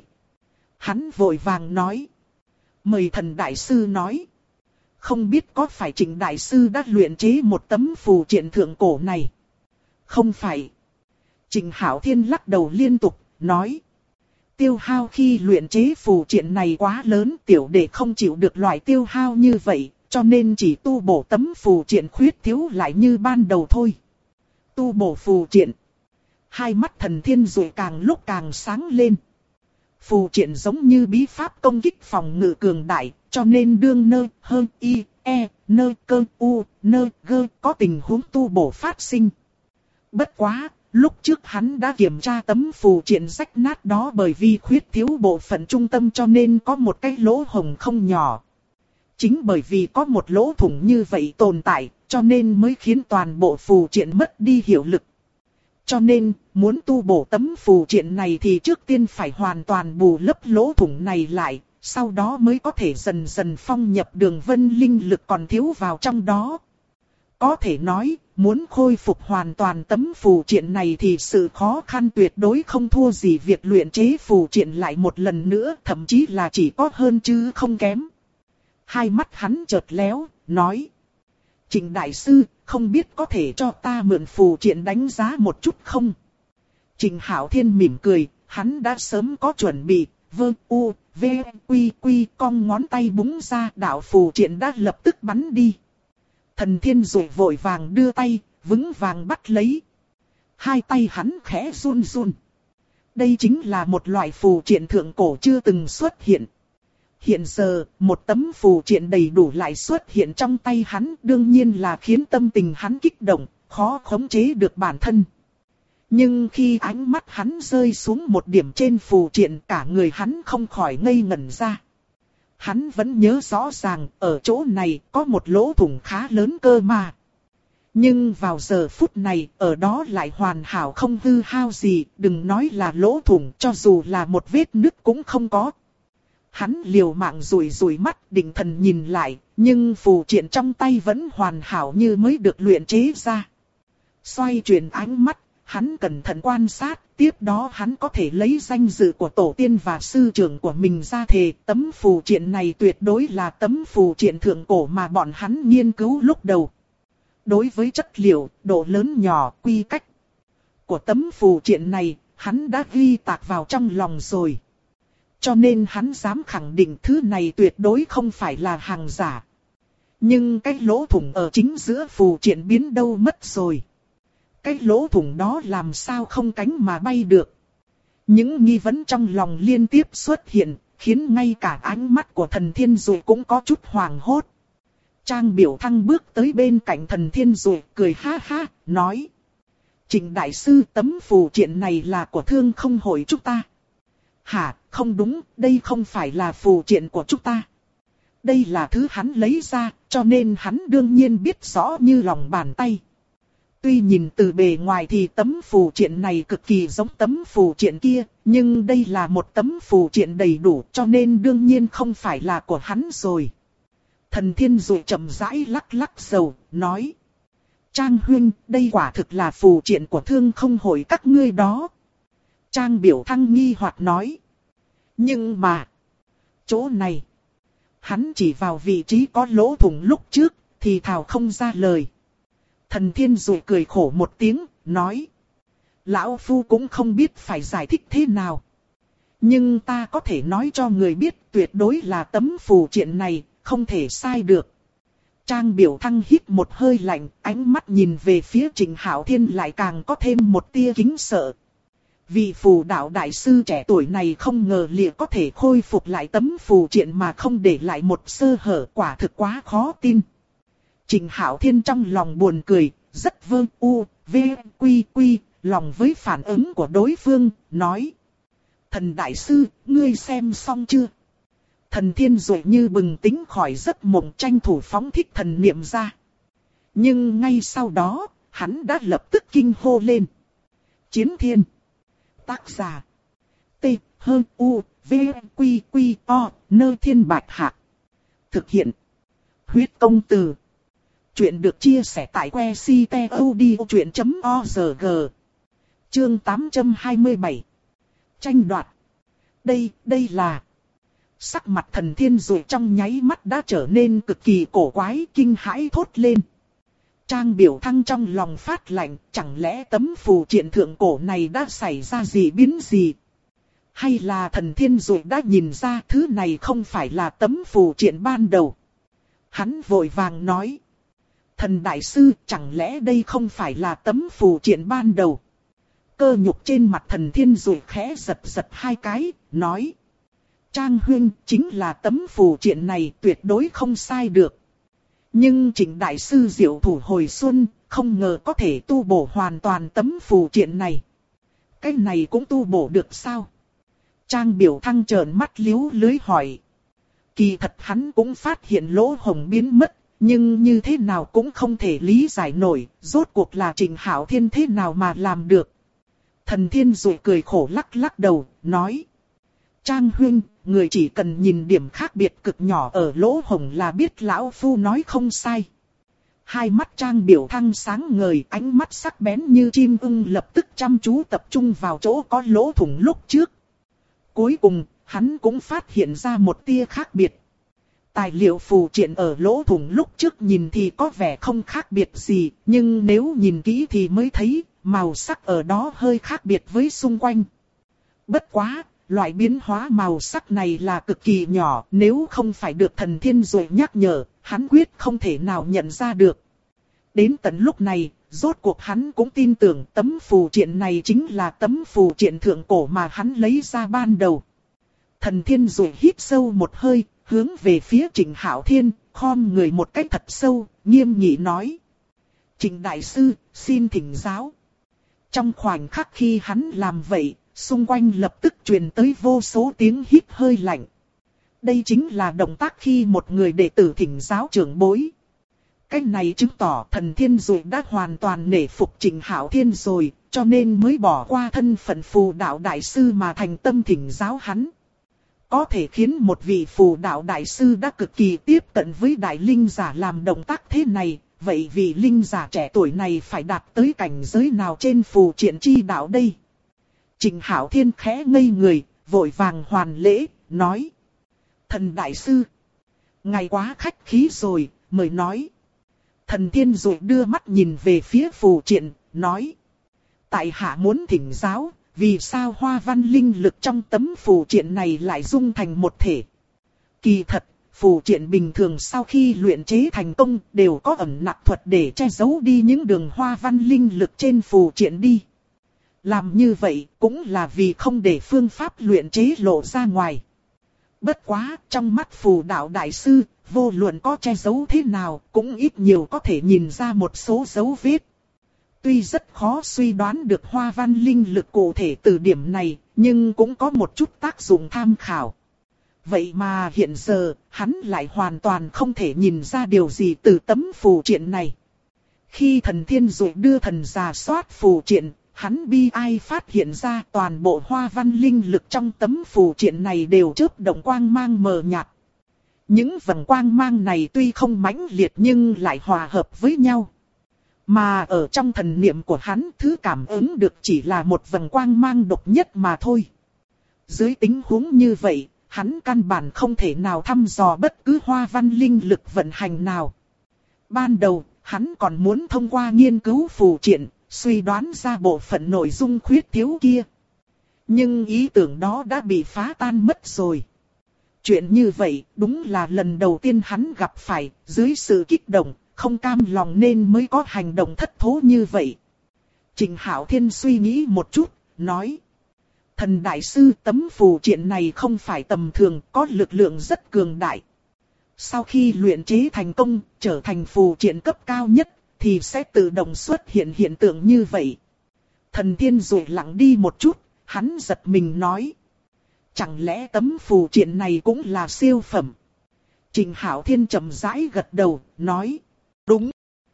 Hắn vội vàng nói: mời thần đại sư nói. Không biết có phải Trình đại sư đã luyện chế một tấm phù triện thượng cổ này? Không phải. Trình Hạo Thiên lắc đầu liên tục, nói: tiêu hao khi luyện chế phù triện này quá lớn, tiểu đệ không chịu được loại tiêu hao như vậy, cho nên chỉ tu bổ tấm phù triện khuyết thiếu lại như ban đầu thôi. Tu bổ phù triện. Hai mắt Thần Thiên Dụ càng lúc càng sáng lên. Phù triện giống như bí pháp công kích phòng ngự cường đại, cho nên đương nơ, hơn, y, e, nơ, cơ, u, nơ, gơ, có tình huống tu bổ phát sinh. Bất quá, lúc trước hắn đã kiểm tra tấm phù triện rách nát đó bởi vì khuyết thiếu bộ phận trung tâm cho nên có một cái lỗ hổng không nhỏ. Chính bởi vì có một lỗ thủng như vậy tồn tại, cho nên mới khiến toàn bộ phù triện mất đi hiệu lực. Cho nên, muốn tu bổ tấm phù triện này thì trước tiên phải hoàn toàn bù lấp lỗ thủng này lại, sau đó mới có thể dần dần phong nhập đường vân linh lực còn thiếu vào trong đó. Có thể nói, muốn khôi phục hoàn toàn tấm phù triện này thì sự khó khăn tuyệt đối không thua gì việc luyện chế phù triện lại một lần nữa, thậm chí là chỉ có hơn chứ không kém. Hai mắt hắn chợt léo, nói: Trình đại sư, không biết có thể cho ta mượn phù triện đánh giá một chút không? Trình Hạo Thiên mỉm cười, hắn đã sớm có chuẩn bị, vơ u, v, quy quy, cong ngón tay búng ra, đạo phù triện đã lập tức bắn đi. Thần Thiên Dụ vội vàng đưa tay, vững vàng bắt lấy. Hai tay hắn khẽ run run. Đây chính là một loại phù triện thượng cổ chưa từng xuất hiện. Hiện giờ, một tấm phù triện đầy đủ lại xuất hiện trong tay hắn, đương nhiên là khiến tâm tình hắn kích động, khó khống chế được bản thân. Nhưng khi ánh mắt hắn rơi xuống một điểm trên phù triện, cả người hắn không khỏi ngây ngẩn ra. Hắn vẫn nhớ rõ ràng, ở chỗ này có một lỗ thủng khá lớn cơ mà. Nhưng vào giờ phút này, ở đó lại hoàn hảo không hư hao gì, đừng nói là lỗ thủng, cho dù là một vết nứt cũng không có. Hắn liều mạng rủi rủi mắt định thần nhìn lại, nhưng phù triện trong tay vẫn hoàn hảo như mới được luyện chế ra. Xoay chuyển ánh mắt, hắn cẩn thận quan sát, tiếp đó hắn có thể lấy danh dự của tổ tiên và sư trưởng của mình ra thề. Tấm phù triện này tuyệt đối là tấm phù triện thượng cổ mà bọn hắn nghiên cứu lúc đầu. Đối với chất liệu, độ lớn nhỏ, quy cách của tấm phù triện này, hắn đã ghi tạc vào trong lòng rồi. Cho nên hắn dám khẳng định thứ này tuyệt đối không phải là hàng giả. Nhưng cái lỗ thủng ở chính giữa phù triện biến đâu mất rồi. Cái lỗ thủng đó làm sao không cánh mà bay được. Những nghi vấn trong lòng liên tiếp xuất hiện, khiến ngay cả ánh mắt của thần thiên dụ cũng có chút hoảng hốt. Trang Biểu Thăng bước tới bên cạnh thần thiên dụ, cười ha ha, nói. Trịnh đại sư, tấm phù triện này là của Thương Không hội chúng ta. Hả, không đúng, đây không phải là phù triện của chúng ta. Đây là thứ hắn lấy ra, cho nên hắn đương nhiên biết rõ như lòng bàn tay. Tuy nhìn từ bề ngoài thì tấm phù triện này cực kỳ giống tấm phù triện kia, nhưng đây là một tấm phù triện đầy đủ, cho nên đương nhiên không phải là của hắn rồi. Thần thiên dụ chậm rãi lắc lắc đầu, nói. Trang huynh, đây quả thực là phù triện của Thương Không hội các ngươi đó. Trang Biểu Thăng nghi hoặc nói. Nhưng mà, chỗ này, hắn chỉ vào vị trí có lỗ thủng lúc trước, thì thào không ra lời. Thần thiên dụ cười khổ một tiếng, nói. Lão Phu cũng không biết phải giải thích thế nào. Nhưng ta có thể nói cho người biết tuyệt đối là tấm phù triện này, không thể sai được. Trang Biểu Thăng hít một hơi lạnh, ánh mắt nhìn về phía Trịnh Hạo Thiên lại càng có thêm một tia kính sợ. Vị phù đạo đại sư trẻ tuổi này không ngờ liệu có thể khôi phục lại tấm phù triện mà không để lại một sơ hở, quả thực quá khó tin. Trịnh Hạo Thiên trong lòng buồn cười, rất quy, lòng với phản ứng của đối phương, nói. Thần đại sư, ngươi xem xong chưa? Thần thiên dụ như bừng tỉnh khỏi giấc mộng, tranh thủ phóng thích thần niệm ra. Nhưng ngay sau đó, hắn đã lập tức kinh hô lên. Chiến thiên. Tác giả. T-H-U-V-Q-Q-O, nơi thiên bạch hạ. Thực hiện. Huyết công từ. Chuyện được chia sẻ tại que ctod.org. Chương 827. Tranh đoạt. Đây là. Sắc mặt thần thiên dụ trong nháy mắt đã trở nên cực kỳ cổ quái, kinh hãi thốt lên. Trang Biểu Thăng trong lòng phát lạnh, chẳng lẽ tấm phù triện thượng cổ này đã xảy ra gì biến gì? Hay là thần thiên dụ đã nhìn ra thứ này không phải là tấm phù triện ban đầu? Hắn vội vàng nói. Thần đại sư, chẳng lẽ đây không phải là tấm phù triện ban đầu? Cơ nhục trên mặt thần thiên dụ khẽ giật giật hai cái, nói. Trang huynh, chính là tấm phù triện này, tuyệt đối không sai được. Nhưng Trịnh đại sư diệu thủ hồi xuân, không ngờ có thể tu bổ hoàn toàn tấm phù triện này. Cái này cũng tu bổ được sao? Trang Biểu Thăng trợn mắt liếu lưới hỏi. Kỳ thật hắn cũng phát hiện lỗ hổng biến mất, nhưng như thế nào cũng không thể lý giải nổi, rốt cuộc là Trịnh Hạo Thiên thế nào mà làm được. Thần thiên dụ cười khổ lắc lắc đầu, nói. Trang huynh, người chỉ cần nhìn điểm khác biệt cực nhỏ ở lỗ hổng là biết lão phu nói không sai. Hai mắt Trang Biểu Thăng sáng ngời, ánh mắt sắc bén như chim ưng lập tức chăm chú tập trung vào chỗ có lỗ thủng lúc trước. Cuối cùng, hắn cũng phát hiện ra một tia khác biệt. Tài liệu phù triện ở lỗ thủng lúc trước nhìn thì có vẻ không khác biệt gì, nhưng nếu nhìn kỹ thì mới thấy, màu sắc ở đó hơi khác biệt với xung quanh. Bất quá, loại biến hóa màu sắc này là cực kỳ nhỏ, nếu không phải được thần thiên dụ nhắc nhở, hắn quyết không thể nào nhận ra được. Đến tận lúc này, rốt cuộc hắn cũng tin tưởng tấm phù triện này chính là tấm phù triện thượng cổ mà hắn lấy ra ban đầu. Thần thiên dụ hít sâu một hơi, hướng về phía Trịnh Hạo Thiên, khom người một cách thật sâu, nghiêm nghị nói. Trịnh đại sư, xin thỉnh giáo. Trong khoảnh khắc khi hắn làm vậy, xung quanh lập tức truyền tới vô số tiếng hít hơi lạnh. Đây chính là động tác khi một người đệ tử thỉnh giáo trưởng bối. Cái này chứng tỏ thần thiên dụ đã hoàn toàn nể phục Trịnh Hạo Thiên rồi, cho nên mới bỏ qua thân phận phù đạo đại sư mà thành tâm thỉnh giáo hắn. Có thể khiến một vị phù đạo đại sư đã cực kỳ tiếp cận với đại linh giả làm động tác thế này, vậy vị linh giả trẻ tuổi này phải đạt tới cảnh giới nào trên phù triện chi đạo đây? Trịnh Hạo Thiên khẽ ngây người, vội vàng hoàn lễ, nói. Thần đại sư, ngài quá khách khí rồi, mời nói. Thần thiên dụ đưa mắt nhìn về phía phù triện, nói. Tại hạ muốn thỉnh giáo, vì sao hoa văn linh lực trong tấm phù triện này lại dung thành một thể? Kỳ thật, phù triện bình thường sau khi luyện chế thành công đều có ẩn nặc thuật để che giấu đi những đường hoa văn linh lực trên phù triện đi. Làm như vậy cũng là vì không để phương pháp luyện chế lộ ra ngoài. Bất quá, trong mắt phù đạo đại sư, vô luận có che giấu thế nào cũng ít nhiều có thể nhìn ra một số dấu vết. Tuy rất khó suy đoán được hoa văn linh lực cụ thể từ điểm này, nhưng cũng có một chút tác dụng tham khảo. Vậy mà hiện giờ, hắn lại hoàn toàn không thể nhìn ra điều gì từ tấm phù triện này. Khi thần thiên dụ đưa thần rà soát phù triện, hắn bi ai phát hiện ra toàn bộ hoa văn linh lực trong tấm phù triện này đều chớp động quang mang mờ nhạt. Những vầng quang mang này tuy không mãnh liệt nhưng lại hòa hợp với nhau. Mà ở trong thần niệm của hắn, thứ cảm ứng được chỉ là một vầng quang mang độc nhất mà thôi. Dưới tình huống như vậy, hắn căn bản không thể nào thăm dò bất cứ hoa văn linh lực vận hành nào. Ban đầu, hắn còn muốn thông qua nghiên cứu phù triện, suy đoán ra bộ phận nội dung khuyết thiếu kia. Nhưng ý tưởng đó đã bị phá tan mất rồi. Chuyện như vậy đúng là lần đầu tiên hắn gặp phải, dưới sự kích động, không cam lòng nên mới có hành động thất thố như vậy. Trình Hạo Thiên suy nghĩ một chút, nói. Thần đại sư, tấm phù triện này không phải tầm thường, có lực lượng rất cường đại. Sau khi luyện chế thành công, trở thành phù triện cấp cao nhất, thì sẽ tự động xuất hiện hiện tượng như vậy. Thần thiên rồi lặng đi một chút, hắn giật mình nói. Chẳng lẽ tấm phù triện này cũng là siêu phẩm? Trình Hạo Thiên chậm rãi gật đầu, nói. Đúng.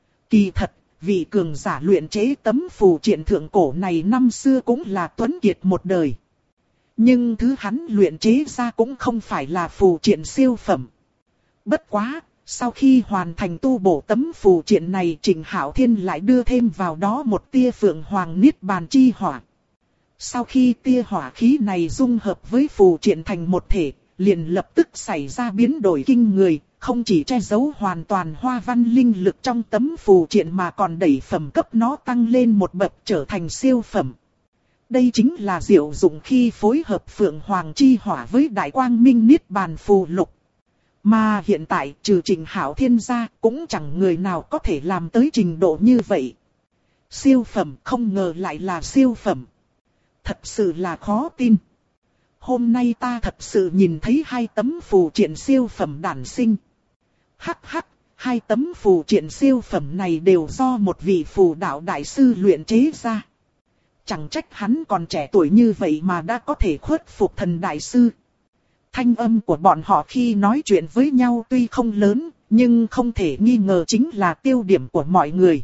Kỳ thật, vị cường giả luyện chế tấm phù triện thượng cổ này năm xưa cũng là tuấn kiệt một đời. Nhưng thứ hắn luyện chế ra cũng không phải là phù triện siêu phẩm. Bất quá, sau khi hoàn thành tu bổ tấm phù triện này, Trình Hạo Thiên lại đưa thêm vào đó một tia Phượng Hoàng Niết Bàn chi hỏa. Sau khi tia hỏa khí này dung hợp với phù triện thành một thể, liền lập tức xảy ra biến đổi kinh người, không chỉ che giấu hoàn toàn hoa văn linh lực trong tấm phù triện mà còn đẩy phẩm cấp nó tăng lên một bậc trở thành siêu phẩm. Đây chính là diệu dụng khi phối hợp Phượng Hoàng chi hỏa với Đại Quang Minh Niết Bàn phù lục. Mà hiện tại trừ Trình Hạo Thiên ra cũng chẳng người nào có thể làm tới trình độ như vậy. Siêu phẩm, không ngờ lại là siêu phẩm. Thật sự là khó tin. Hôm nay ta thật sự nhìn thấy hai tấm phù triện siêu phẩm đản sinh. Hắc hắc, hai tấm phù triện siêu phẩm này đều do một vị phù đạo đại sư luyện chế ra. Chẳng trách hắn còn trẻ tuổi như vậy mà đã có thể khuất phục thần đại sư. Thanh âm của bọn họ khi nói chuyện với nhau tuy không lớn, nhưng không thể nghi ngờ chính là tiêu điểm của mọi người.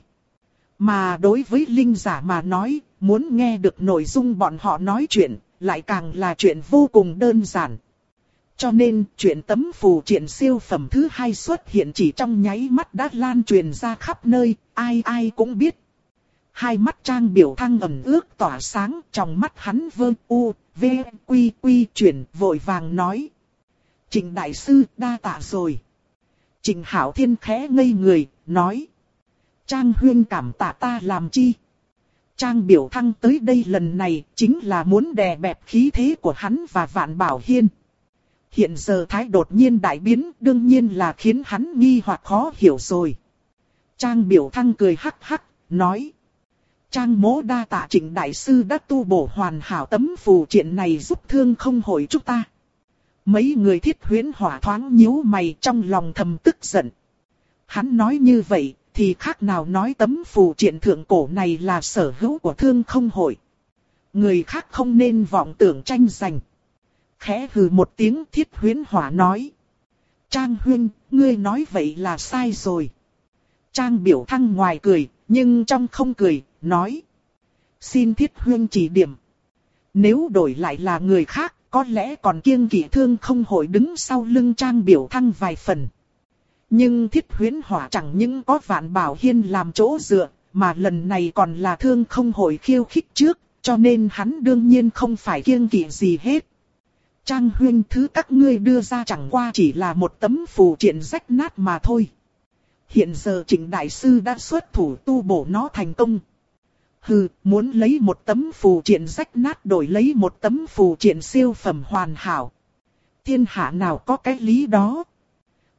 Mà đối với linh giả mà nói, muốn nghe được nội dung bọn họ nói chuyện, lại càng là chuyện vô cùng đơn giản. Cho nên, chuyện tấm phù triện siêu phẩm thứ hai xuất hiện chỉ trong nháy mắt đã lan truyền ra khắp nơi, ai ai cũng biết. Hai mắt Trang Biểu Thăng ẩn ước tỏa sáng, trong mắt hắn vơ u, v, quy quy chuyển, vội vàng nói. Trình đại sư đa tạ rồi. Trình Hạo Thiên khẽ ngây người, nói. Trang huyên cảm tạ ta làm chi? Trang Biểu Thăng tới đây lần này chính là muốn đè bẹp khí thế của hắn và Vạn Bảo Hiên. Hiện giờ thái đột nhiên đại biến, đương nhiên là khiến hắn nghi hoặc khó hiểu rồi. Trang Biểu Thăng cười hắc hắc, nói. Trang mỗ đa tạ Trình đại sư đã tu bổ hoàn hảo tấm phù triện này giúp Thương Không Hội chúng ta. Mấy người Thiết Huyễn Hỏa thoáng nhíu mày trong lòng thầm tức giận. Hắn nói như vậy thì khác nào nói tấm phù triện thượng cổ này là sở hữu của Thương Không Hội. Người khác không nên vọng tưởng tranh giành. Khẽ hừ một tiếng, Thiết Huyễn Hỏa nói. Trang huynh, ngươi nói vậy là sai rồi. Trang Biểu Thăng ngoài cười, nhưng trong không cười, nói. Xin Thiết huynh chỉ điểm. Nếu đổi lại là người khác, có lẽ còn kiêng kỵ Thương Không Hội đứng sau lưng Trang Biểu Thăng vài phần. Nhưng Thiết Huyễn Hỏa chẳng những có Vạn Bảo Hiên làm chỗ dựa, mà lần này còn là Thương Không Hội khiêu khích trước, cho nên hắn đương nhiên không phải kiêng kỵ gì hết. Trang huynh, thứ các ngươi đưa ra chẳng qua chỉ là một tấm phù triện rách nát mà thôi. Hiện giờ Trình đại sư đã xuất thủ tu bổ nó thành công. Hừ, muốn lấy một tấm phù triện rách nát đổi lấy một tấm phù triện siêu phẩm hoàn hảo. Thiên hạ nào có cái lý đó.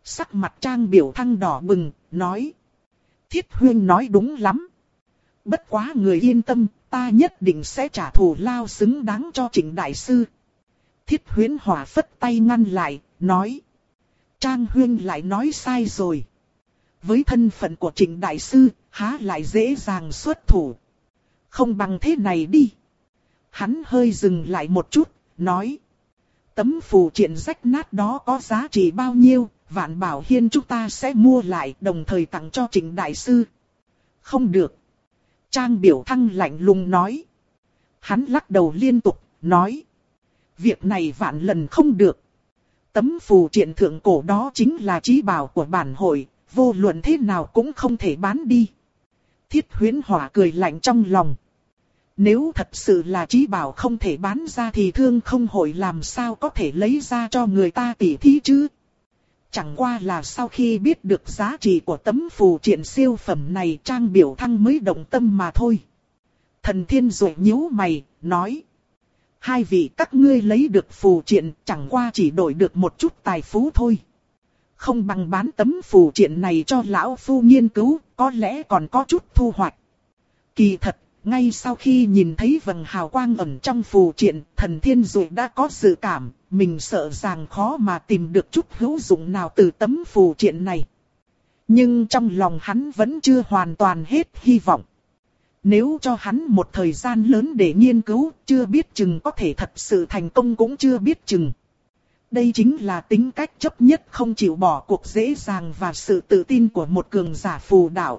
Sắc mặt Trang Biểu Thăng đỏ bừng, nói. Thiết huynh nói đúng lắm. Bất quá người yên tâm, ta nhất định sẽ trả thù lao xứng đáng cho Trịnh đại sư. Thiết Huyễn Hỏa phất tay ngăn lại, nói. Trang huynh lại nói sai rồi. Với thân phận của Trịnh đại sư, há lại dễ dàng xuất thủ. Không bằng thế này đi. Hắn hơi dừng lại một chút, nói. Tấm phù triện rách nát đó có giá trị bao nhiêu, Vạn Bảo Hiên chúng ta sẽ mua lại đồng thời tặng cho Trịnh đại sư. Không được. Trang Biểu Thăng lạnh lùng nói. Hắn lắc đầu liên tục, nói. Việc này vạn lần không được. Tấm phù triện thượng cổ đó chính là chí bảo của bản hội, vô luận thế nào cũng không thể bán đi. Thiết Huyễn Hỏa cười lạnh trong lòng. Nếu thật sự là chí bảo không thể bán ra thì Thương Không Hội làm sao có thể lấy ra cho người ta tỉ thí chứ? Chẳng qua là sau khi biết được giá trị của tấm phù triện siêu phẩm này, Trang Biểu Thăng mới động tâm mà thôi. Thần Thiên Duệ nhíu mày, nói. Hai vị các ngươi lấy được phù triện chẳng qua chỉ đổi được một chút tài phú thôi. Không bằng bán tấm phù triện này cho lão phu nghiên cứu, có lẽ còn có chút thu hoạch. Kỳ thật, ngay sau khi nhìn thấy vầng hào quang ẩn trong phù triện, Thần Thiên Duệ đã có dự cảm, mình sợ rằng khó mà tìm được chút hữu dụng nào từ tấm phù triện này. Nhưng trong lòng hắn vẫn chưa hoàn toàn hết hy vọng. Nếu cho hắn một thời gian lớn để nghiên cứu, chưa biết chừng có thể thật sự thành công cũng chưa biết chừng. Đây chính là tính cách chấp nhất không chịu bỏ cuộc dễ dàng và sự tự tin của một cường giả phù đạo.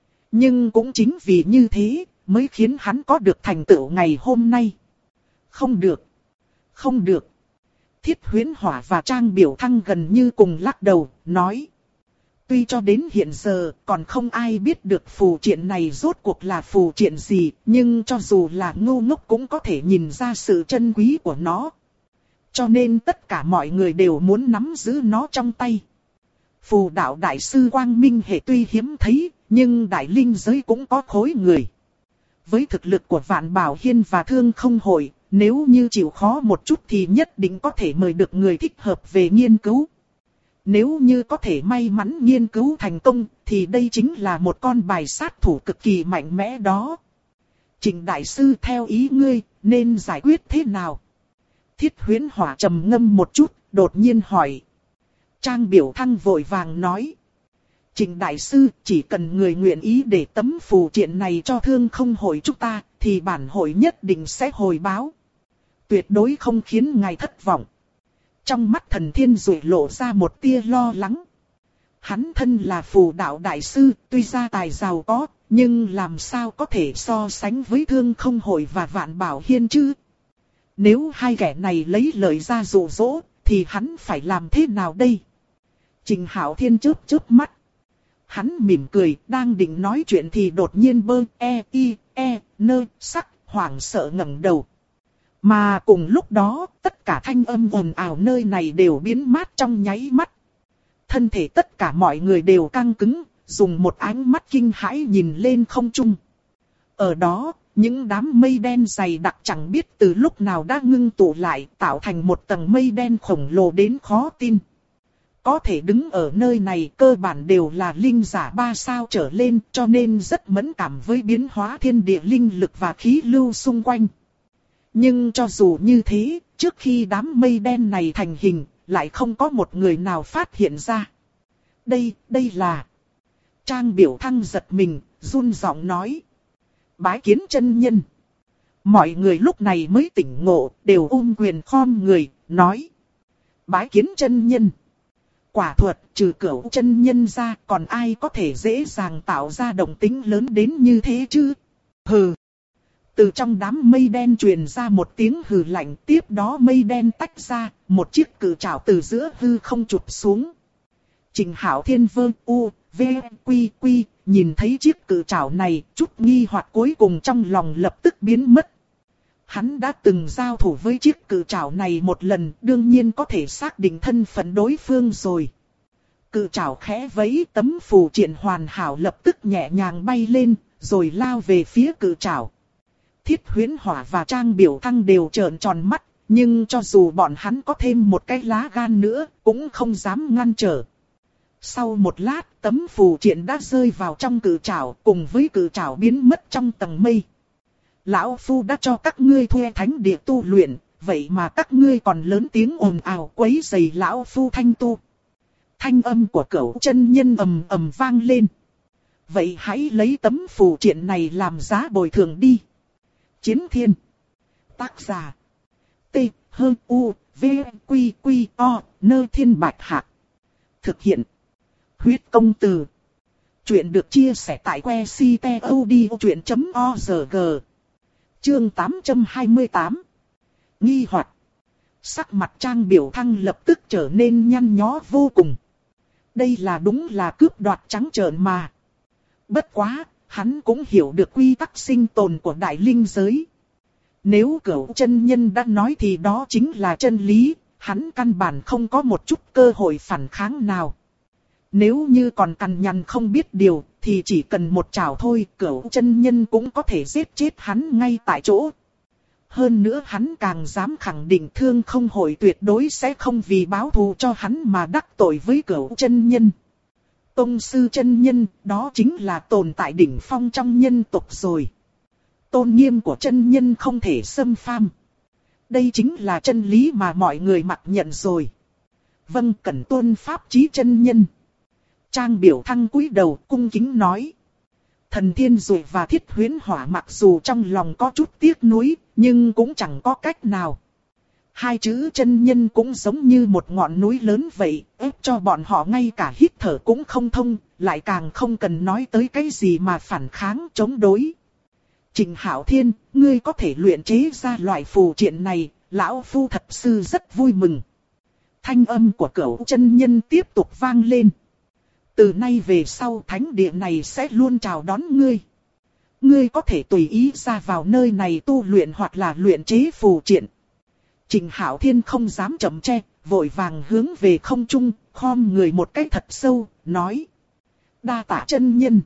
Nhưng cũng chính vì như thế, mới khiến hắn có được thành tựu ngày hôm nay. Không được. Không được. Thiết Huyễn Hỏa và Trang Biểu Thăng gần như cùng lắc đầu, nói. Tuy cho đến hiện giờ còn không ai biết được phù triện này rốt cuộc là phù triện gì, nhưng cho dù là ngu ngốc cũng có thể nhìn ra sự chân quý của nó. Cho nên tất cả mọi người đều muốn nắm giữ nó trong tay. Phù đạo đại sư Quang Minh hệ tuy hiếm thấy, nhưng đại linh giới cũng có khối người. Với thực lực của Vạn Bảo Hiên và Thương Không Hội, nếu như chịu khó một chút thì nhất định có thể mời được người thích hợp về nghiên cứu. Nếu như có thể may mắn nghiên cứu thành công, thì đây chính là một con bài sát thủ cực kỳ mạnh mẽ đó. Trịnh đại sư theo ý ngươi, nên giải quyết thế nào? Thiết Huyễn Hỏa trầm ngâm một chút, đột nhiên hỏi. Trang Biểu Thăng vội vàng nói. Trịnh đại sư, chỉ cần người nguyện ý để tấm phù triện này cho Thương Không Hội chúng ta, thì bản hội nhất định sẽ hồi báo. Tuyệt đối không khiến ngài thất vọng. Trong mắt Thần Thiên Duệ lộ ra một tia lo lắng. Hắn thân là phù đạo đại sư, tuy gia tài giàu có, nhưng làm sao có thể so sánh với Thương Không Hội và Vạn Bảo Hiên chứ? Nếu hai kẻ này lấy lời ra dụ dỗ, thì hắn phải làm thế nào đây? Trình Hạo Thiên chớp chớp mắt. Hắn mỉm cười, đang định nói chuyện thì đột nhiên sắc hoảng sợ ngẩng đầu. Mà cùng lúc đó, tất cả thanh âm ồn ào nơi này đều biến mất trong nháy mắt. Thân thể tất cả mọi người đều căng cứng, dùng một ánh mắt kinh hãi nhìn lên không trung. Ở đó, những đám mây đen dày đặc chẳng biết từ lúc nào đã ngưng tụ lại, tạo thành một tầng mây đen khổng lồ đến khó tin. Có thể đứng ở nơi này cơ bản đều là linh giả 3 sao trở lên, cho nên rất mẫn cảm với biến hóa thiên địa linh lực và khí lưu xung quanh. Nhưng cho dù như thế, trước khi đám mây đen này thành hình, lại không có một người nào phát hiện ra. Đây là... Trang Biểu Thăng giật mình, run giọng nói. Bái kiến chân nhân. Mọi người lúc này mới tỉnh ngộ, đều quyền khom người, nói. Bái kiến chân nhân. Quả thuật, trừ Cửu chân nhân ra, còn ai có thể dễ dàng tạo ra động tĩnh lớn đến như thế chứ? Hừ. Từ trong đám mây đen truyền ra một tiếng hừ lạnh, tiếp đó mây đen tách ra, một chiếc cự trảo từ giữa hư không chụp xuống. Trình Hạo Thiên nhìn thấy chiếc cự trảo này, chút nghi hoặc cuối cùng trong lòng lập tức biến mất. Hắn đã từng giao thủ với chiếc cự trảo này một lần, đương nhiên có thể xác định thân phận đối phương rồi. Cự trảo khẽ vẫy, tấm phù triện hoàn hảo lập tức nhẹ nhàng bay lên, rồi lao về phía cự trảo. Thiết Huyễn Hỏa và Trang Biểu Thăng đều trợn tròn mắt, nhưng cho dù bọn hắn có thêm một cái lá gan nữa, cũng không dám ngăn trở. Sau một lát, tấm phù triện đã rơi vào trong cự trảo, cùng với cự trảo biến mất trong tầng mây. Lão Phu đã cho các ngươi thuê thánh địa tu luyện, vậy mà các ngươi còn lớn tiếng ồn ào quấy rầy Lão Phu thanh tu. Thanh âm của Cửu chân nhân ầm ầm vang lên. Vậy hãy lấy tấm phù triện này làm giá bồi thường đi. Chiến Thiên. Tác giả. T, H, U, V, Quy, Quy, O, Nơ Thiên Bạch Hạc. Thực hiện. Huyết công từ. Chuyện được chia sẻ tại que ctod.org. Chương 828. Nghi hoặc. Sắc mặt Trang Biểu Thăng lập tức trở nên nhăn nhó vô cùng. Đây là đúng là cướp đoạt trắng trợn mà. Bất quá, hắn cũng hiểu được quy tắc sinh tồn của đại linh giới. Nếu Cửu chân nhân đã nói thì đó chính là chân lý, hắn căn bản không có một chút cơ hội phản kháng nào. Nếu như còn cằn nhằn không biết điều, thì chỉ cần một chảo thôi, Cửu chân nhân cũng có thể giết chết hắn ngay tại chỗ. Hơn nữa hắn càng dám khẳng định Thương Không Hội tuyệt đối sẽ không vì báo thù cho hắn mà đắc tội với Cửu chân nhân. Tông sư chân nhân, đó chính là tồn tại đỉnh phong trong nhân tộc rồi. Tôn nghiêm của chân nhân không thể xâm phạm. Đây chính là chân lý mà mọi người mặc nhận rồi. Vâng, cần tuân pháp chí chân nhân. Trang Biểu Thăng cúi đầu cung kính nói. Thần Thiên Duệ và Thiết Huyễn Hỏa mặc dù trong lòng có chút tiếc nuối, nhưng cũng chẳng có cách nào. Hai chữ chân nhân cũng giống như một ngọn núi lớn vậy, ép cho bọn họ ngay cả hít thở cũng không thông, lại càng không cần nói tới cái gì mà phản kháng chống đối. Trình Hạo Thiên, ngươi có thể luyện chế ra loại phù triện này, lão phu thật sự rất vui mừng. Thanh âm của Cửu chân nhân tiếp tục vang lên. Từ nay về sau thánh địa này sẽ luôn chào đón ngươi. Ngươi có thể tùy ý ra vào nơi này tu luyện hoặc là luyện chế phù triện. Trình Hạo Thiên không dám chậm che, vội vàng hướng về không trung, khom người một cái thật sâu, nói. Đa tạ chân nhân.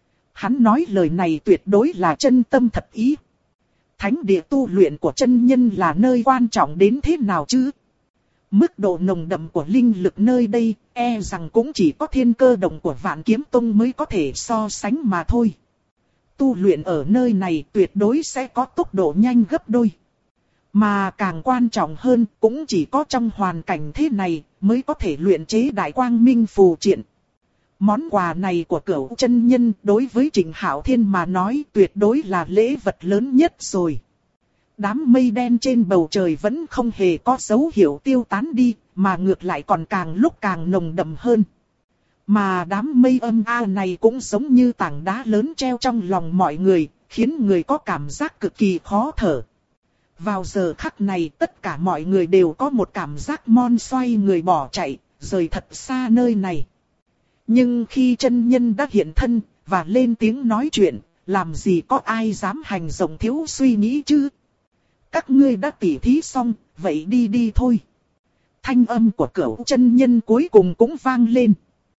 Hắn nói lời này tuyệt đối là chân tâm thật ý. Thánh địa tu luyện của chân nhân là nơi quan trọng đến thế nào chứ? Mức độ nồng đậm của linh lực nơi đây, e rằng cũng chỉ có Thiên Cơ Động của Vạn Kiếm Tông mới có thể so sánh mà thôi. Tu luyện ở nơi này tuyệt đối sẽ có tốc độ nhanh gấp đôi. Mà càng quan trọng hơn, cũng chỉ có trong hoàn cảnh thế này mới có thể luyện chế Đại Quang Minh phù triện. Món quà này của Cửu chân nhân đối với Trình Hạo Thiên mà nói tuyệt đối là lễ vật lớn nhất rồi. Đám mây đen trên bầu trời vẫn không hề có dấu hiệu tiêu tán đi, mà ngược lại còn càng lúc càng nồng đậm hơn. Mà đám mây âm a này cũng giống như tảng đá lớn treo trong lòng mọi người, khiến người có cảm giác cực kỳ khó thở. Vào giờ khắc này tất cả mọi người đều có một cảm giác mon xoay người bỏ chạy, rời thật xa nơi này. Nhưng khi chân nhân đã hiện thân, và lên tiếng nói chuyện, làm gì có ai dám hành động thiếu suy nghĩ chứ? Các ngươi đã tỉ thí xong, vậy đi đi thôi. Thanh âm của Cửu chân nhân cuối cùng cũng vang lên.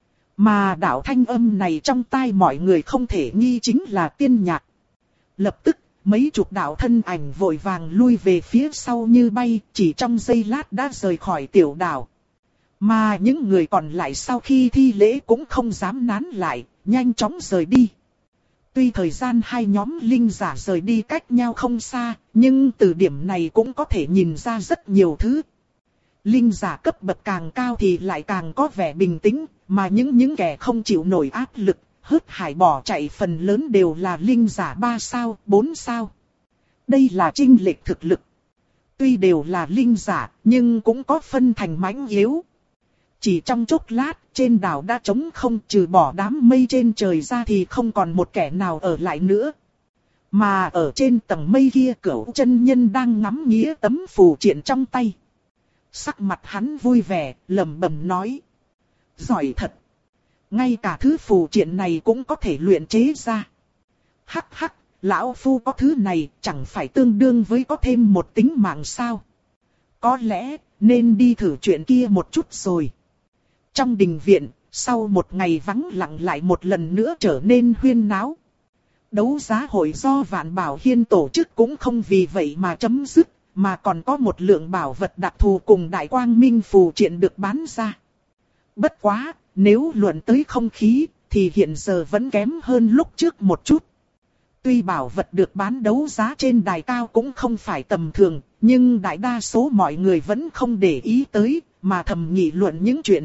Mà đạo thanh âm này trong tai mọi người không thể nghi chính là tiên nhạc. Lập tức, mấy chục đạo thân ảnh vội vàng lui về phía sau như bay, chỉ trong giây lát đã rời khỏi tiểu đảo. Mà những người còn lại sau khi thi lễ cũng không dám nán lại, nhanh chóng rời đi. Tuy thời gian hai nhóm linh giả rời đi cách nhau không xa, nhưng từ điểm này cũng có thể nhìn ra rất nhiều thứ. Linh giả cấp bậc càng cao thì lại càng có vẻ bình tĩnh, mà những kẻ không chịu nổi áp lực, hớt hải bỏ chạy phần lớn đều là linh giả 3 sao, 4 sao. Đây là chênh lệch thực lực. Tuy đều là linh giả, nhưng cũng có phân thành mãnh yếu. Chỉ trong chốc lát, trên đảo đã trống không, trừ bỏ đám mây trên trời ra thì không còn một kẻ nào ở lại nữa. Mà ở trên tầng mây kia Cửu chân nhân đang ngắm nghía tấm phù triện trong tay. Sắc mặt hắn vui vẻ, lẩm bẩm nói. Giỏi thật. Ngay cả thứ phù triện này cũng có thể luyện chế ra. Hắc hắc, lão phu có thứ này chẳng phải tương đương với có thêm một tính mạng sao? Có lẽ nên đi thử chuyện kia một chút rồi. Trong đình viện, sau một ngày vắng lặng lại một lần nữa trở nên huyên náo. Đấu giá hội do Vạn Bảo Hiên tổ chức cũng không vì vậy mà chấm dứt, mà còn có một lượng bảo vật đặc thù cùng Đại Quang Minh phù triện được bán ra. Bất quá, nếu luận tới không khí, thì hiện giờ vẫn kém hơn lúc trước một chút. Tuy bảo vật được bán đấu giá trên đài cao cũng không phải tầm thường, nhưng đại đa số mọi người vẫn không để ý tới, mà thầm nghị luận những chuyện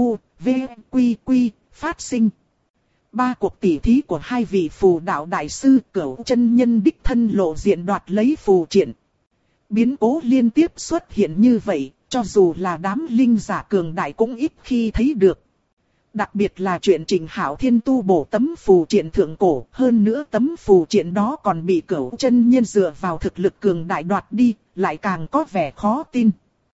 phát sinh. 3 cuộc tỉ thí của 2 vị phù đạo đại sư Cửu chân nhân đích thân lộ diện đoạt lấy phù triện. Biến cố liên tiếp xuất hiện như vậy, cho dù là đám linh giả cường đại cũng ít khi thấy được. Đặc biệt là chuyện Trình Hạo Thiên tu bổ tấm phù triện thượng cổ, hơn nữa tấm phù triện đó còn bị Cửu chân nhân dựa vào thực lực cường đại đoạt đi, lại càng có vẻ khó tin.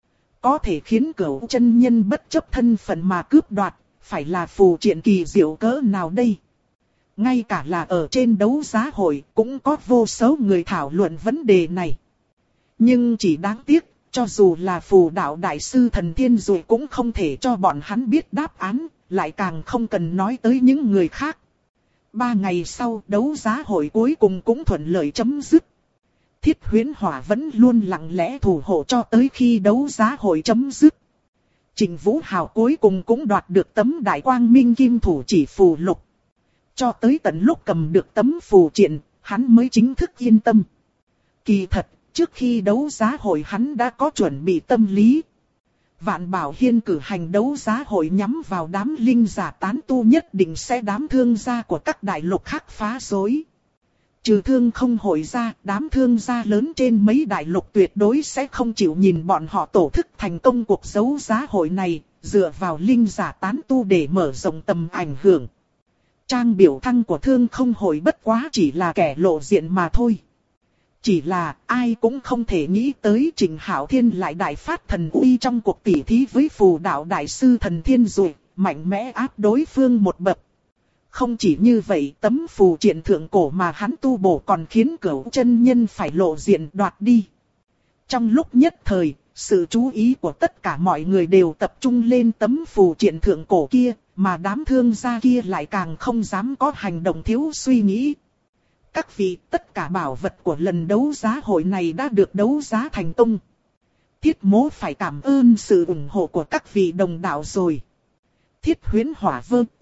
Có thể khiến Cửu chân nhân bất chấp thân phận mà cướp đoạt, phải là phù triện kỳ diệu cỡ nào đây? Ngay cả là ở trên đấu giá hội cũng có vô số người thảo luận vấn đề này. Nhưng chỉ đáng tiếc, cho dù là phù đạo đại sư Thần Thiên rồi cũng không thể cho bọn hắn biết đáp án, lại càng không cần nói tới những người khác. 3 ngày sau, đấu giá hội cuối cùng cũng thuận lợi chấm dứt. Thiết Huyễn Hỏa vẫn luôn lặng lẽ thủ hộ cho tới khi đấu giá hội chấm dứt. Trình Vũ Hào cuối cùng cũng đoạt được tấm Đại Quang Minh Kim Thủ Chỉ phù lục. Cho tới tận lúc cầm được tấm phù triện, hắn mới chính thức yên tâm. Kỳ thật, trước khi đấu giá hội hắn đã có chuẩn bị tâm lý. Vạn Bảo Hiên cử hành đấu giá hội nhắm vào đám linh giả tán tu nhất định sẽ đám thương gia của các đại lục khác phá rối. Trừ Thương Không hội ra, đám thương gia lớn trên mấy đại lục tuyệt đối sẽ không chịu nhìn bọn họ tổ chức thành công cuộc đấu giá hội này, dựa vào linh giả tán tu để mở rộng tầm ảnh hưởng. Trang biểu thăng của Thương Không hội bất quá chỉ là kẻ lộ diện mà thôi. Chỉ là ai cũng không thể nghĩ tới Trình Hạo Thiên lại đại phát thần uy trong cuộc tỉ thí với phù đạo đại sư Thần Thiên rồi, mạnh mẽ áp đối phương một bậc. Không chỉ như vậy, tấm phù triện thượng cổ mà hắn tu bổ còn khiến Cửu chân nhân phải lộ diện đoạt đi. Trong lúc nhất thời, sự chú ý của tất cả mọi người đều tập trung lên tấm phù triện thượng cổ kia, mà đám thương gia kia lại càng không dám có hành động thiếu suy nghĩ. Các vị, tất cả bảo vật của lần đấu giá hội này đã được đấu giá thành công. Thiết Mỗ phải cảm ơn sự ủng hộ của các vị đồng đạo rồi. Thiết Huyễn Hỏa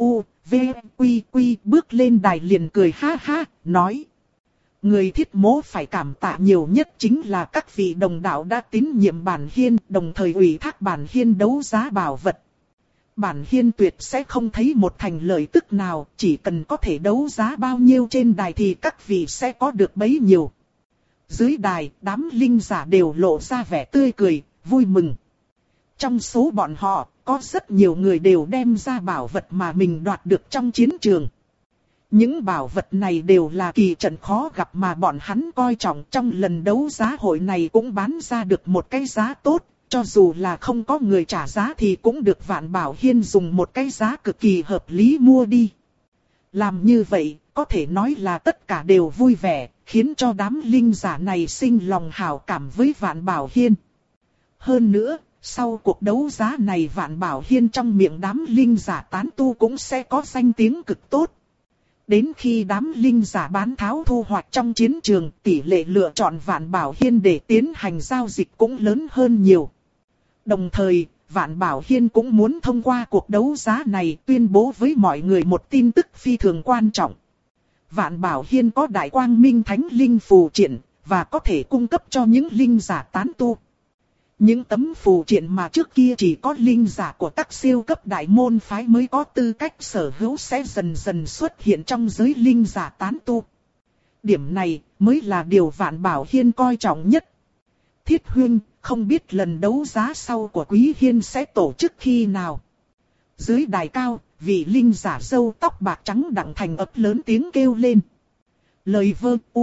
bước lên đài liền cười ha ha, nói. Người Thiết Mỗ phải cảm tạ nhiều nhất chính là các vị đồng đạo đã tín nhiệm bản hiên, đồng thời ủy thác bản hiên đấu giá bảo vật. Bản hiên tuyệt sẽ không thấy một thành lợi tức nào, chỉ cần có thể đấu giá bao nhiêu trên đài thì các vị sẽ có được bấy nhiêu. Dưới đài, đám linh giả đều lộ ra vẻ tươi cười, vui mừng. Trong số bọn họ, có rất nhiều người đều đem ra bảo vật mà mình đoạt được trong chiến trường. Những bảo vật này đều là kỳ trận khó gặp mà bọn hắn coi trọng, trong lần đấu giá hội này cũng bán ra được một cái giá tốt. Cho dù là không có người trả giá thì cũng được Vạn Bảo Hiên dùng một cái giá cực kỳ hợp lý mua đi. Làm như vậy, có thể nói là tất cả đều vui vẻ, khiến cho đám linh giả này sinh lòng hảo cảm với Vạn Bảo Hiên. Hơn nữa, sau cuộc đấu giá này Vạn Bảo Hiên trong miệng đám linh giả tán tu cũng sẽ có danh tiếng cực tốt. Đến khi đám linh giả bán tháo thu hoạch trong chiến trường, tỷ lệ lựa chọn Vạn Bảo Hiên để tiến hành giao dịch cũng lớn hơn nhiều. Đồng thời, Vạn Bảo Hiên cũng muốn thông qua cuộc đấu giá này tuyên bố với mọi người một tin tức phi thường quan trọng. Vạn Bảo Hiên có Đại Quang Minh Thánh Linh phù triện, và có thể cung cấp cho những linh giả tán tu. Những tấm phù triện mà trước kia chỉ có linh giả của các siêu cấp đại môn phái mới có tư cách sở hữu sẽ dần dần xuất hiện trong giới linh giả tán tu. Điểm này mới là điều Vạn Bảo Hiên coi trọng nhất. Thiết Huynh, không biết lần đấu giá sau của Quý Hiên sẽ tổ chức khi nào? Dưới đài cao, vị linh giả râu tóc bạc trắng Đặng Thành ấp lớn tiếng kêu lên. Lời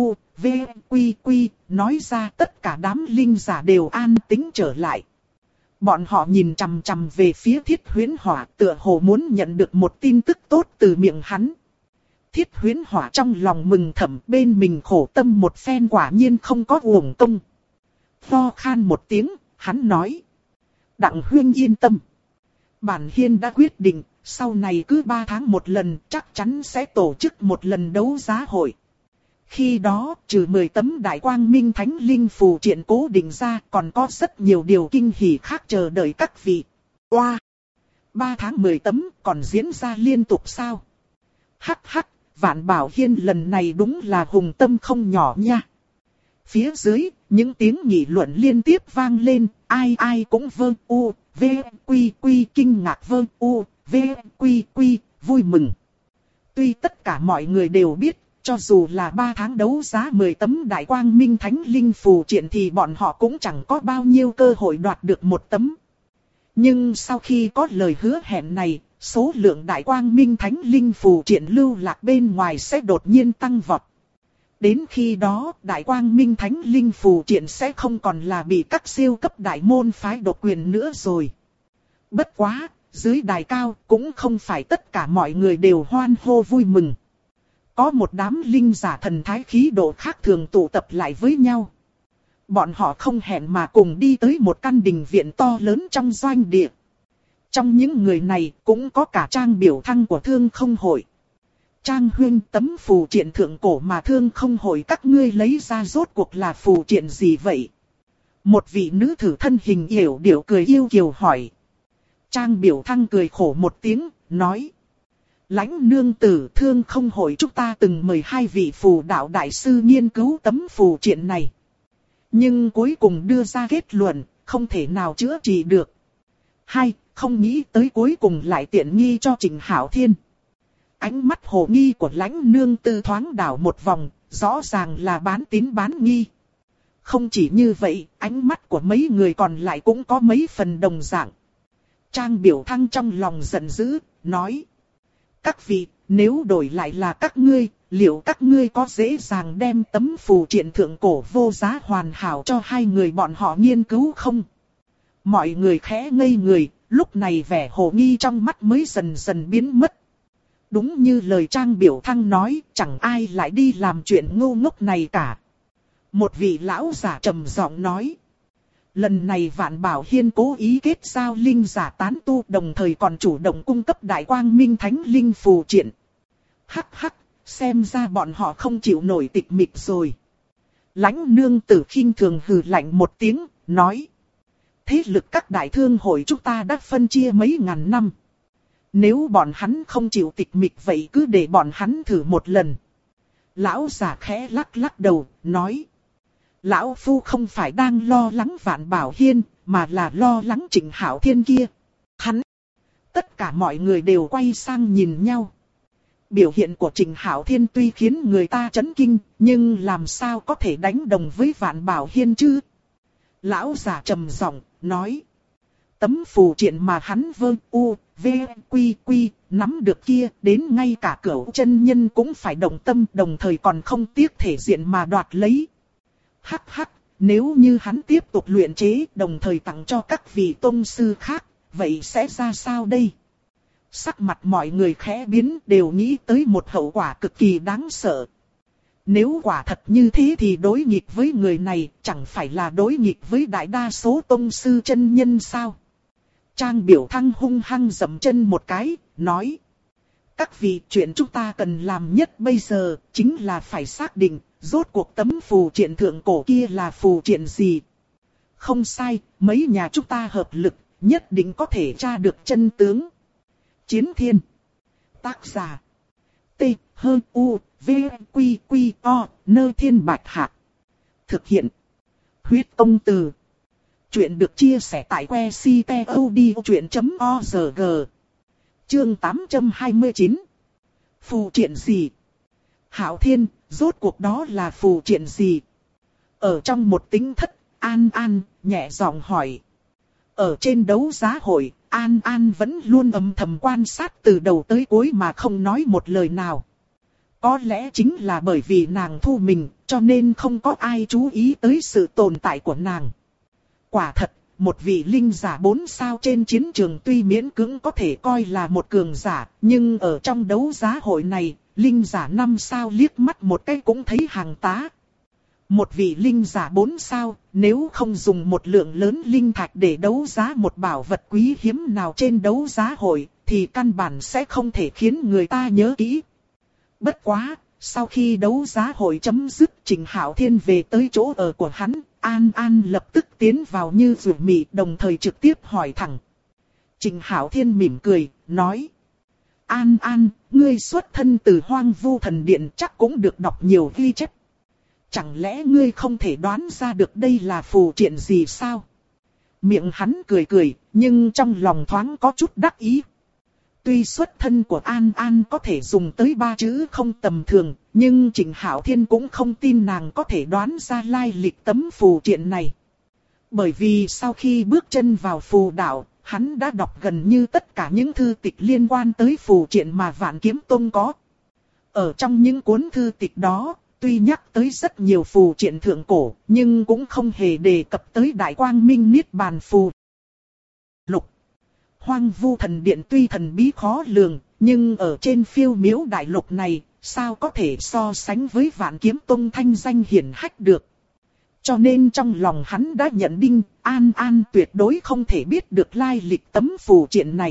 nói ra tất cả đám linh giả đều an tĩnh trở lại. Bọn họ nhìn chằm chằm về phía Thiết Huyễn Hỏa tựa hồ muốn nhận được một tin tức tốt từ miệng hắn. Thiết Huyễn Hỏa trong lòng mừng thầm bên mình khổ tâm một phen quả nhiên không có uổng công. Ho khan một tiếng, hắn nói. Đặng Huyên yên tâm. Bản Hiên đã quyết định, sau này cứ 3 tháng một lần chắc chắn sẽ tổ chức một lần đấu giá hội. Khi đó, trừ 10 tấm Đại Quang Minh Thánh Linh phù triện cố định ra, còn có rất nhiều điều kinh hỉ khác chờ đợi các vị. Oa! 3 tháng 10 tấm còn diễn ra liên tục sao? Hắc hắc, Vạn Bảo Hiên lần này đúng là hùng tâm không nhỏ nha. Phía dưới, những tiếng nghị luận liên tiếp vang lên, ai ai cũng vơ u, v, quy quy kinh ngạc vơ u, v, quy quy, vui mừng. Tuy tất cả mọi người đều biết, cho dù là 3 tháng đấu giá 10 tấm Đại Quang Minh Thánh Linh phù triện thì bọn họ cũng chẳng có bao nhiêu cơ hội đoạt được một tấm. Nhưng sau khi có lời hứa hẹn này, số lượng Đại Quang Minh Thánh Linh phù triện lưu lạc bên ngoài sẽ đột nhiên tăng vọt. Đến khi đó, Đại Quang Minh Thánh Linh phù triện sẽ không còn là bị các siêu cấp đại môn phái độc quyền nữa rồi. Bất quá, dưới đài cao cũng không phải tất cả mọi người đều hoan hô vui mừng. Có một đám linh giả thần thái khí độ khác thường tụ tập lại với nhau. Bọn họ không hẹn mà cùng đi tới một căn đình viện to lớn trong doanh địa. Trong những người này cũng có cả Trang Biểu Thăng của Thương Không Hội. Trang huynh, tấm phù triện thượng cổ mà Thương Không Hội các ngươi lấy ra rốt cuộc là phù triện gì vậy? Một vị nữ thử thân hình yểu điệu cười yêu kiều hỏi. Trang Biểu Thăng cười khổ một tiếng, nói. Lãnh nương tử, Thương Không Hội chúng ta từng mời 2 vị phù đạo đại sư nghiên cứu tấm phù triện này. Nhưng cuối cùng đưa ra kết luận, không thể nào chữa trị được. Không nghĩ tới cuối cùng lại tiện nghi cho Trịnh Hạo Thiên. Ánh mắt hồ nghi của lãnh nương tư thoáng đảo một vòng, rõ ràng là bán tín bán nghi. Không chỉ như vậy, ánh mắt của mấy người còn lại cũng có mấy phần đồng dạng. Trang Biểu Thăng trong lòng giận dữ, nói. Các vị, nếu đổi lại là các ngươi, liệu các ngươi có dễ dàng đem tấm phù triện thượng cổ vô giá hoàn hảo cho 2 người bọn họ nghiên cứu không? Mọi người khẽ ngây người, lúc này vẻ hồ nghi trong mắt mới dần dần biến mất. Đúng như lời Trang Biểu Thăng nói, chẳng ai lại đi làm chuyện ngu ngốc này cả. Một vị lão giả trầm giọng nói. Lần này Vạn Bảo Hiên cố ý kết giao linh giả tán tu, đồng thời còn chủ động cung cấp Đại Quang Minh Thánh Linh phù triện. Hắc hắc, xem ra bọn họ không chịu nổi tịch mịch rồi. Lãnh nương tử khinh thường hừ lạnh một tiếng, nói. Thế lực các đại thương hội chúng ta đã phân chia mấy ngàn năm. Nếu bọn hắn không chịu tịch mịch vậy cứ để bọn hắn thử một lần. Lão giả khẽ lắc lắc đầu, nói. Lão Phu không phải đang lo lắng Vạn Bảo Hiên, mà là lo lắng Trịnh Hạo Thiên kia. Hắn! Tất cả mọi người đều quay sang nhìn nhau. Biểu hiện của Trịnh Hạo Thiên tuy khiến người ta chấn kinh, nhưng làm sao có thể đánh đồng với Vạn Bảo Hiên chứ? Lão già trầm giọng, nói. Tấm phù triện mà hắn vơ u, v, quy quy, nắm được kia, đến ngay cả Cửu chân nhân cũng phải động tâm, đồng thời còn không tiếc thể diện mà đoạt lấy. Hắc hắc, nếu như hắn tiếp tục luyện chế, đồng thời tặng cho các vị tôn sư khác, vậy sẽ ra sao đây? Sắc mặt mọi người khẽ biến, đều nghĩ tới một hậu quả cực kỳ đáng sợ. Nếu quả thật như thế thì đối nghịch với người này, chẳng phải là đối nghịch với đại đa số tôn sư chân nhân sao? Trang Biểu Thăng hung hăng dậm chân một cái, nói. Các vị, chuyện chúng ta cần làm nhất bây giờ, chính là phải xác định, rốt cuộc tấm phù triện thượng cổ kia là phù triện gì. Không sai, mấy nhà chúng ta hợp lực, nhất định có thể tra được chân tướng. Chiến Thiên. Tác giả. T, H, U, V, Quy, Quy, O, Nơ Thiên Bạch Hạc. Thực hiện. Huyết Công Từ. Chuyện được chia sẻ tại que ctod.org. Chương 829. Phù triện gì? Hạo Thiên, rốt cuộc đó là phù triện gì? Ở trong một tính thất, An An nhẹ giọng hỏi. Ở trên đấu giá hội, An An vẫn luôn âm thầm quan sát từ đầu tới cuối mà không nói một lời nào. Có lẽ chính là bởi vì nàng thu mình, cho nên không có ai chú ý tới sự tồn tại của nàng. Quả thật, một vị linh giả 4 sao trên chiến trường tuy miễn cưỡng có thể coi là một cường giả, nhưng ở trong đấu giá hội này, linh giả 5 sao liếc mắt một cái cũng thấy hàng tá. Một vị linh giả 4 sao, nếu không dùng một lượng lớn linh thạch để đấu giá một bảo vật quý hiếm nào trên đấu giá hội, thì căn bản sẽ không thể khiến người ta nhớ kỹ. Bất quá, sau khi đấu giá hội chấm dứt, Trịnh Hạo Thiên về tới chỗ ở của hắn, An An lập tức tiến vào như rủi mị, đồng thời trực tiếp hỏi thẳng. Trịnh Hạo Thiên mỉm cười, nói. An An, ngươi xuất thân từ Hoang Vu Thần Điện chắc cũng được đọc nhiều ghi chép. Chẳng lẽ ngươi không thể đoán ra được đây là phù triện gì sao? Miệng hắn cười cười, nhưng trong lòng thoáng có chút đắc ý. Tuy xuất thân của An An có thể dùng tới 3 chữ không tầm thường, nhưng Trịnh Hạo Thiên cũng không tin nàng có thể đoán ra lai lịch tấm phù triện này. Bởi vì sau khi bước chân vào phù đạo, hắn đã đọc gần như tất cả những thư tịch liên quan tới phù triện mà Vạn Kiếm Tông có. Ở trong những cuốn thư tịch đó, tuy nhắc tới rất nhiều phù triện thượng cổ, nhưng cũng không hề đề cập tới Đại Quang Minh Niết Bàn phù lục. Hoang Vu Thần Điện tuy thần bí khó lường, nhưng ở trên phiêu miếu đại lục này, sao có thể so sánh với Vạn Kiếm Tông thanh danh hiển hách được. Cho nên trong lòng hắn đã nhận định, An An tuyệt đối không thể biết được lai lịch tấm phù triện này.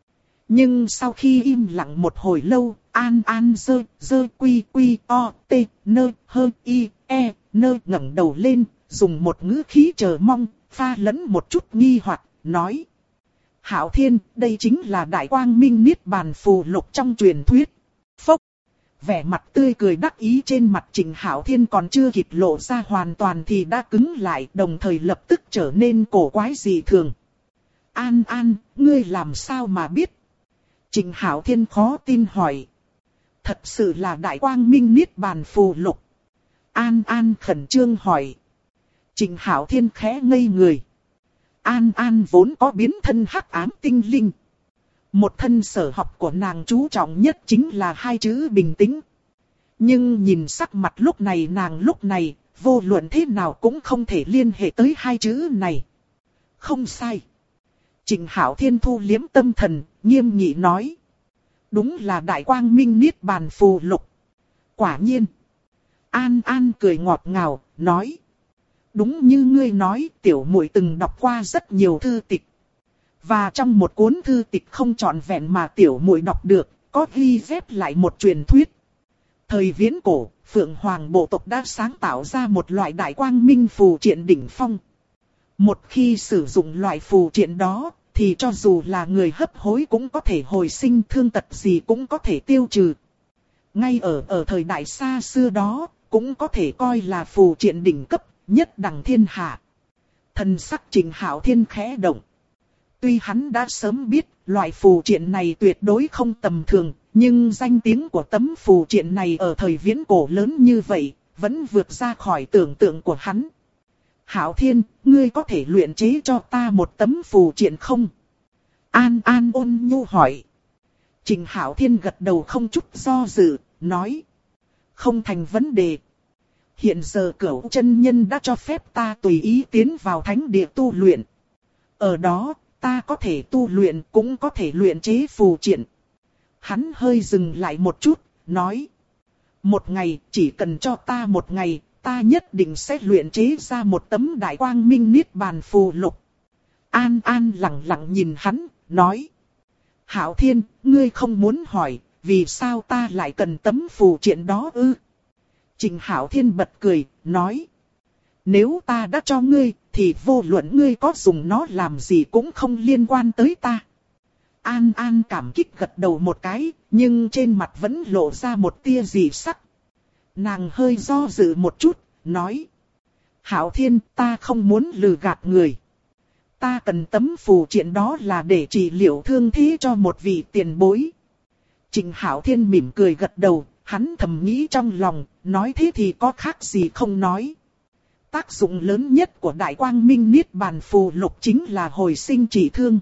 Nhưng sau khi im lặng một hồi lâu, An An dơ quy quy o t nơ hơ i e nơ ngẩng đầu lên, dùng một ngữ khí chờ mong, pha lẫn một chút nghi hoặc, nói. Hạo Thiên, đây chính là Đại Quang Minh Niết Bàn phù lục trong truyền thuyết. Phốc. Vẻ mặt tươi cười đắc ý trên mặt Trịnh Hạo Thiên còn chưa kịp lộ ra hoàn toàn thì đã cứng lại, đồng thời lập tức trở nên cổ quái dị thường. An An, ngươi làm sao mà biết? Trịnh Hạo Thiên khó tin hỏi. Thật sự là Đại Quang Minh Niết Bàn phù lục. An An khẩn trương hỏi. Trịnh Hạo Thiên khẽ ngây người. An An vốn có biến thân hắc ám tinh linh. Một thân sở học của nàng chú trọng nhất chính là 2 chữ bình tĩnh. Nhưng nhìn sắc mặt lúc này nàng lúc này, vô luận thế nào cũng không thể liên hệ tới 2 chữ này. Không sai. Trịnh Hạo Thiên thu liếm tâm thần, nghiêm nghị nói. Đúng là Đại Quang Minh Niết Bàn phù lục. Quả nhiên. An An cười ngọt ngào, nói. Đúng như ngươi nói, tiểu muội từng đọc qua rất nhiều thư tịch. Và trong một cuốn thư tịch không trọn vẹn mà tiểu muội đọc được, có ghi chép lại một truyền thuyết. Thời viễn cổ, Phượng Hoàng bộ tộc đã sáng tạo ra một loại Đại Quang Minh phù triện đỉnh phong. Một khi sử dụng loại phù triện đó, thì cho dù là người hấp hối cũng có thể hồi sinh, thương tật gì cũng có thể tiêu trừ. Ngay ở thời đại xa xưa đó, cũng có thể coi là phù triện đỉnh cấp, nhất đẳng thiên hạ. Thần sắc Trịnh Hạo Thiên khẽ động. Tuy hắn đã sớm biết loại phù triện này tuyệt đối không tầm thường, nhưng danh tiếng của tấm phù triện này ở thời viễn cổ lớn như vậy, vẫn vượt ra khỏi tưởng tượng của hắn. Hạo Thiên, ngươi có thể luyện chế cho ta một tấm phù triện không? An An ôn nhu hỏi. Trịnh Hạo Thiên gật đầu không chút do dự, nói. Không thành vấn đề. Hiện giờ Cửu chân nhân đã cho phép ta tùy ý tiến vào thánh địa tu luyện. Ở đó, ta có thể tu luyện cũng có thể luyện chế phù triện. Hắn hơi dừng lại một chút, nói. Một ngày, chỉ cần cho ta một ngày, ta nhất định sẽ luyện chế ra một tấm Đại Quang Minh Niết Bàn phù lục. An An lặng lặng nhìn hắn, nói. Hạo Thiên, ngươi không muốn hỏi, vì sao ta lại cần tấm phù triện đó ư? Trịnh Hạo Thiên bật cười, nói. Nếu ta đã cho ngươi, thì vô luận ngươi có dùng nó làm gì cũng không liên quan tới ta. An An cảm kích gật đầu một cái, nhưng trên mặt vẫn lộ ra một tia dị sắc. Nàng hơi do dự một chút, nói. Hạo Thiên, ta không muốn lừa gạt người. Ta cần tấm phù triện đó là để trị liệu thương thế cho một vị tiền bối. Trịnh Hạo Thiên mỉm cười gật đầu, hắn thầm nghĩ trong lòng, nói thế thì có khác gì không nói. Tác dụng lớn nhất của Đại Quang Minh Niết Bàn phù lục chính là hồi sinh trị thương.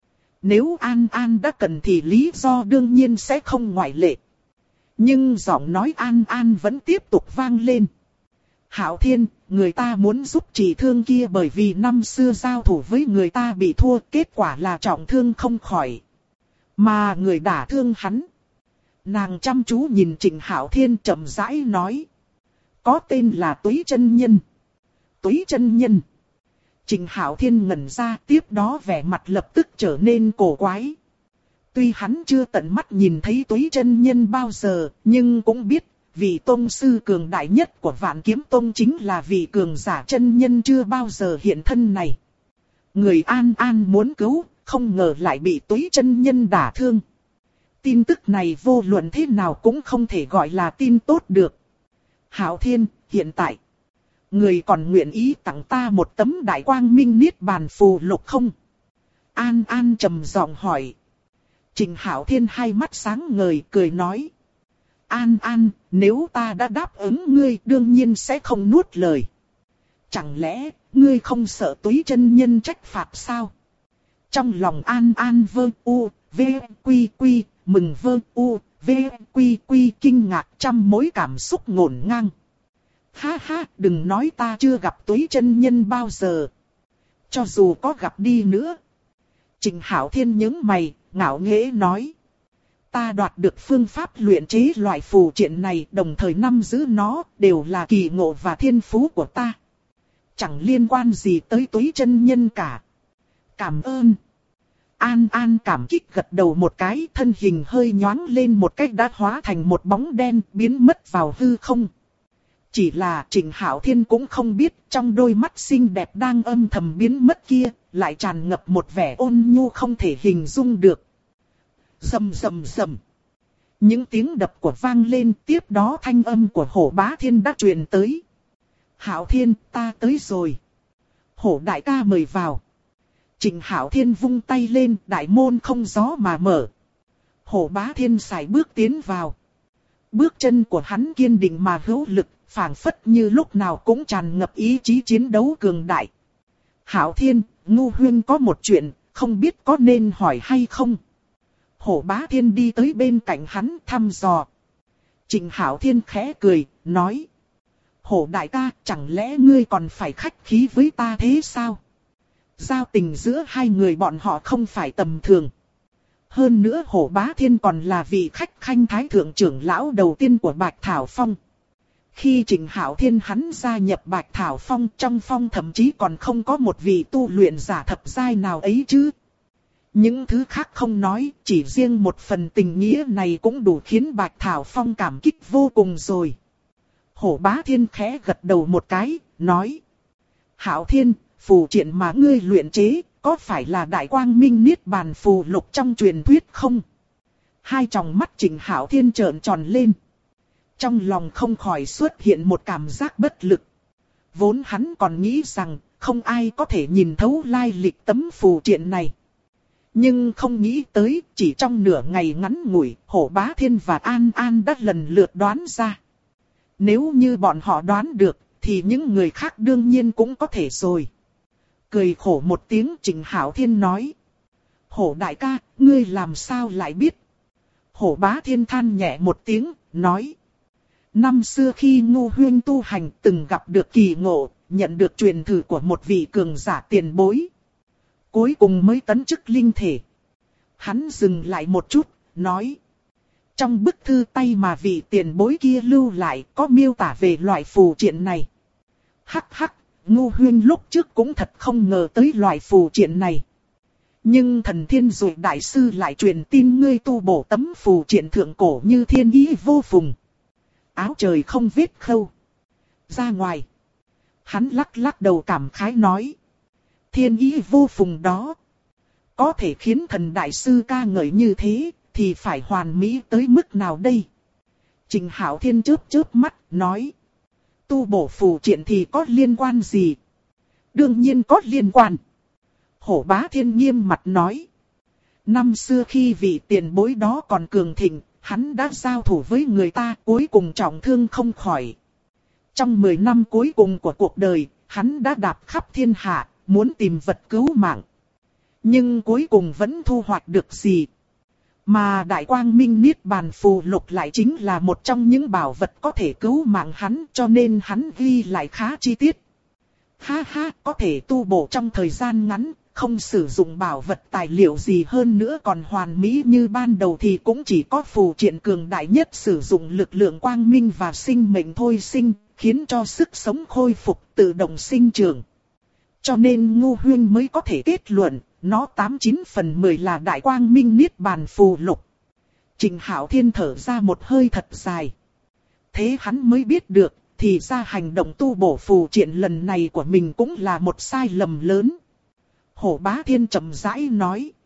Nếu An An đã cần thì lý do đương nhiên sẽ không ngoại lệ. Nhưng giọng nói An An vẫn tiếp tục vang lên. Hạo Thiên, người ta muốn giúp trị thương kia bởi vì năm xưa giao thủ với người ta bị thua, kết quả là trọng thương không khỏi. Mà người đả thương hắn. Nàng chăm chú nhìn Trịnh Hạo Thiên chậm rãi nói. Có tên là Túy Chân Nhân. Túy Chân Nhân. Trịnh Hạo Thiên ngẩn ra, tiếp đó vẻ mặt lập tức trở nên cổ quái. Tuy hắn chưa tận mắt nhìn thấy Túy Chân Nhân bao giờ, nhưng cũng biết, vị tông sư cường đại nhất của Vạn Kiếm Tông chính là vị cường giả chân nhân chưa bao giờ hiện thân này. Người An An muốn cứu, không ngờ lại bị Túy chân nhân đả thương. Tin tức này vô luận thế nào cũng không thể gọi là tin tốt được. Hạo Thiên, hiện tại, người còn nguyện ý tặng ta một tấm đại quang minh niết bàn phù lục không? An An trầm giọng hỏi. Trình Hạo Thiên hai mắt sáng ngời cười nói. An An, nếu ta đã đáp ứng ngươi đương nhiên sẽ không nuốt lời. Chẳng lẽ, ngươi không sợ Túy chân nhân trách phạt sao? Trong lòng An An vơ u, v, quy quy, mừng vơ u, v, quy quy kinh ngạc trăm mối cảm xúc ngổn ngang. Ha ha, đừng nói ta chưa gặp Túy chân nhân bao giờ. Cho dù có gặp đi nữa. Trình Hạo Thiên nhướng mày, ngạo nghễ nói. Ta đoạt được phương pháp luyện chế loại phù triện này đồng thời nắm giữ nó đều là kỳ ngộ và thiên phú của ta. Chẳng liên quan gì tới Túy chân nhân cả. Cảm ơn. An An cảm kích gật đầu một cái, thân hình hơi nhoáng lên một cách đã hóa thành một bóng đen biến mất vào hư không. Chỉ là Trình Hạo Thiên cũng không biết trong đôi mắt xinh đẹp đang âm thầm biến mất kia, lại tràn ngập một vẻ ôn nhu không thể hình dung được. Rầm rầm rầm. Những tiếng đập của vang lên, tiếp đó thanh âm của Hổ Bá Thiên đã truyền tới. Hạo Thiên, ta tới rồi. Hổ đại ca mời vào. Trình Hạo Thiên vung tay lên, đại môn không gió mà mở. Hổ Bá Thiên sải bước tiến vào. Bước chân của hắn kiên định mà hữu lực, phảng phất như lúc nào cũng tràn ngập ý chí chiến đấu cường đại. Hạo Thiên, Ngô Huyên có một chuyện, không biết có nên hỏi hay không? Hổ Bá Thiên đi tới bên cạnh hắn thăm dò. Trình Hạo Thiên khẽ cười, nói. Hổ đại ca, chẳng lẽ ngươi còn phải khách khí với ta thế sao? Giao tình giữa hai người bọn họ không phải tầm thường. Hơn nữa Hổ Bá Thiên còn là vị khách khanh thái thượng trưởng lão đầu tiên của Bạch Thảo Phong. Khi Trình Hạo Thiên hắn gia nhập Bạch Thảo Phong, trong phong thậm chí còn không có một vị tu luyện giả thập giai nào ấy chứ. Những thứ khác không nói, chỉ riêng một phần tình nghĩa này cũng đủ khiến Bạch Thảo Phong cảm kích vô cùng rồi. Hổ Bá Thiên khẽ gật đầu một cái, nói. Hạo Thiên, phù triện mà ngươi luyện chế, có phải là đại quang minh niết bàn phù lục trong truyền thuyết không? Hai tròng mắt Trình Hạo Thiên trợn tròn lên. Trong lòng không khỏi xuất hiện một cảm giác bất lực. Vốn hắn còn nghĩ rằng không ai có thể nhìn thấu lai lịch tấm phù triện này. Nhưng không nghĩ tới chỉ trong nửa ngày ngắn ngủi, Hổ Bá Thiên và An An đã lần lượt đoán ra. Nếu như bọn họ đoán được, thì những người khác đương nhiên cũng có thể rồi. Cười khổ một tiếng Trình Hạo Thiên nói. Hổ đại ca, ngươi làm sao lại biết? Hổ Bá Thiên than nhẹ một tiếng, nói. Năm xưa khi Ngô Huyên tu hành từng gặp được kỳ ngộ, nhận được truyền thử của một vị cường giả tiền bối. Cuối cùng mới tấn chức linh thể. Hắn dừng lại một chút, nói. Trong bức thư tay mà vị tiền bối kia lưu lại có miêu tả về loại phù triện này. Hắc hắc, Ngô Huyên lúc trước cũng thật không ngờ tới loại phù triện này. Nhưng thần thiên dụ đại sư lại truyền tin ngươi tu bổ tấm phù triện thượng cổ như thiên ý vô phùng. Áo trời không vết khâu. Ra ngoài. Hắn lắc lắc đầu cảm khái nói. Thiên ý vô phùng đó. Có thể khiến thần đại sư ca ngợi như thế, thì phải hoàn mỹ tới mức nào đây? Trình Hạo Thiên chớp chớp mắt, nói. Tu bổ phù triện thì có liên quan gì? Đương nhiên có liên quan. Hổ Bá Thiên nghiêm mặt nói. Năm xưa khi vị tiền bối đó còn cường thịnh, hắn đã giao thủ với người ta cuối cùng trọng thương không khỏi. Trong 10 năm cuối cùng của cuộc đời, hắn đã đạp khắp thiên hạ, muốn tìm vật cứu mạng. Nhưng cuối cùng vẫn thu hoạch được gì? Mà Đại Quang Minh Niết Bàn Phù Lục lại chính là một trong những bảo vật có thể cứu mạng hắn, cho nên hắn ghi lại khá chi tiết. Ha ha, có thể tu bổ trong thời gian ngắn, không sử dụng bảo vật tài liệu gì hơn nữa còn hoàn mỹ như ban đầu thì cũng chỉ có phù triện cường đại nhất sử dụng lực lượng quang minh và sinh mệnh thôi sinh, khiến cho sức sống khôi phục tự động sinh trưởng. Cho nên Ngô Huyên mới có thể kết luận, nó 89 phần 10 là Đại Quang Minh Niết Bàn Phù Lục. Trình Hạo Thiên thở ra một hơi thật dài. Thế hắn mới biết được, thì ra hành động tu bổ phù triện lần này của mình cũng là một sai lầm lớn. Hổ Bá Thiên chậm rãi nói.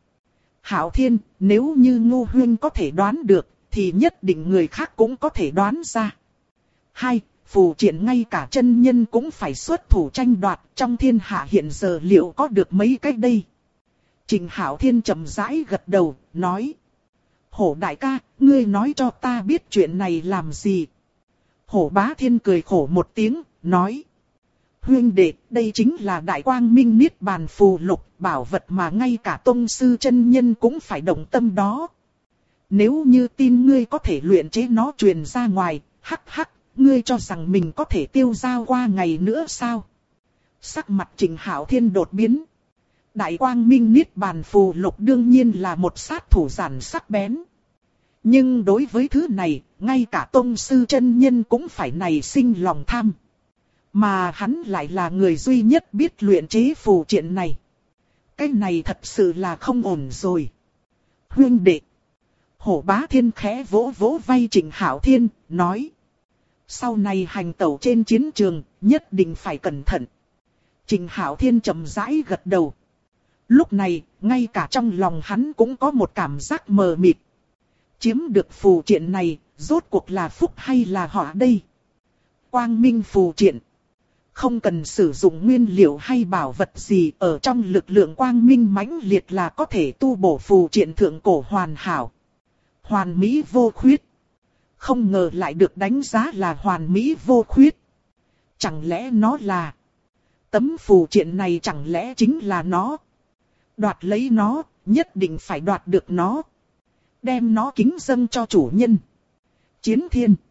Hạo Thiên, nếu như Ngô Huyên có thể đoán được, thì nhất định người khác cũng có thể đoán ra. Hai, phù triện ngay cả chân nhân cũng phải xuất thủ tranh đoạt, trong thiên hạ hiện giờ liệu có được mấy cái đây? Trình Hạo Thiên chậm rãi gật đầu, nói. Hổ đại ca, ngươi nói cho ta biết chuyện này làm gì? Hổ Bá Thiên cười khổ một tiếng, nói. Huynh đệ, đây chính là Đại Quang Minh Niết Bàn phù lục, bảo vật mà ngay cả tông sư chân nhân cũng phải động tâm đó. Nếu như tin ngươi có thể luyện chế nó truyền ra ngoài, hắc hắc, ngươi cho rằng mình có thể tiêu dao qua ngày nữa sao? Sắc mặt Trình Hạo Thiên đột biến. Đại Quang Minh Niết Bàn phù lục đương nhiên là một sát thủ giản sắc bén. Nhưng đối với thứ này, ngay cả tông sư chân nhân cũng phải nảy sinh lòng tham. Mà hắn lại là người duy nhất biết luyện chế phù triện này. Cái này thật sự là không ổn rồi. Huynh đệ. Hổ Bá Thiên khẽ vỗ vỗ vai Trình Hạo Thiên, nói. Sau này hành tẩu trên chiến trường, nhất định phải cẩn thận. Trình Hạo Thiên chậm rãi gật đầu. Lúc này, ngay cả trong lòng hắn cũng có một cảm giác mờ mịt. Chiếm được phù triện này, rốt cuộc là phúc hay là họa đây? Quang Minh phù triện. Không cần sử dụng nguyên liệu hay bảo vật gì, ở trong lực lượng quang minh mãnh liệt là có thể tu bổ phù triện thượng cổ hoàn hảo. Hoàn mỹ vô khuyết. Không ngờ lại được đánh giá là hoàn mỹ vô khuyết. Chẳng lẽ nó là... Tấm phù triện này chẳng lẽ chính là nó? Đoạt lấy nó, nhất định phải đoạt được nó. Đem nó kính dâng cho chủ nhân. Chiến Thiên.